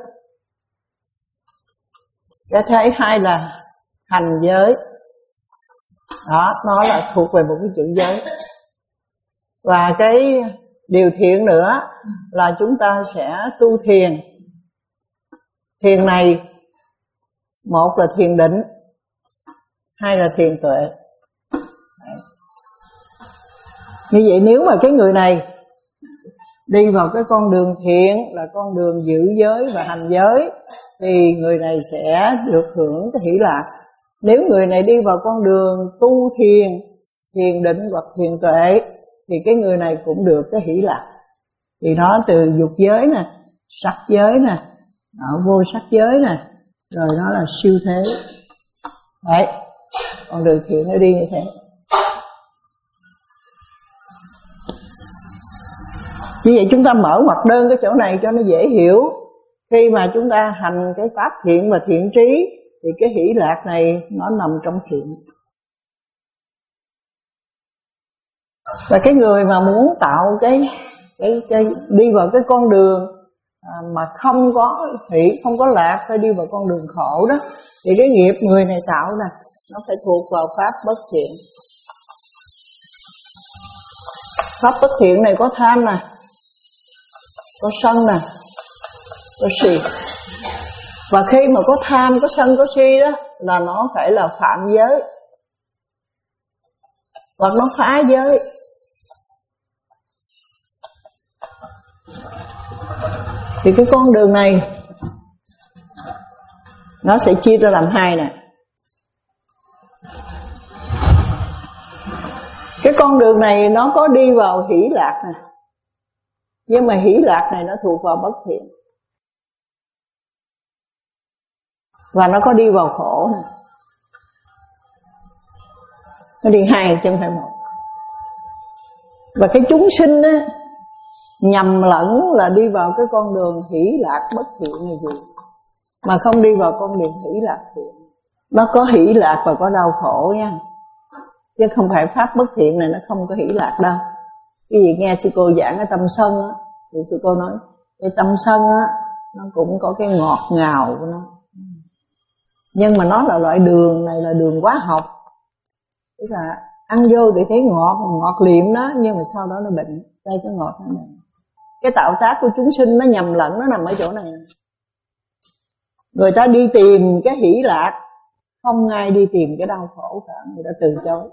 cái thứ hai là hành giới. Đó, nó là thuộc về một cái chữ giới. Và cái điều thiện nữa là chúng ta sẽ tu thiền. Thiền này, một là thiền định, hai là thiền tuệ. Như vậy nếu mà cái người này đi vào cái con đường thiện là con đường giữ giới và hành giới thì người này sẽ được hưởng cái hỷ lạc. Nếu người này đi vào con đường tu thiền, thiền định hoặc thiền tuệ thì cái người này cũng được cái hỷ lạc. Thì nó từ dục giới nè, sắc giới nè, vô sắc giới nè, rồi nó là siêu thế. Đấy, con đường thiện nó đi như thế. Như vậy chúng ta mở ngoặc đơn cái chỗ này cho nó dễ hiểu. Khi mà chúng ta hành cái pháp thiện và thiện trí thì cái hỷ lạc này nó nằm trong thiện. Và cái người mà muốn tạo cái, cái, cái đi vào cái con đường à, mà không có hỷ, không có lạc, phải đi vào con đường khổ đó, thì cái nghiệp người này tạo nè, nó phải thuộc vào pháp bất thiện. Pháp bất thiện này có tham nè, có sân nè, có si. Và khi mà có tham, có sân, có si đó là nó phải là phạm giới, hoặc nó phá giới. Thì cái con đường này nó sẽ chia ra làm hai nè. Cái con đường này nó có đi vào hỷ lạc nè, nhưng mà hỷ lạc này nó thuộc vào bất thiện. Và nó có đi vào khổ nè. Nó đi hai chứ không phải một. Và cái chúng sinh á, nhầm lẫn là đi vào cái con đường hỷ lạc bất thiện này gì, mà không đi vào con đường hỷ lạc thiện. Nó có hỷ lạc và có đau khổ nha, chứ không phải pháp bất thiện này nó không có hỷ lạc đâu. Cái gì nghe sư cô giảng cái tâm sân á, thì sư cô nói cái tâm sân á nó cũng có cái ngọt ngào của nó, nhưng mà nó là loại đường này là đường hóa học, tức là ăn vô thì thấy ngọt, ngọt liệm đó, nhưng mà sau đó nó bệnh. Đây cái ngọt này, này. Cái tạo tác của chúng sinh nó nhầm lẫn, nó nằm ở chỗ này. Người ta đi tìm cái hỷ lạc, không ai đi tìm cái đau khổ cả, người ta từ chối.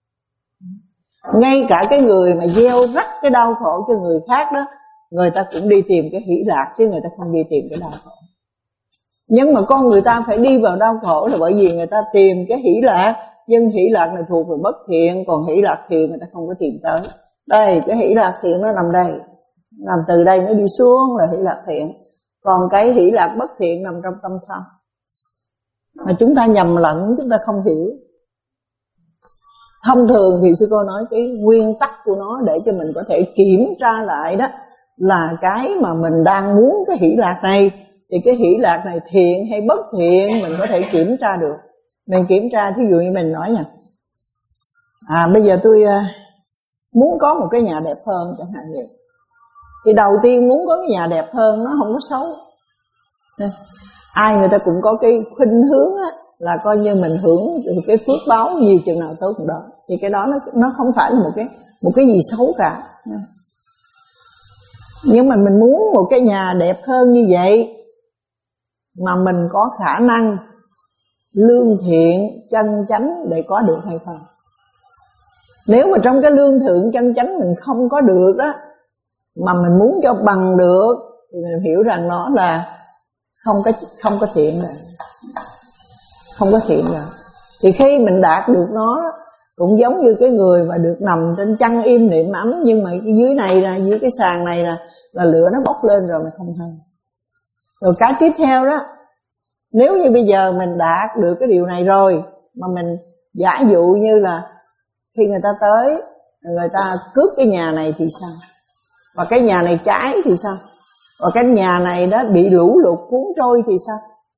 Ngay cả cái người mà gieo rắc cái đau khổ cho người khác đó, người ta cũng đi tìm cái hỷ lạc, chứ người ta không đi tìm cái đau khổ. Nhưng mà con người ta phải đi vào đau khổ là bởi vì người ta tìm cái hỷ lạc, nhưng hỷ lạc này thuộc về bất thiện, còn hỷ lạc thiện người ta không có tìm tới. Đây, cái hỷ lạc thiện nó nằm đây, nằm từ đây nó đi xuống là hỷ lạc thiện. Còn cái hỷ lạc bất thiện nằm trong tâm sân. Mà chúng ta nhầm lẫn, chúng ta không hiểu. Thông thường thì sư cô nói cái nguyên tắc của nó để cho mình có thể kiểm tra lại đó, là cái mà mình đang muốn cái hỷ lạc này, thì cái hỷ lạc này thiện hay bất thiện mình có thể kiểm tra được. Mình kiểm tra, thí dụ như mình nói nha, à bây giờ tôi uh, muốn có một cái nhà đẹp hơn chẳng hạn vậy. Thì đầu tiên muốn có cái nhà đẹp hơn nó không có xấu. Ai người ta cũng có cái khuynh hướng á, là coi như mình hưởng được cái phước báo nhiều chừng nào tốt chừng đó. Thì cái đó nó nó không phải là một cái một cái gì xấu cả. Nhưng mà mình muốn một cái nhà đẹp hơn như vậy mà mình có khả năng lương thiện chân chánh để có được hay không? Nếu mà trong cái lương thiện chân chánh mình không có được đó, mà mình muốn cho bằng được, thì mình hiểu rằng nó là không có không có thiện rồi, không có thiện rồi. Thì khi mình đạt được nó Cũng giống như cái người mà được nằm trên chăn im niệm ấm, nhưng mà dưới này là dưới cái sàn này là là lửa nó bốc lên rồi mà không thấy. Rồi cái tiếp theo đó, nếu như bây giờ mình đạt được cái điều này rồi, mà mình giả dụ như là khi người ta tới, người ta cướp cái nhà này thì sao? Và cái nhà này cháy thì sao? Và cái nhà này đó bị lũ lụt cuốn trôi thì sao?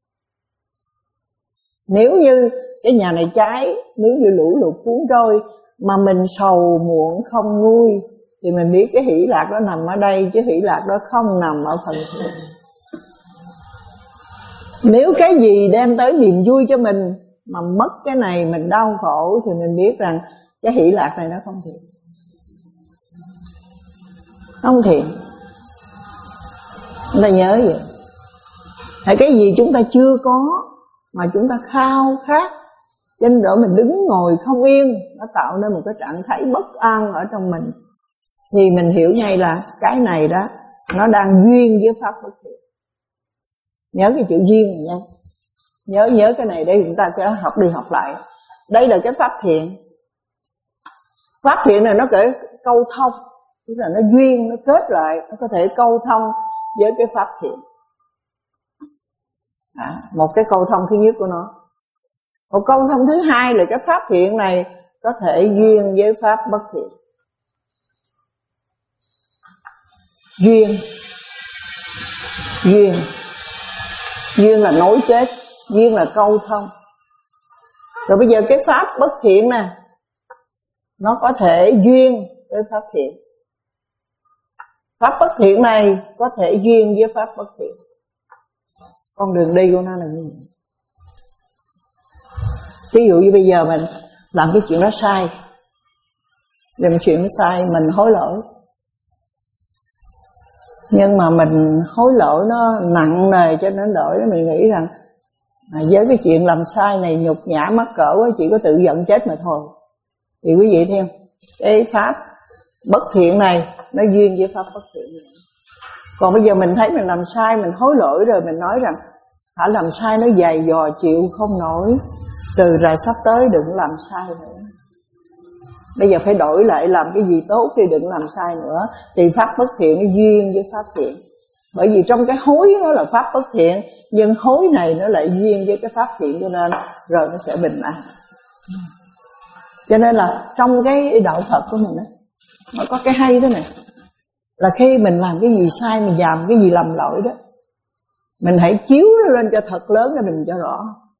Nếu như cái nhà này cháy, nếu như lũ lụt cuốn trôi mà mình sầu muộn không nguôi, thì mình biết cái hỷ lạc đó nằm ở đây, chứ hỷ lạc đó không nằm ở phần thiện. Nếu cái gì đem tới niềm vui cho mình mà mất cái này mình đau khổ, thì mình biết rằng cái hỷ lạc này nó không thiện. Không thiện. Chúng ta nhớ vậy. Hay cái gì chúng ta chưa có mà chúng ta khao khát, cho nên đó mình đứng ngồi không yên, nó tạo nên một cái trạng thái bất an ở trong mình, thì mình hiểu ngay là cái này đó nó đang duyên với pháp bất thiện. Nhớ cái chữ duyên này nha. Nhớ nhớ cái này đây, chúng ta sẽ học đi học lại. Đây là cái pháp thiện. Pháp thiện này nó kể câu thông, tức là nó duyên, nó kết lại, nó có thể câu thông với cái pháp thiện. À, một cái câu thông thứ nhất của nó. Một câu thông thứ hai là cái pháp thiện này có thể duyên với pháp bất thiện. Duyên Duyên Duyên là nối kết, duyên là câu thông. Rồi bây giờ cái pháp bất thiện nè, nó có thể duyên với pháp thiện. Pháp bất thiện này có thể duyên với pháp bất thiện. Con đường đi của nó là như vậy. Ví dụ như bây giờ mình làm cái chuyện đó sai, làm chuyện đó sai, mình hối lỗi. Nhưng mà mình hối lỗi nó nặng nề cho nên đổi, mình nghĩ rằng à, với cái chuyện làm sai này nhục nhã mắc cỡ quá, chỉ có tự giận chết mà thôi. Thì quý vị thấy không? Cái pháp bất thiện này nó duyên với pháp bất thiện này. Còn bây giờ mình thấy mình làm sai, mình hối lỗi rồi, mình nói rằng hả, làm sai nó dày dò chịu không nổi, từ rồi sắp tới đừng làm sai nữa. Bây giờ phải đổi lại làm cái gì tốt thì đừng làm sai nữa. Thì pháp bất thiện nó duyên với pháp thiện. Bởi vì trong cái hối nó là pháp bất thiện, nhưng hối này nó lại duyên với cái pháp thiện, cho nên rồi nó sẽ bình an. Cho nên là trong cái đạo Phật của mình đó, nó có cái hay thế này, là khi mình làm cái gì sai, mình làm cái gì lầm lỗi đó, mình hãy chiếu nó lên cho thật lớn để mình cho rõ.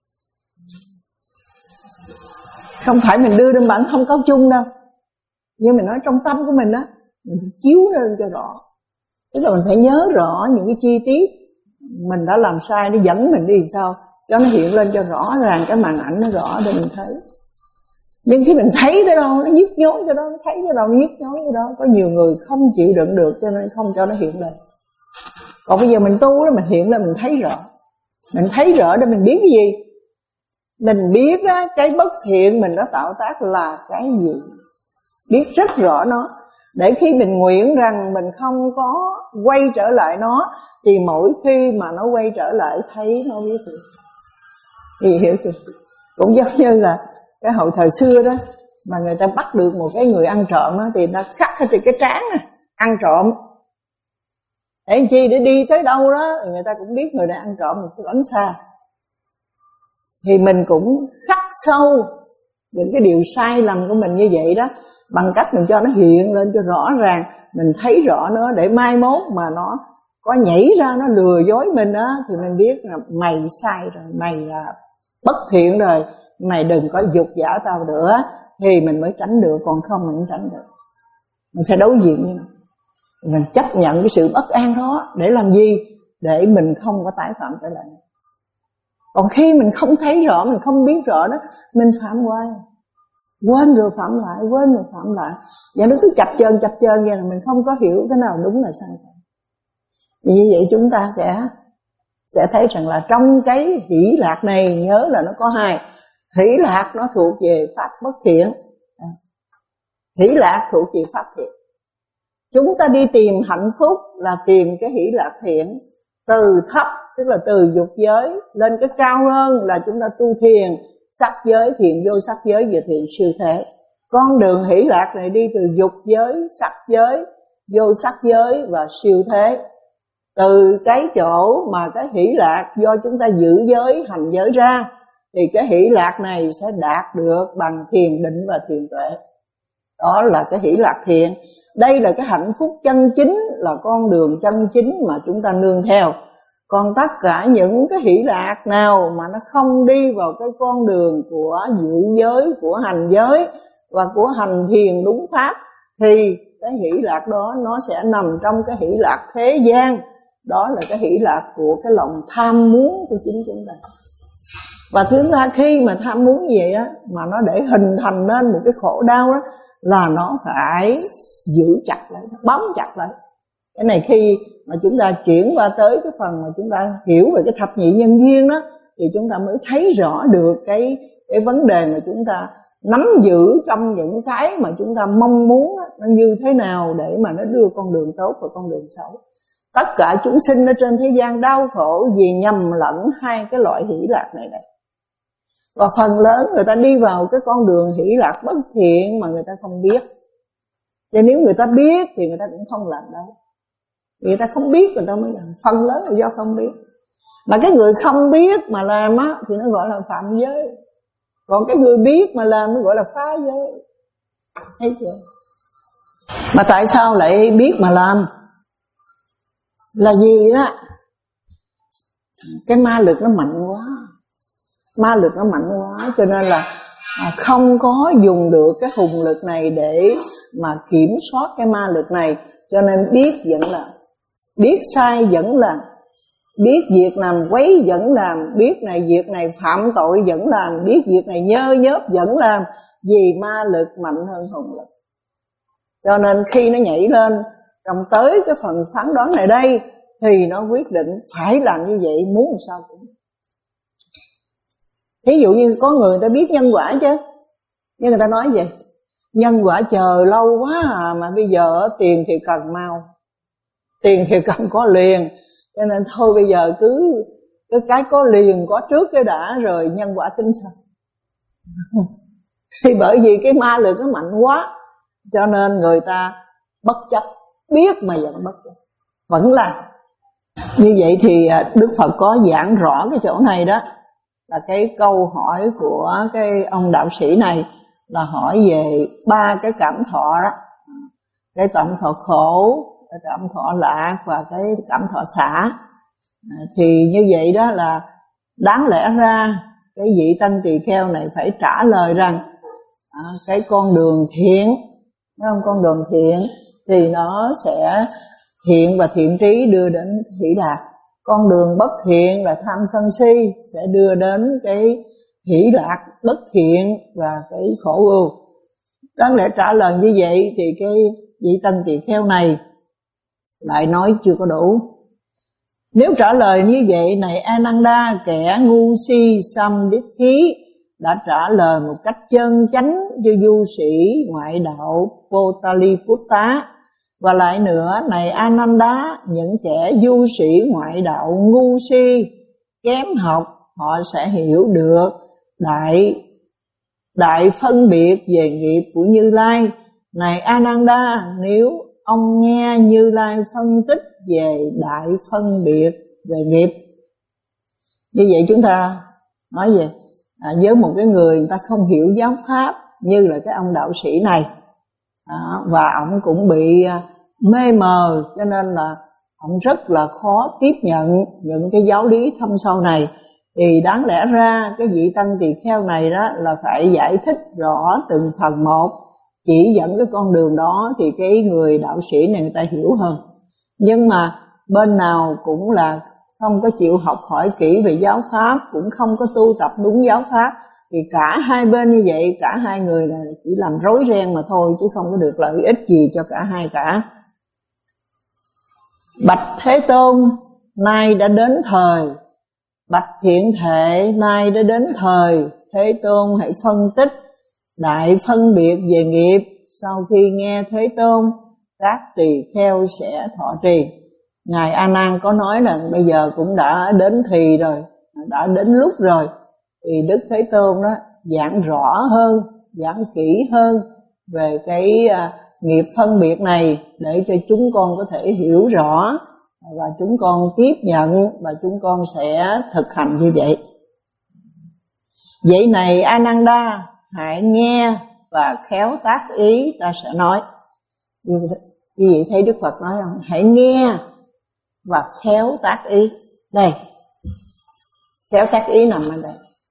Không phải mình đưa lên bản thông cáo chung đâu, nhưng mình nói trong tâm của mình đó, mình phải chiếu nó lên cho rõ. Tức là mình phải nhớ rõ những cái chi tiết mình đã làm sai, nó dẫn mình đi làm sao, cho nó hiện lên cho rõ ràng, cái màn ảnh nó rõ để mình thấy. Nhưng khi mình thấy tới đâu nó nhức nhối cho đó, nó thấy tới đâu nó nhức nhối cho đó. Có nhiều người không chịu đựng được cho nên không cho nó hiện lên. Còn bây giờ mình tu đó, mình hiện lên mình thấy rõ. Mình thấy rõ để mình biết cái gì? Mình biết đó, cái bất thiện mình đã tạo tác là cái gì, biết rất rõ nó. Để khi mình nguyện rằng mình không có quay trở lại nó, thì mỗi khi mà nó quay trở lại thấy nó biết được. Thì hiểu chưa? Cũng giống như là cái hồi thời xưa đó, mà người ta bắt được một cái người ăn trộm đó, thì ta khắc ở trên cái trán này, ăn trộm. Để làm chi? Để đi tới đâu đó người ta cũng biết người này ăn trộm, mình phải đánh xa. Thì mình cũng khắc sâu những cái điều sai lầm của mình như vậy đó, bằng cách mình cho nó hiện lên cho rõ ràng, mình thấy rõ nó, để mai mốt mà nó có nhảy ra nó lừa dối mình á, thì mình biết là mày sai rồi, mày là bất thiện rồi, mày đừng có dục giả tao nữa, thì mình mới tránh được, còn không mình không tránh được. Mình phải đối diện với nó, mình chấp nhận cái sự bất an đó. Để làm gì? Để mình không có tái phạm trở lại. Còn khi mình không thấy rõ, mình không biết rõ đó, mình phạm hoài, quên rồi phạm lại, quên rồi phạm lại, và nó cứ chập chờn chập chờn vậy, là mình không có hiểu cái nào đúng là sai. Vì như vậy chúng ta sẽ sẽ thấy rằng là trong cái hỷ lạc này, nhớ là nó có hai. Hỷ lạc nó thuộc về pháp bất thiện, hỷ lạc thuộc về pháp thiện. Chúng ta đi tìm hạnh phúc là tìm cái hỷ lạc thiện, từ thấp tức là từ dục giới lên cái cao hơn là chúng ta tu thiền, sắc giới, thiền vô sắc giới và thiền siêu thế. Con đường hỷ lạc này đi từ dục giới, sắc giới, vô sắc giới và siêu thế. Từ cái chỗ mà cái hỷ lạc do chúng ta giữ giới, hành giới ra, thì cái hỷ lạc này sẽ đạt được bằng thiền định và thiền tuệ. Đó là cái hỷ lạc thiện. Đây là cái hạnh phúc chân chính, là con đường chân chính mà chúng ta nương theo. Còn tất cả những cái hỷ lạc nào mà nó không đi vào cái con đường của giữ giới, của hành giới và của hành thiền đúng pháp, thì cái hỷ lạc đó nó sẽ nằm trong cái hỷ lạc thế gian. Đó là cái hỷ lạc của cái lòng tham muốn của chính chúng ta. Và chúng ta khi mà tham muốn như vậy á, mà nó để hình thành nên một cái khổ đau đó, là nó phải giữ chặt lại, bám chặt lại. Cái này khi mà chúng ta chuyển qua tới cái phần mà chúng ta hiểu về cái thập nhị nhân duyên đó, thì chúng ta mới thấy rõ được cái, cái vấn đề mà chúng ta nắm giữ trong những cái mà chúng ta mong muốn đó, nó như thế nào để mà nó đưa con đường tốt và con đường xấu. Tất cả chúng sinh ở trên thế gian đau khổ vì nhầm lẫn hai cái loại hỷ lạc này này. Và phần lớn người ta đi vào cái con đường hỷ lạc bất thiện mà người ta không biết. Và nếu người ta biết thì người ta cũng không làm đâu. Người ta không biết người ta mới làm. Phần lớn là do không biết. Mà cái người không biết mà làm á thì nó gọi là phạm giới. Còn cái người biết mà làm nó gọi là phá giới. Thấy chưa? Mà tại sao lại biết mà làm? Là gì đó? Cái ma lực nó mạnh quá. Ma lực nó mạnh quá cho nên là không có dùng được cái hùng lực này để mà kiểm soát cái ma lực này. Cho nên biết vẫn làm, biết sai vẫn làm, biết việc làm quấy vẫn làm, biết này việc này phạm tội vẫn làm, biết việc này nhơ nhớp vẫn làm, vì ma lực mạnh hơn hùng lực. Cho nên khi nó nhảy lên trong tới cái phần phán đoán này đây, thì nó quyết định phải làm như vậy, muốn làm sao cũng. Ví dụ như có người ta biết nhân quả chứ, nhưng người ta nói gì? Nhân quả chờ lâu quá à, mà bây giờ tiền thì cần mau, tiền thì cần có liền, cho nên thôi bây giờ cứ cái cái có liền có trước cái đã, rồi nhân quả tính sao. Thì bởi vì cái ma lực nó mạnh quá, cho nên người ta bất chấp, biết mà vẫn bất chấp, vẫn làm. Như vậy thì Đức Phật có giảng rõ cái chỗ này đó, là cái câu hỏi của cái ông đạo sĩ này là hỏi về ba cái cảm thọ đó. Cái cảm thọ khổ, cái cảm thọ lạc và cái cảm thọ xả. Thì như vậy đó là đáng lẽ ra cái vị Tăng Tỳ Kheo này phải trả lời rằng à, cái con đường thiện, đúng không? Con đường thiện thì nó sẽ thiện và thiện trí đưa đến hỷ lạc. Con đường bất thiện là tham sân si sẽ đưa đến cái hỷ lạc bất thiện và cái khổ ưu. Đáng lẽ trả lời như vậy thì cái vị Tăng Tỳ Kheo này lại nói chưa có đủ. Nếu trả lời như vậy, này Ananda, kẻ ngu si Samditthi đã trả lời một cách chân chánh cho du sĩ ngoại đạo Potaliputta. Và lại nữa, này Ananda, những kẻ du sĩ ngoại đạo ngu si, kém học, họ sẽ hiểu được đại đại phân biệt về nghiệp của Như Lai. Này Ananda, nếu ông nghe Như Lai phân tích về đại phân biệt về nghiệp, như vậy chúng ta nói về à, với một cái người người ta không hiểu giáo pháp như là cái ông đạo sĩ này, à, và ông cũng bị mê mờ, cho nên là ông rất là khó tiếp nhận những cái giáo lý thâm sâu này. Thì đáng lẽ ra cái vị Tăng Tỳ Kheo này đó là phải giải thích rõ từng phần một, chỉ dẫn cái con đường đó thì cái người đạo sĩ này người ta hiểu hơn. Nhưng mà bên nào cũng là không có chịu học hỏi kỹ về giáo pháp, cũng không có tu tập đúng giáo pháp, thì cả hai bên như vậy, cả hai người là chỉ làm rối ren mà thôi, chứ không có được lợi ích gì cho cả hai cả. Bạch Thế Tôn, nay đã đến thời. Bạch Thiện Thệ, nay đã đến thời. Thế Tôn hãy phân tích đại phân biệt về nghiệp. Sau khi nghe Thế Tôn, các tỳ kheo sẽ thọ trì. Ngài A Nan có nói là bây giờ cũng đã đến thì rồi, đã đến lúc rồi, thì Đức Thế Tôn đó giảng rõ hơn, giảng kỹ hơn về cái uh, nghiệp phân biệt này, để cho chúng con có thể hiểu rõ và chúng con tiếp nhận và chúng con sẽ thực hành như vậy. Vậy này Ananda, hãy nghe và khéo tác ý ta sẽ nói. Như vậy thấy Đức Phật nói không? Hãy nghe và khéo tác ý. Đây, khéo tác ý nằm ở đây.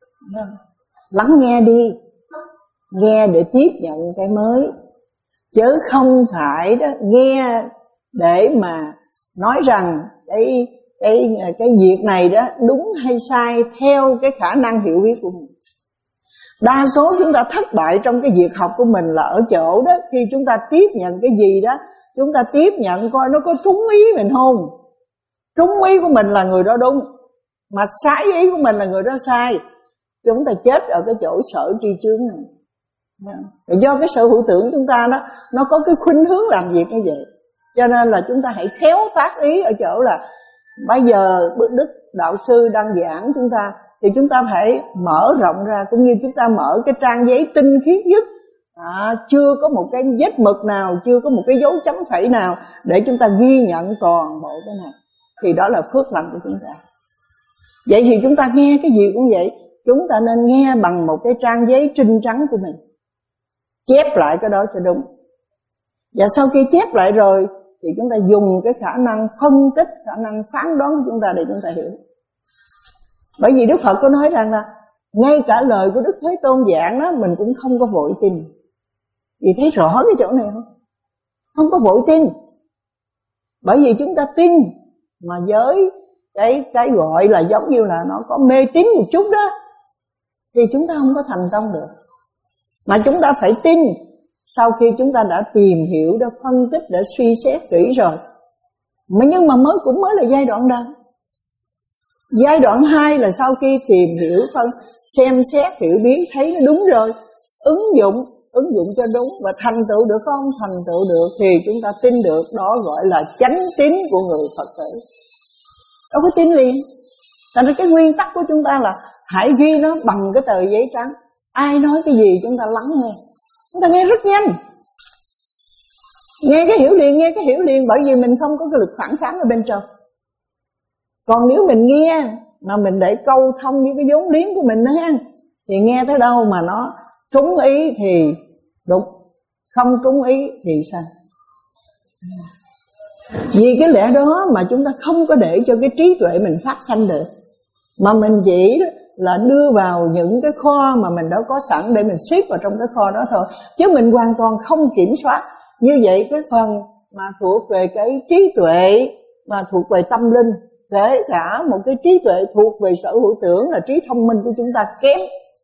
Lắng nghe đi, nghe để tiếp nhận cái mới, chứ không phải đó nghe để mà nói rằng cái cái cái việc này đó đúng hay sai theo cái khả năng hiểu biết của mình. Đa số chúng ta thất bại trong cái việc học của mình là ở chỗ đó, khi chúng ta tiếp nhận cái gì đó, chúng ta tiếp nhận coi nó có trúng ý mình không. Trúng ý của mình là người đó đúng, mà sai ý của mình là người đó sai. Chúng ta chết ở cái chỗ sở tri chướng này. Do cái sở hữu tưởng chúng ta đó, nó có cái khuynh hướng làm việc như vậy. Cho nên là chúng ta hãy khéo tác ý ở chỗ là bây giờ Đức Đạo Sư đang giảng chúng ta, thì chúng ta phải mở rộng ra, cũng như chúng ta mở cái trang giấy tinh khiết nhất, à, chưa có một cái vết mực nào, chưa có một cái dấu chấm phẩy nào, để chúng ta ghi nhận toàn bộ cái này, thì đó là phước lành của chúng ta. Vậy thì chúng ta nghe cái gì cũng vậy, chúng ta nên nghe bằng một cái trang giấy trinh trắng của mình, chép lại cái đó cho đúng. Và sau khi chép lại rồi thì chúng ta dùng cái khả năng phân tích, khả năng phán đoán của chúng ta để chúng ta hiểu. Bởi vì Đức Phật có nói rằng là ngay cả lời của Đức Thế Tôn giảng đó, mình cũng không có vội tin. Vì thấy rõ cái chỗ này không? Không có vội tin. Bởi vì chúng ta tin mà với cái cái gọi là giống như là nó có mê tín một chút đó, thì chúng ta không có thành công được. Mà chúng ta phải tin sau khi chúng ta đã tìm hiểu, đã phân tích, đã suy xét kỹ rồi. Mà nhưng mà mới cũng mới là giai đoạn đầu. Giai đoạn hai là sau khi tìm hiểu, phân xem xét, hiểu biết, thấy nó đúng rồi, ứng dụng, ứng dụng cho đúng và thành tựu được không? Thành tựu được thì chúng ta tin được, đó gọi là chánh tín của người Phật tử. Đâu có tin liền. Thành ra cái nguyên tắc của chúng ta là hãy ghi nó bằng cái tờ giấy trắng. Ai nói cái gì chúng ta lắng nghe. Chúng ta nghe rất nhanh. Nghe cái hiểu liền, nghe cái hiểu liền, bởi vì mình không có cái lực phản kháng ở bên trong. Còn nếu mình nghe mà mình để câu thông với cái vốn liếng của mình đó ha, thì nghe tới đâu mà nó trúng ý thì đúng, không trúng ý thì sao? Vì cái lẽ đó mà chúng ta không có để cho cái trí tuệ mình phát sanh được, mà mình chỉ là đưa vào những cái kho mà mình đã có sẵn để mình xếp vào trong cái kho đó thôi, chứ mình hoàn toàn không kiểm soát. Như vậy cái phần mà thuộc về cái trí tuệ, mà thuộc về tâm linh, kể cả một cái trí tuệ thuộc về sở hữu tưởng là trí thông minh của chúng ta kém.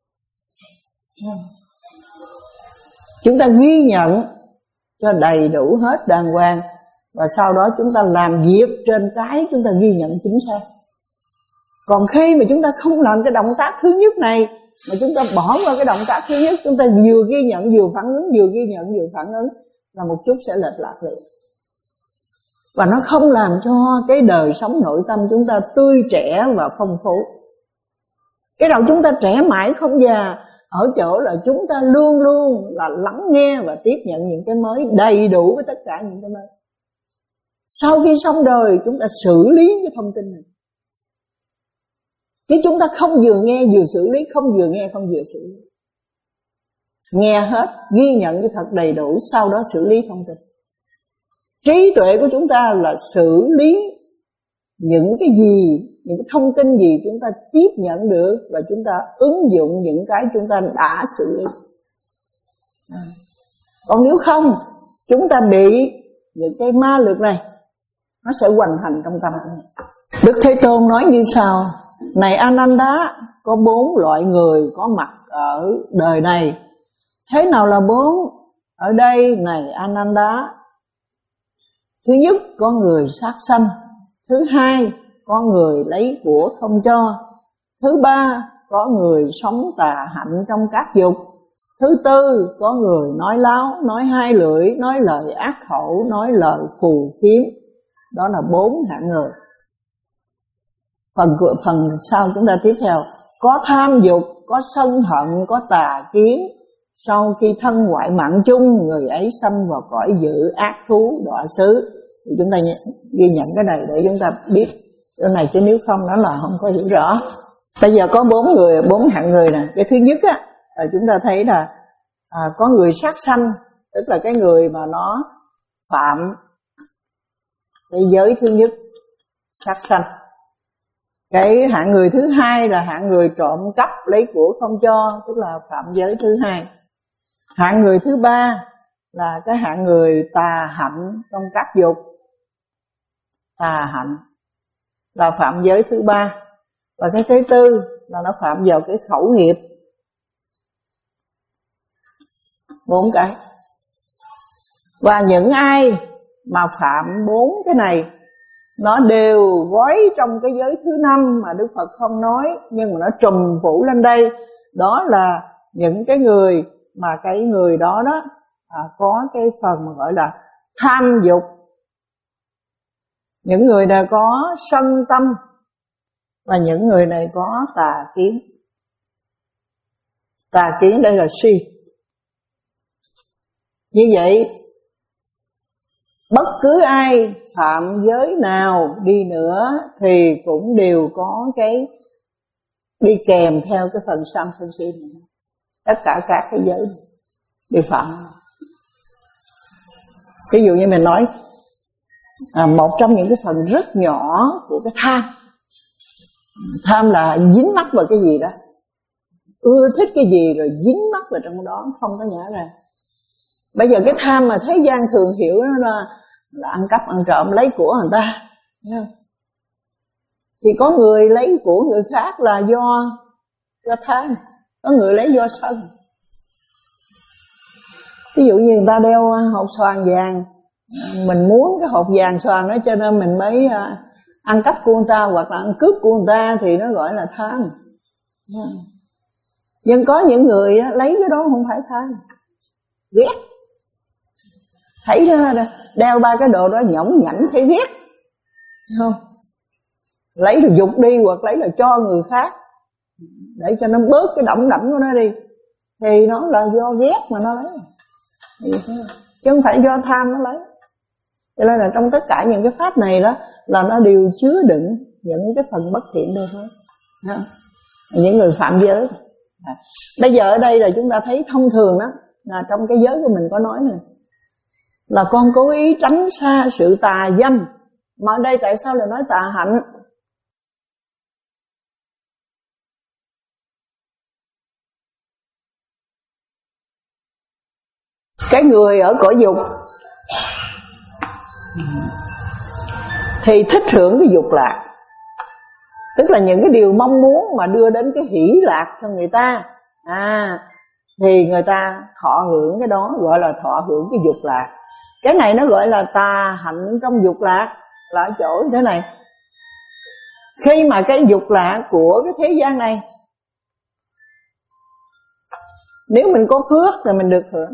Chúng ta ghi nhận cho đầy đủ hết đàng hoàng, và sau đó chúng ta làm việc trên cái chúng ta ghi nhận chính xác. Còn khi mà chúng ta không làm cái động tác thứ nhất này, mà chúng ta bỏ qua cái động tác thứ nhất, chúng ta vừa ghi nhận vừa phản ứng, vừa ghi nhận vừa phản ứng, là một chút sẽ lệch lạc liền. Và nó không làm cho cái đời sống nội tâm chúng ta tươi trẻ và phong phú. Cái đầu chúng ta trẻ mãi không già ở chỗ là chúng ta luôn luôn là lắng nghe và tiếp nhận những cái mới đầy đủ với tất cả những cái mới. Sau khi xong đời chúng ta xử lý cái thông tin này. Chứ chúng ta không vừa nghe vừa xử lý, không vừa nghe không vừa xử lý. Nghe hết, ghi nhận cho thật đầy đủ, sau đó xử lý thông tin. Trí tuệ của chúng ta là xử lý những cái gì, những cái thông tin gì chúng ta tiếp nhận được, và chúng ta ứng dụng những cái chúng ta đã xử lý. À. Còn nếu không, chúng ta bị những cái ma lực này nó sẽ hoành hành trong tâm. Đức Thế Tôn nói như sau: này Ananda, có bốn loại người có mặt ở đời này. Thế nào là bốn? Ở đây này Ananda, thứ nhất có người sát sanh, thứ hai có người lấy của không cho, thứ ba có người sống tà hạnh trong các dục, thứ tư có người nói láo, nói hai lưỡi, nói lời ác khẩu, nói lời phù phiếm. Đó là bốn hạng người. Phần phần sau chúng ta tiếp theo: có tham dục, có sân hận, có tà kiến, sau khi thân ngoại mạng chung, người ấy xâm vào cõi dữ ác thú đọa xứ. Thì chúng ta ghi nhận cái này để chúng ta biết cái này, chứ nếu không nó là không có hiểu rõ. Bây giờ có bốn người, bốn hạng người nè. Cái thứ nhất á, là chúng ta thấy là à, có người sát sanh, tức là cái người mà nó phạm cái giới thứ nhất, sát sanh. Cái hạng người thứ hai là hạng người trộm cắp lấy của không cho, tức là phạm giới thứ hai. Hạng người thứ ba là cái hạng người tà hạnh trong các dục, tà hạnh là phạm giới thứ ba. Và cái thứ tư là nó phạm vào cái khẩu nghiệp. Bốn cái. Và những ai mà phạm bốn cái này, nó đều gói trong cái giới thứ năm mà Đức Phật không nói, nhưng mà nó trùm phủ lên đây. Đó là những cái người mà cái người đó đó à, có cái phần mà gọi là tham dục. Những người này có sân tâm, và những người này có tà kiến. Tà kiến đây là si. Như vậy, bất cứ ai phạm giới nào đi nữa thì cũng đều có cái đi kèm theo cái phần tham sân si này. Tất cả các cái giới đều phạm. Ví dụ như mình nói à, một trong những cái phần rất nhỏ của cái tham. Tham là dính mắc vào cái gì đó, ưa thích cái gì rồi dính mắc vào trong đó, không có nhả ra. Bây giờ cái tham mà thế gian thường hiểu đó là, là ăn cắp, ăn trộm, lấy của người ta. Thì có người lấy của người khác là do do tham, có người lấy do sân. Ví dụ như người ta đeo hộp xoàn vàng, mình muốn cái hộp vàng xoàn đó cho nên mình mới ăn cắp của người ta hoặc là ăn cướp của người ta, thì nó gọi là tham. Nhưng có những người lấy cái đó không phải tham, ghét. Thấy đó, đeo ba cái đồ đó nhõng nhảnh thấy ghét, không? Lấy rồi dục đi hoặc lấy rồi cho người khác để cho nó bớt cái đỏng đảnh của nó đi, thì nó là do ghét mà nó lấy, chứ không phải do tham nó lấy. Cho nên là trong tất cả những cái pháp này đó là nó đều chứa đựng những cái phần bất thiện đây thôi. Những người phạm giới. Bây giờ ở đây là chúng ta thấy thông thường đó, là trong cái giới của mình có nói này, là con cố ý tránh xa sự tà dâm. Mà ở đây tại sao lại nói tà hạnh? Cái người ở cõi dục thì thích hưởng cái dục lạc, tức là những cái điều mong muốn mà đưa đến cái hỷ lạc cho người ta, à thì người ta thọ hưởng cái đó, gọi là thọ hưởng cái dục lạc. Cái này nó gọi là tà hạnh trong dục lạc, là ở chỗ thế này. Khi mà cái dục lạc của cái thế gian này, nếu mình có phước thì mình được hưởng,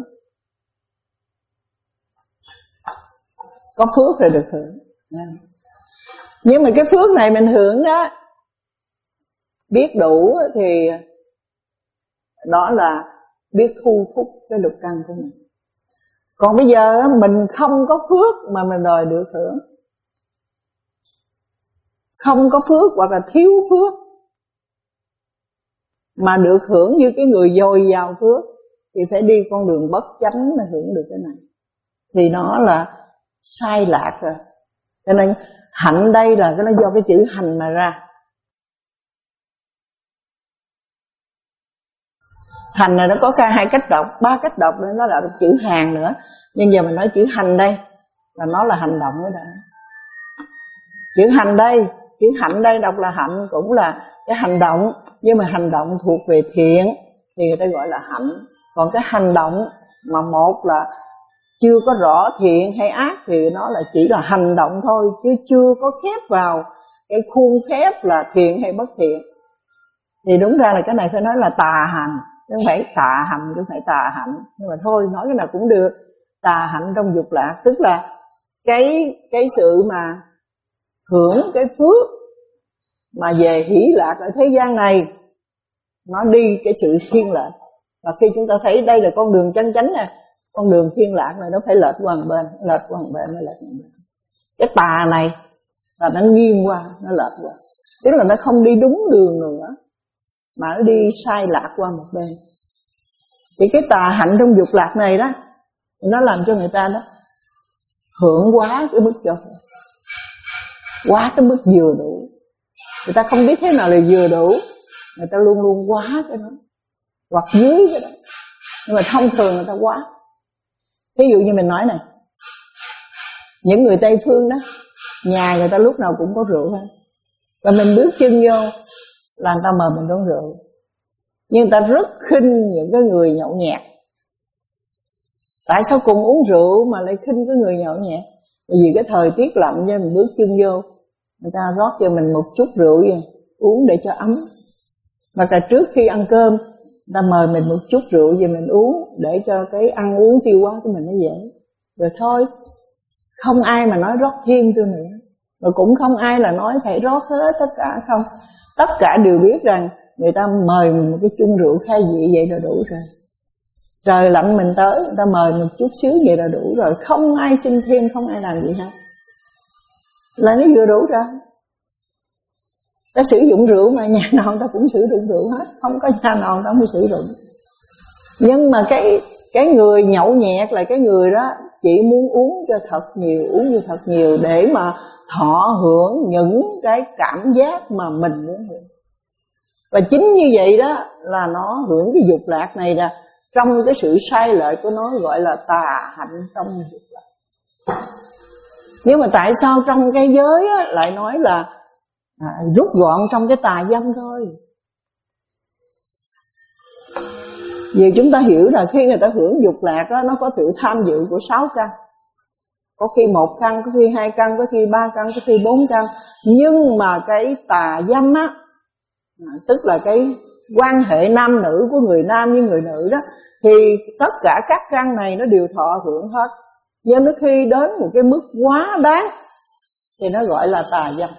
có phước rồi được hưởng. Nhưng mà cái phước này mình hưởng đó, biết đủ thì đó là biết thu thúc cái lục căn của mình. Còn bây giờ mình không có phước mà mình đòi được hưởng, không có phước hoặc là thiếu phước mà được hưởng như cái người dồi dào phước, thì phải đi con đường bất chánh mà hưởng được cái này, thì nó là sai lạc rồi. Cho nên hạnh đây là cái nó do cái chữ hành mà ra. Hành này nó có cả hai cách đọc, ba cách đọc nữa, nó là chữ hàng nữa. Nhưng giờ mình nói chữ hành đây là nó là hành động đó. Chữ hành đây, chữ hạnh đây đọc là hạnh, cũng là cái hành động, nhưng mà hành động thuộc về thiện thì người ta gọi là hạnh. Còn cái hành động mà một là chưa có rõ thiện hay ác thì nó là chỉ là hành động thôi, chứ chưa có khép vào cái khuôn phép là thiện hay bất thiện. Thì đúng ra là cái này phải nói là tà hành, chứ không phải tà hành, chứ không phải tà hạnh. Nhưng mà thôi, nói cái nào cũng được. Tà hạnh trong dục lạc, tức là cái cái sự mà hưởng cái phước mà về hỷ lạc ở thế gian này, nó đi cái sự thiên lệch, Và khi chúng ta thấy đây là con đường chân chánh nè, con đường thiên lạc này nó phải lệch qua một bên, lệch qua một bên, nó lệch qua một bên. Cái tà này là nó nghiêng qua, nó lệch qua, tức là nó không đi đúng đường nữa mà nó đi sai lạc qua một bên. Thì cái tà hạnh trong dục lạc này đó, nó làm cho người ta đó hưởng quá cái mức cho phép, quá cái mức vừa đủ. Người ta không biết thế nào là vừa đủ, người ta luôn luôn quá cái đó hoặc dưới cái đó. Nhưng mà thông thường người ta quá. Ví dụ như mình nói này, những người Tây phương đó, nhà người ta lúc nào cũng có rượu hết, và mình bước chân vô là người ta mời mình uống rượu. Nhưng người ta rất khinh những cái người nhậu nhẹt. Tại sao cùng uống rượu mà lại khinh cái người nhậu nhẹt? Bởi vì cái thời tiết lạnh cho mình bước chân vô, người ta rót cho mình một chút rượu vậy, uống để cho ấm. Hoặc là trước khi ăn cơm, người ta mời mình một chút rượu về mình uống, để cho cái ăn uống tiêu hóa của mình nó dễ. Rồi thôi, không ai mà nói rót thêm tôi nữa, và cũng không ai là nói phải rót hết tất cả, không. Tất cả đều biết rằng người ta mời mình một cái chung rượu khai vị vậy là đủ rồi. Trời lạnh mình tới, người ta mời một chút xíu vậy là đủ rồi, không ai xin thêm, không ai làm gì hết, là nó vừa đủ rồi. Ta sử dụng rượu mà nhà nào người ta cũng sử dụng rượu hết, không có nhà nào người ta không sử dụng. Nhưng mà cái cái người nhậu nhẹt là cái người đó chỉ muốn uống cho thật nhiều, uống cho thật nhiều để mà thọ hưởng những cái cảm giác mà mình muốn hưởng. Và chính như vậy đó là nó hưởng cái dục lạc này, là trong cái sự sai lệch của nó gọi là tà hạnh trong dục lạc. Nhưng mà tại sao trong cái giới á, lại nói là à, rút gọn trong cái tà dâm thôi? Vì chúng ta hiểu là khi người ta hưởng dục lạc đó, nó có sự tham dự của sáu căn. Có khi một căn, có khi hai căn, có khi ba căn, có khi bốn căn. Nhưng mà cái tà dâm á, tức là cái quan hệ nam nữ của người nam với người nữ đó, thì tất cả các căn này nó đều thọ hưởng hết. Nhưng nó khi đến một cái mức quá đáng thì nó gọi là tà dâm.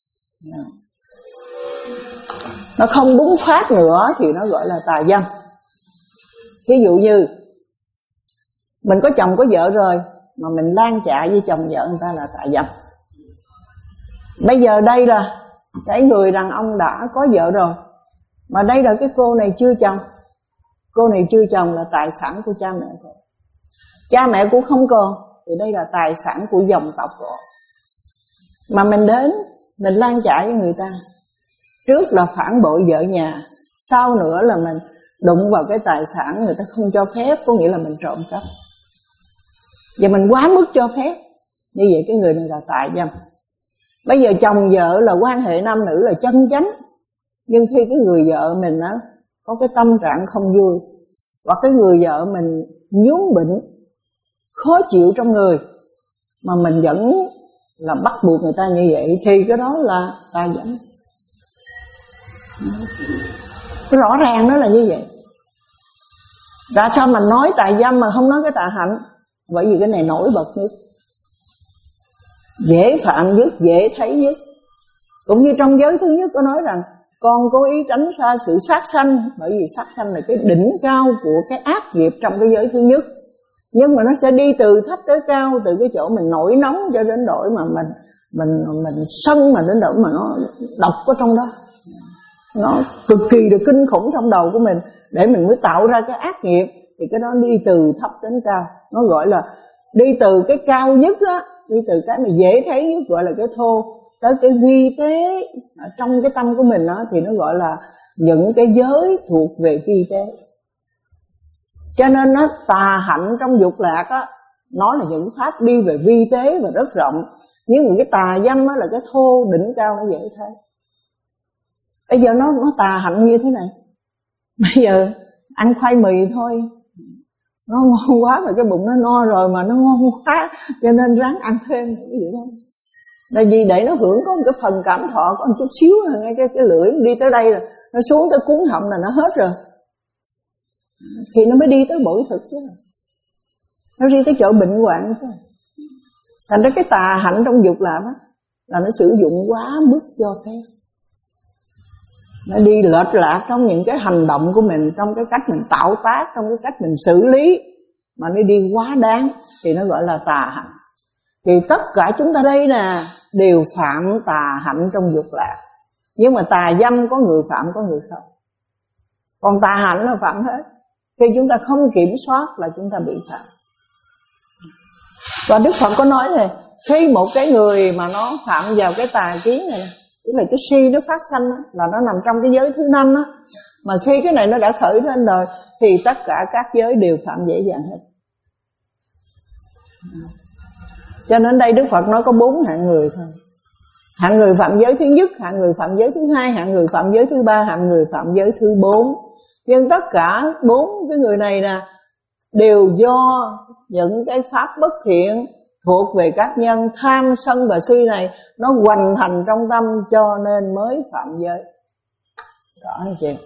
Nó không đúng pháp nữa thì nó gọi là tà dâm. Ví dụ như mình có chồng có vợ rồi mà mình lan chạ với chồng vợ người ta là tà dâm. Bây giờ đây là cái người đàn ông đã có vợ rồi, mà đây là cái cô này chưa chồng. Cô này chưa chồng là tài sản của cha mẹ cô. Cha mẹ cũng không còn, thì đây là tài sản của dòng tộc cô. Mà mình đến, mình lan chạ với người ta, trước là phản bội vợ nhà, sau nữa là mình đụng vào cái tài sản người ta không cho phép, có nghĩa là mình trộm cắp. Và mình quá mức cho phép, như vậy cái người này là tà dâm. Bây giờ chồng vợ là quan hệ nam nữ là chân chánh, nhưng khi cái người vợ mình á có cái tâm trạng không vui, hoặc cái người vợ mình nhúm bệnh, khó chịu trong người, mà mình vẫn là bắt buộc người ta như vậy, thì cái đó là tà dâm. Rõ ràng đó là như vậy. Tại sao mình nói tà dâm mà không nói cái tà hạnh? Bởi vì cái này nổi bật nhất, dễ phạm nhất, dễ thấy nhất. Cũng như trong giới thứ nhất có nói rằng con cố ý tránh xa sự sát sanh, bởi vì sát sanh là cái đỉnh cao của cái ác nghiệp trong cái giới thứ nhất. Nhưng mà nó sẽ đi từ thấp tới cao, từ cái chỗ mình nổi nóng cho đến đổi mà mình mình mình sân, mà đến đổi mà nó độc ở trong đó, nó cực kỳ được kinh khủng trong đầu của mình, để mình mới tạo ra cái ác nghiệp. Thì cái đó đi từ thấp đến cao, nó gọi là đi từ cái cao nhất đó, đi từ cái mà dễ thấy nhất gọi là cái thô, tới cái vi tế ở trong cái tâm của mình đó, thì nó gọi là những cái giới thuộc về vi tế. Cho nên nó tà hạnh trong dục lạc á, nó là những pháp đi về vi tế và rất rộng. Nhưng mà cái tà dâm á là cái thô đỉnh cao, nó dễ thấy. Bây giờ nó nó tà hạnh như thế này. Bây giờ ăn khoai mì thôi, nó ngon quá rồi, cái bụng nó no rồi mà nó ngon quá, cho nên ráng ăn thêm cái gì đó. Tại vì để nó hưởng có một cái phần cảm thọ, có một chút xíu là ngay cái, cái lưỡi đi tới đây là nó xuống tới cuốn họng là nó hết rồi, thì nó mới đi tới bội thực chứ, nó đi tới chỗ bệnh hoạn chứ. Thành ra cái tà hạnh trong dục lạc á là nó sử dụng quá mức cho phép. nó đi lệch lạc trong những cái hành động của mình, trong cái cách mình tạo tác, trong cái cách mình xử lý, mà nó đi quá đáng thì nó gọi là tà hạnh. Thì tất cả chúng ta đây nè đều phạm tà hạnh trong dục lạc. Nhưng mà tà dâm có người phạm có người không. Còn tà hạnh là phạm hết. Khi chúng ta không kiểm soát là chúng ta bị phạm. Và Đức Phật có nói này, khi một cái người mà nó phạm vào cái tà kiến này, tức là cái si nó phát sanh đó, là nó nằm trong cái giới thứ năm đó, mà khi cái này nó đã khởi lên đời thì tất cả các giới đều phạm dễ dàng hết. Cho nên đây Đức Phật nói có bốn hạng người thôi. Hạng người phạm giới thứ nhất, hạng người phạm giới thứ hai, hạng người phạm giới thứ ba, hạng người phạm giới thứ bốn. Nhưng tất cả bốn cái người này nè đều do những cái pháp bất thiện thuộc về các nhân tham sân và si này nó hoành thành trong tâm, cho nên mới phạm giới. Rõ không chị?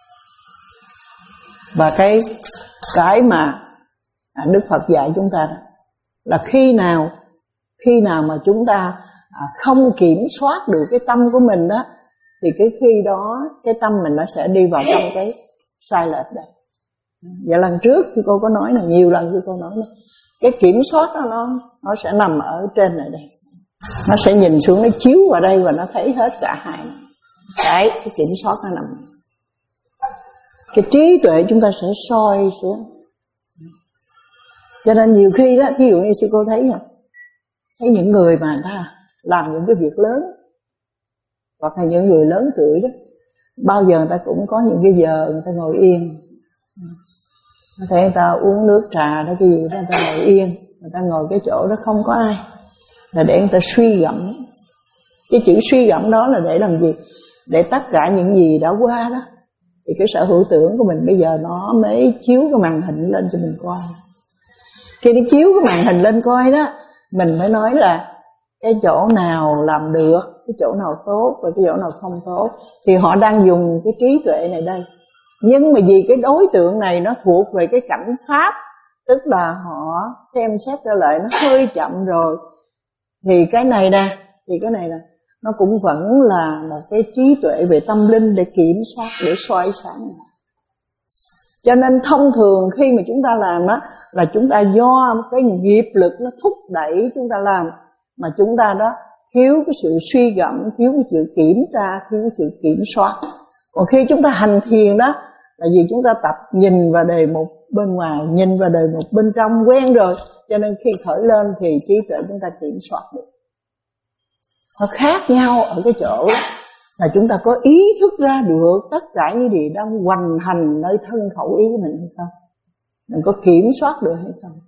Và cái cái mà Đức Phật dạy chúng ta là khi nào khi nào mà chúng ta không kiểm soát được cái tâm của mình đó, thì cái khi đó cái tâm mình nó sẽ đi vào trong cái sai lệch đấy. Và lần trước sư cô có nói là nhiều lần sư cô nói là cái kiểm soát đó nó nó sẽ nằm ở trên này đây. Nó sẽ nhìn xuống, nó chiếu vào đây và nó thấy hết cả hai. Đấy, cái kiểm soát nó nằm. Cái trí tuệ chúng ta sẽ soi xuống. Cho nên nhiều khi đó, ví dụ như sư cô thấy không, thấy những người mà người ta làm những cái việc lớn, hoặc là những người lớn tuổi đó, bao giờ người ta cũng có những cái giờ người ta ngồi yên. Có thể người ta uống nước trà đó cái gì đó, người ta ngồi yên, người ta ngồi cái chỗ đó không có ai, là để người ta suy gẫm. Cái chữ suy gẫm đó là để làm gì? Để tất cả những gì đã qua đó, thì cái sở hữu tưởng của mình bây giờ nó mới chiếu cái màn hình lên cho mình coi. Khi nó chiếu cái màn hình lên coi đó, mình mới nói là cái chỗ nào làm được, cái chỗ nào tốt và cái chỗ nào không tốt. Thì họ đang dùng cái trí tuệ này đây. Nhưng mà vì cái đối tượng này nó thuộc về cái cảnh pháp, tức là họ xem xét ra lại nó hơi chậm rồi, thì cái này nè, thì cái này nè, nó cũng vẫn là một cái trí tuệ về tâm linh để kiểm soát, để soi sáng. Cho nên thông thường khi mà chúng ta làm đó, là chúng ta do cái nghiệp lực nó thúc đẩy chúng ta làm, mà chúng ta đó thiếu cái sự suy gẫm, thiếu cái sự kiểm tra, thiếu cái sự kiểm soát. Còn khi chúng ta hành thiền đó, là vì chúng ta tập nhìn vào đề mục bên ngoài, nhìn vào đề mục bên trong quen rồi, cho nên khi khởi lên thì trí tuệ chúng ta kiểm soát được. Nó khác nhau ở cái chỗ là chúng ta có ý thức ra được tất cả những gì đang hoành hành nơi thân khẩu ý của mình hay không, mình có kiểm soát được hay không.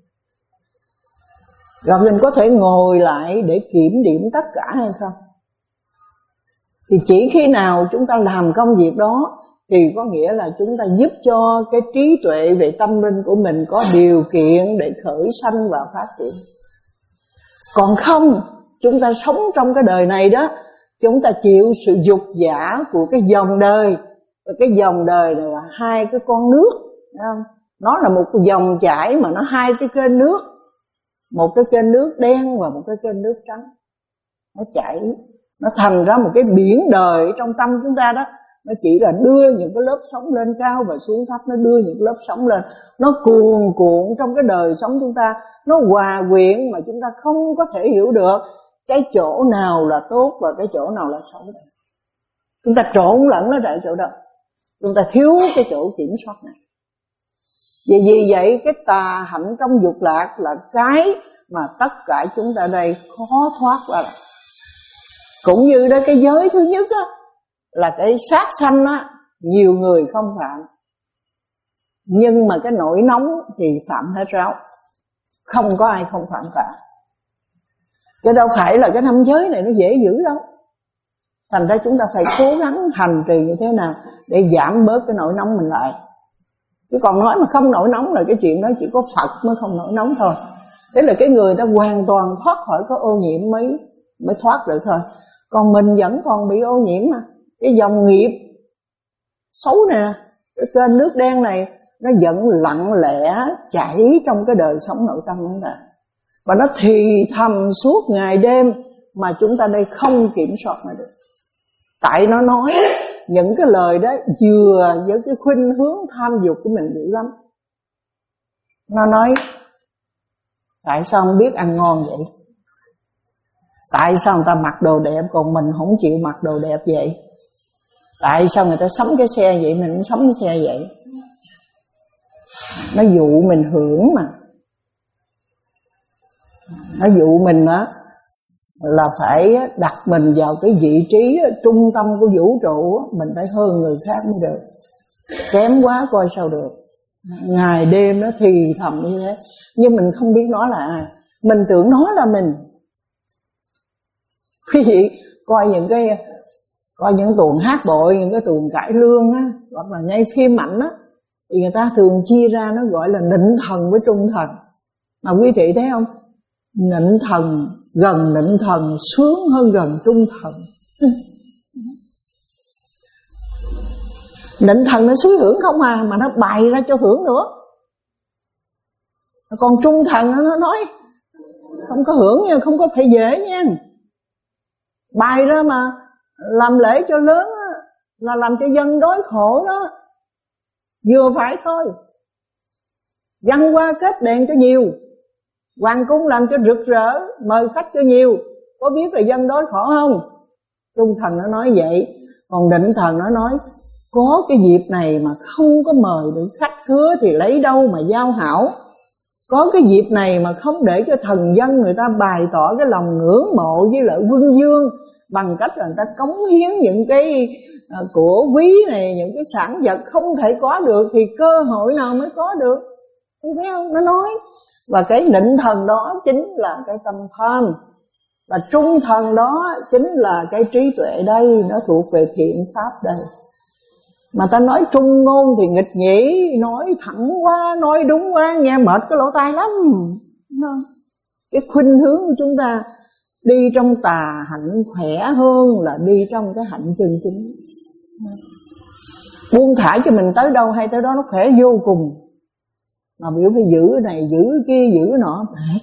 Rồi mình có thể ngồi lại để kiểm điểm tất cả hay không. Thì chỉ khi nào chúng ta làm công việc đó thì có nghĩa là chúng ta giúp cho cái trí tuệ về tâm linh của mình có điều kiện để khởi sanh và phát triển. Còn không, chúng ta sống trong cái đời này đó, chúng ta chịu sự dục dã của cái dòng đời. Và cái dòng đời này là hai cái con nước, thấy không? Nó là một cái dòng chảy mà nó hai cái kênh nước, một cái kênh nước đen và một cái kênh nước trắng. Nó chảy, nó thành ra một cái biển đời trong tâm chúng ta đó. Nó chỉ là đưa những cái lớp sóng lên cao và xuống thấp, nó đưa những lớp sóng lên, nó cuồn cuộn trong cái đời sống chúng ta, nó hòa quyện mà chúng ta không có thể hiểu được cái chỗ nào là tốt và cái chỗ nào là xấu. Chúng ta trộn lẫn nó tại chỗ đó, chúng ta thiếu cái chỗ kiểm soát này. Vì vì vậy cái tà hạnh trong dục lạc là cái mà tất cả chúng ta đây khó thoát ra lại. Cũng như đó cái giới thứ nhất á, là cái sát sanh á, nhiều người không phạm, nhưng mà cái nổi nóng thì phạm hết ráo, không có ai không phạm cả. Chứ đâu phải là cái năm giới này nó dễ giữ đâu. Thành ra chúng ta phải cố gắng hành trì như thế nào để giảm bớt cái nổi nóng mình lại. Chứ còn nói mà không nổi nóng là cái chuyện đó chỉ có Phật mới không nổi nóng thôi. Thế là cái người ta hoàn toàn thoát khỏi cái ô nhiễm mới mới thoát được thôi. Còn mình vẫn còn bị ô nhiễm mà. Cái dòng nghiệp xấu này nè, cái kênh nước đen này, nó vẫn lặng lẽ chảy trong cái đời sống nội tâm của chúng ta. Và nó thì thầm suốt ngày đêm mà chúng ta đây không kiểm soát mà được. Tại nó nói những cái lời đó vừa với cái khuynh hướng tham dục của mình dữ lắm. Nó nói tại sao không biết ăn ngon vậy? Tại sao người ta mặc đồ đẹp còn mình không chịu mặc đồ đẹp vậy? Tại sao người ta sắm cái xe vậy mình không sắm cái xe vậy? Nó dụ mình hưởng mà. Nó dụ mình đó là phải đặt mình vào cái vị trí trung tâm của vũ trụ. Mình phải hơn người khác mới được. Kém quá coi sao được. Ngày đêm nó thì thầm như thế, nhưng mình không biết nó là ai. Mình tưởng nó là mình. Quý vị coi những cái coi những tuồng hát bội, những cái tuồng cải lương á, hoặc là ngay phim ảnh á, thì người ta thường chia ra nó gọi là nịnh thần với trung thần. Mà quý vị thấy không? Nịnh thần, gần nịnh thần sướng hơn gần trung thần. Nịnh thần nó xúi hưởng không à, mà nó bày ra cho hưởng nữa. Còn trung thần nó nói không có hưởng nha, không có phải dễ nha. Bày ra mà làm lễ cho lớn á, là làm cho dân đói khổ đó. Vừa phải thôi. Văn hoa kết đèn cho nhiều, hoàng cung làm cho rực rỡ, mời khách cho nhiều. Có biết là dân đói khổ không? Trung thần nó nói vậy. Còn định thần nó nói có cái dịp này mà không có mời được khách khứa thì lấy đâu mà giao hảo. Có cái dịp này mà không để cho thần dân người ta bày tỏ cái lòng ngưỡng mộ với lại quân vương bằng cách là người ta cống hiến những cái uh, của quý này, những cái sản vật không thể có được, thì cơ hội nào mới có được. Thấy thấy không? Nó nói. Và cái định thần đó chính là cái tâm tham. Và trung thần đó chính là cái trí tuệ đây, nó thuộc về thiện pháp đây. Mà ta nói trung ngôn thì nghịch nhĩ, nói thẳng quá, nói đúng quá, nghe mệt cái lỗ tai lắm. Cái khuynh hướng của chúng ta đi trong tà hạnh khỏe hơn là đi trong cái hạnh chân chính. Buông thả cho mình tới đâu hay tới đó nó khỏe vô cùng. Mà biểu phải giữ cái này, giữ cái kia, giữ cái nọ.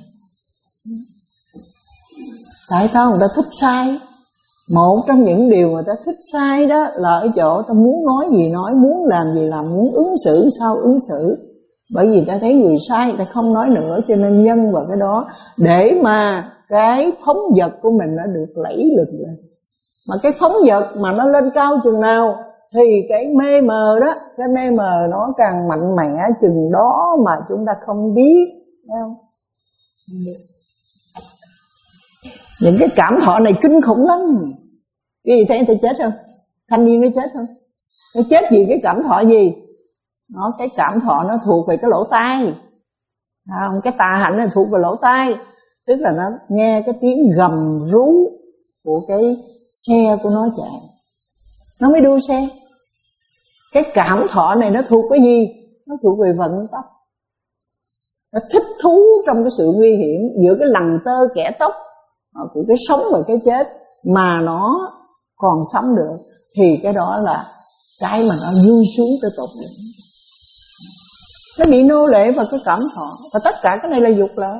Tại sao người ta thích sai? Một trong những điều người ta thích sai đó là ở chỗ ta muốn nói gì nói, muốn làm gì làm, muốn ứng xử sao ứng xử. Bởi vì ta thấy người sai ta không nói nữa, cho nên nhân vào cái đó để mà cái phóng vật của mình nó được lẫy lừng lên. Mà cái phóng vật mà nó lên cao chừng nào thì cái mê mờ đó, cái mê mờ nó càng mạnh mẽ chừng đó mà chúng ta không biết, thấy không? Những cái cảm thọ này kinh khủng lắm. Cái gì thấy người ta chết không? Thanh niên nó chết không? Nó chết vì cái cảm thọ gì? Nó cái cảm thọ nó thuộc về cái lỗ tai. À, cái tà hạnh này thuộc về lỗ tai. Tức là nó nghe cái tiếng gầm rú của cái xe của nó chạy, nó mới đua xe. Cái cảm thọ này nó thuộc cái gì? Nó thuộc về vận tốc. Nó thích thú trong cái sự nguy hiểm giữa cái lằn tơ kẻ tóc của cái sống và cái chết, mà nó còn sống được, thì cái đó là cái mà nó vui sướng tới tột đỉnh. Nó bị nô lệ vào cái cảm thọ. Và tất cả cái này là dục lợi.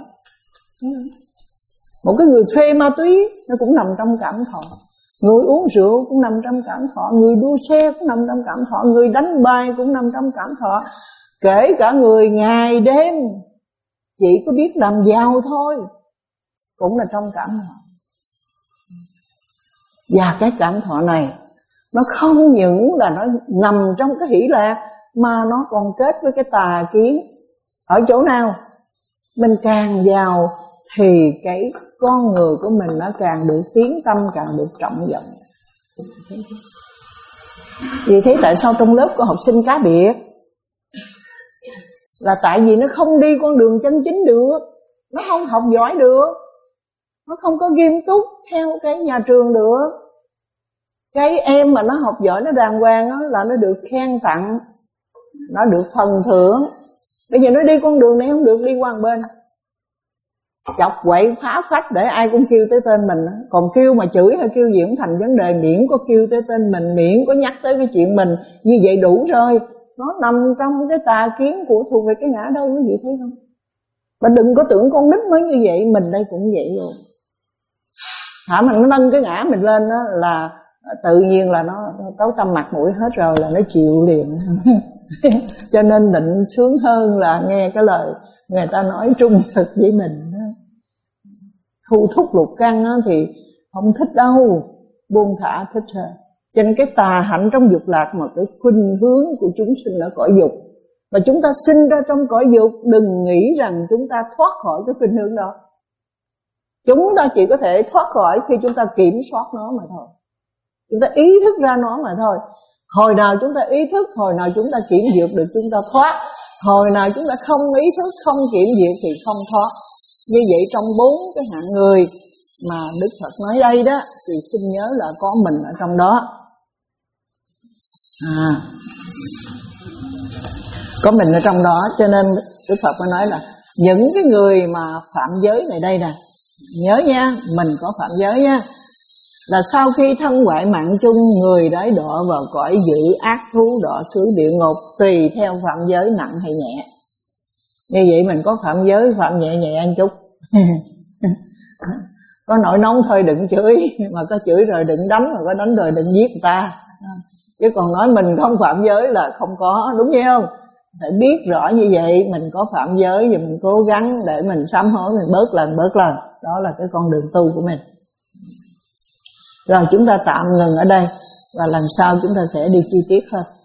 Một cái người phê ma túy nó cũng nằm trong cảm thọ. Người uống rượu cũng nằm trong cảm thọ. Người đua xe cũng nằm trong cảm thọ. Người đánh bài cũng nằm trong cảm thọ. Kể cả người ngày đêm chỉ có biết làm giàu thôi cũng là trong cảm thọ. Và cái cảm thọ này nó không những là nó nằm trong cái hỷ lạc, mà nó còn kết với cái tà kiến. Ở chỗ nào mình càng giàu thì cái con người của mình nó càng được tiến tâm, càng được trọng vọng. Vì thế tại sao trong lớp có học sinh cá biệt? Là tại vì nó không đi con đường chân chính được, nó không học giỏi được, nó không có nghiêm túc theo cái nhà trường được. Cái em mà nó học giỏi, nó đàng hoàng đó, là nó được khen tặng, nó được phần thưởng. Bây giờ nó đi con đường này không được, đi qua một bên, chọc quậy phá phách để ai cũng kêu tới tên mình. Còn kêu mà chửi hay kêu gì cũng thành vấn đề, miễn có kêu tới tên mình, miễn có nhắc tới cái chuyện mình, như vậy đủ rồi. Nó nằm trong cái tà kiến của thuộc về cái ngã đâu, quý vị thấy không? Mà đừng có tưởng con nít mới như vậy, mình đây cũng vậy luôn. Hả, mà nó nâng cái ngã mình lên đó là tự nhiên là nó tối tăm mặt mũi hết rồi là nó chịu liền. Cho nên định sướng hơn là nghe cái lời người ta nói trung thực với mình. Thu thúc lục căn thì không thích đâu, buông thả thích hơn. Cho nên cái tà hạnh trong dục lạc mà cái khuynh hướng của chúng sinh ở cõi dục, và chúng ta sinh ra trong cõi dục, đừng nghĩ rằng chúng ta thoát khỏi cái khuynh hướng đó. Chúng ta chỉ có thể thoát khỏi khi chúng ta kiểm soát nó mà thôi. Chúng ta ý thức ra nó mà thôi. Hồi nào chúng ta ý thức, hồi nào chúng ta kiểm duyệt được chúng ta thoát. Hồi nào chúng ta không ý thức, không kiểm duyệt thì không thoát. Như vậy trong bốn cái hạng người mà Đức Phật nói đây đó, thì xin nhớ là có mình ở trong đó. À, có mình ở trong đó, cho nên Đức Phật mới nói là những cái người mà phạm giới này đây nè, nhớ nha, mình có phạm giới nha, là sau khi thân hoại mạng chung, người đấy đọa vào cõi dữ ác thú, đọa xứ địa ngục, tùy theo phạm giới nặng hay nhẹ. Như vậy mình có phạm giới, phạm nhẹ nhẹ một chút. Có nổi nóng thôi đừng chửi, mà có chửi rồi đừng đánh, mà có đánh rồi đừng giết người ta. Chứ còn nói mình không phạm giới là không có, đúng không? Phải biết rõ như vậy, mình có phạm giới và mình cố gắng để mình sám hối, mình bớt lần bớt lần. Đó là cái con đường tu của mình. Rồi chúng ta tạm ngừng ở đây, và lần sau chúng ta sẽ đi chi tiết hơn.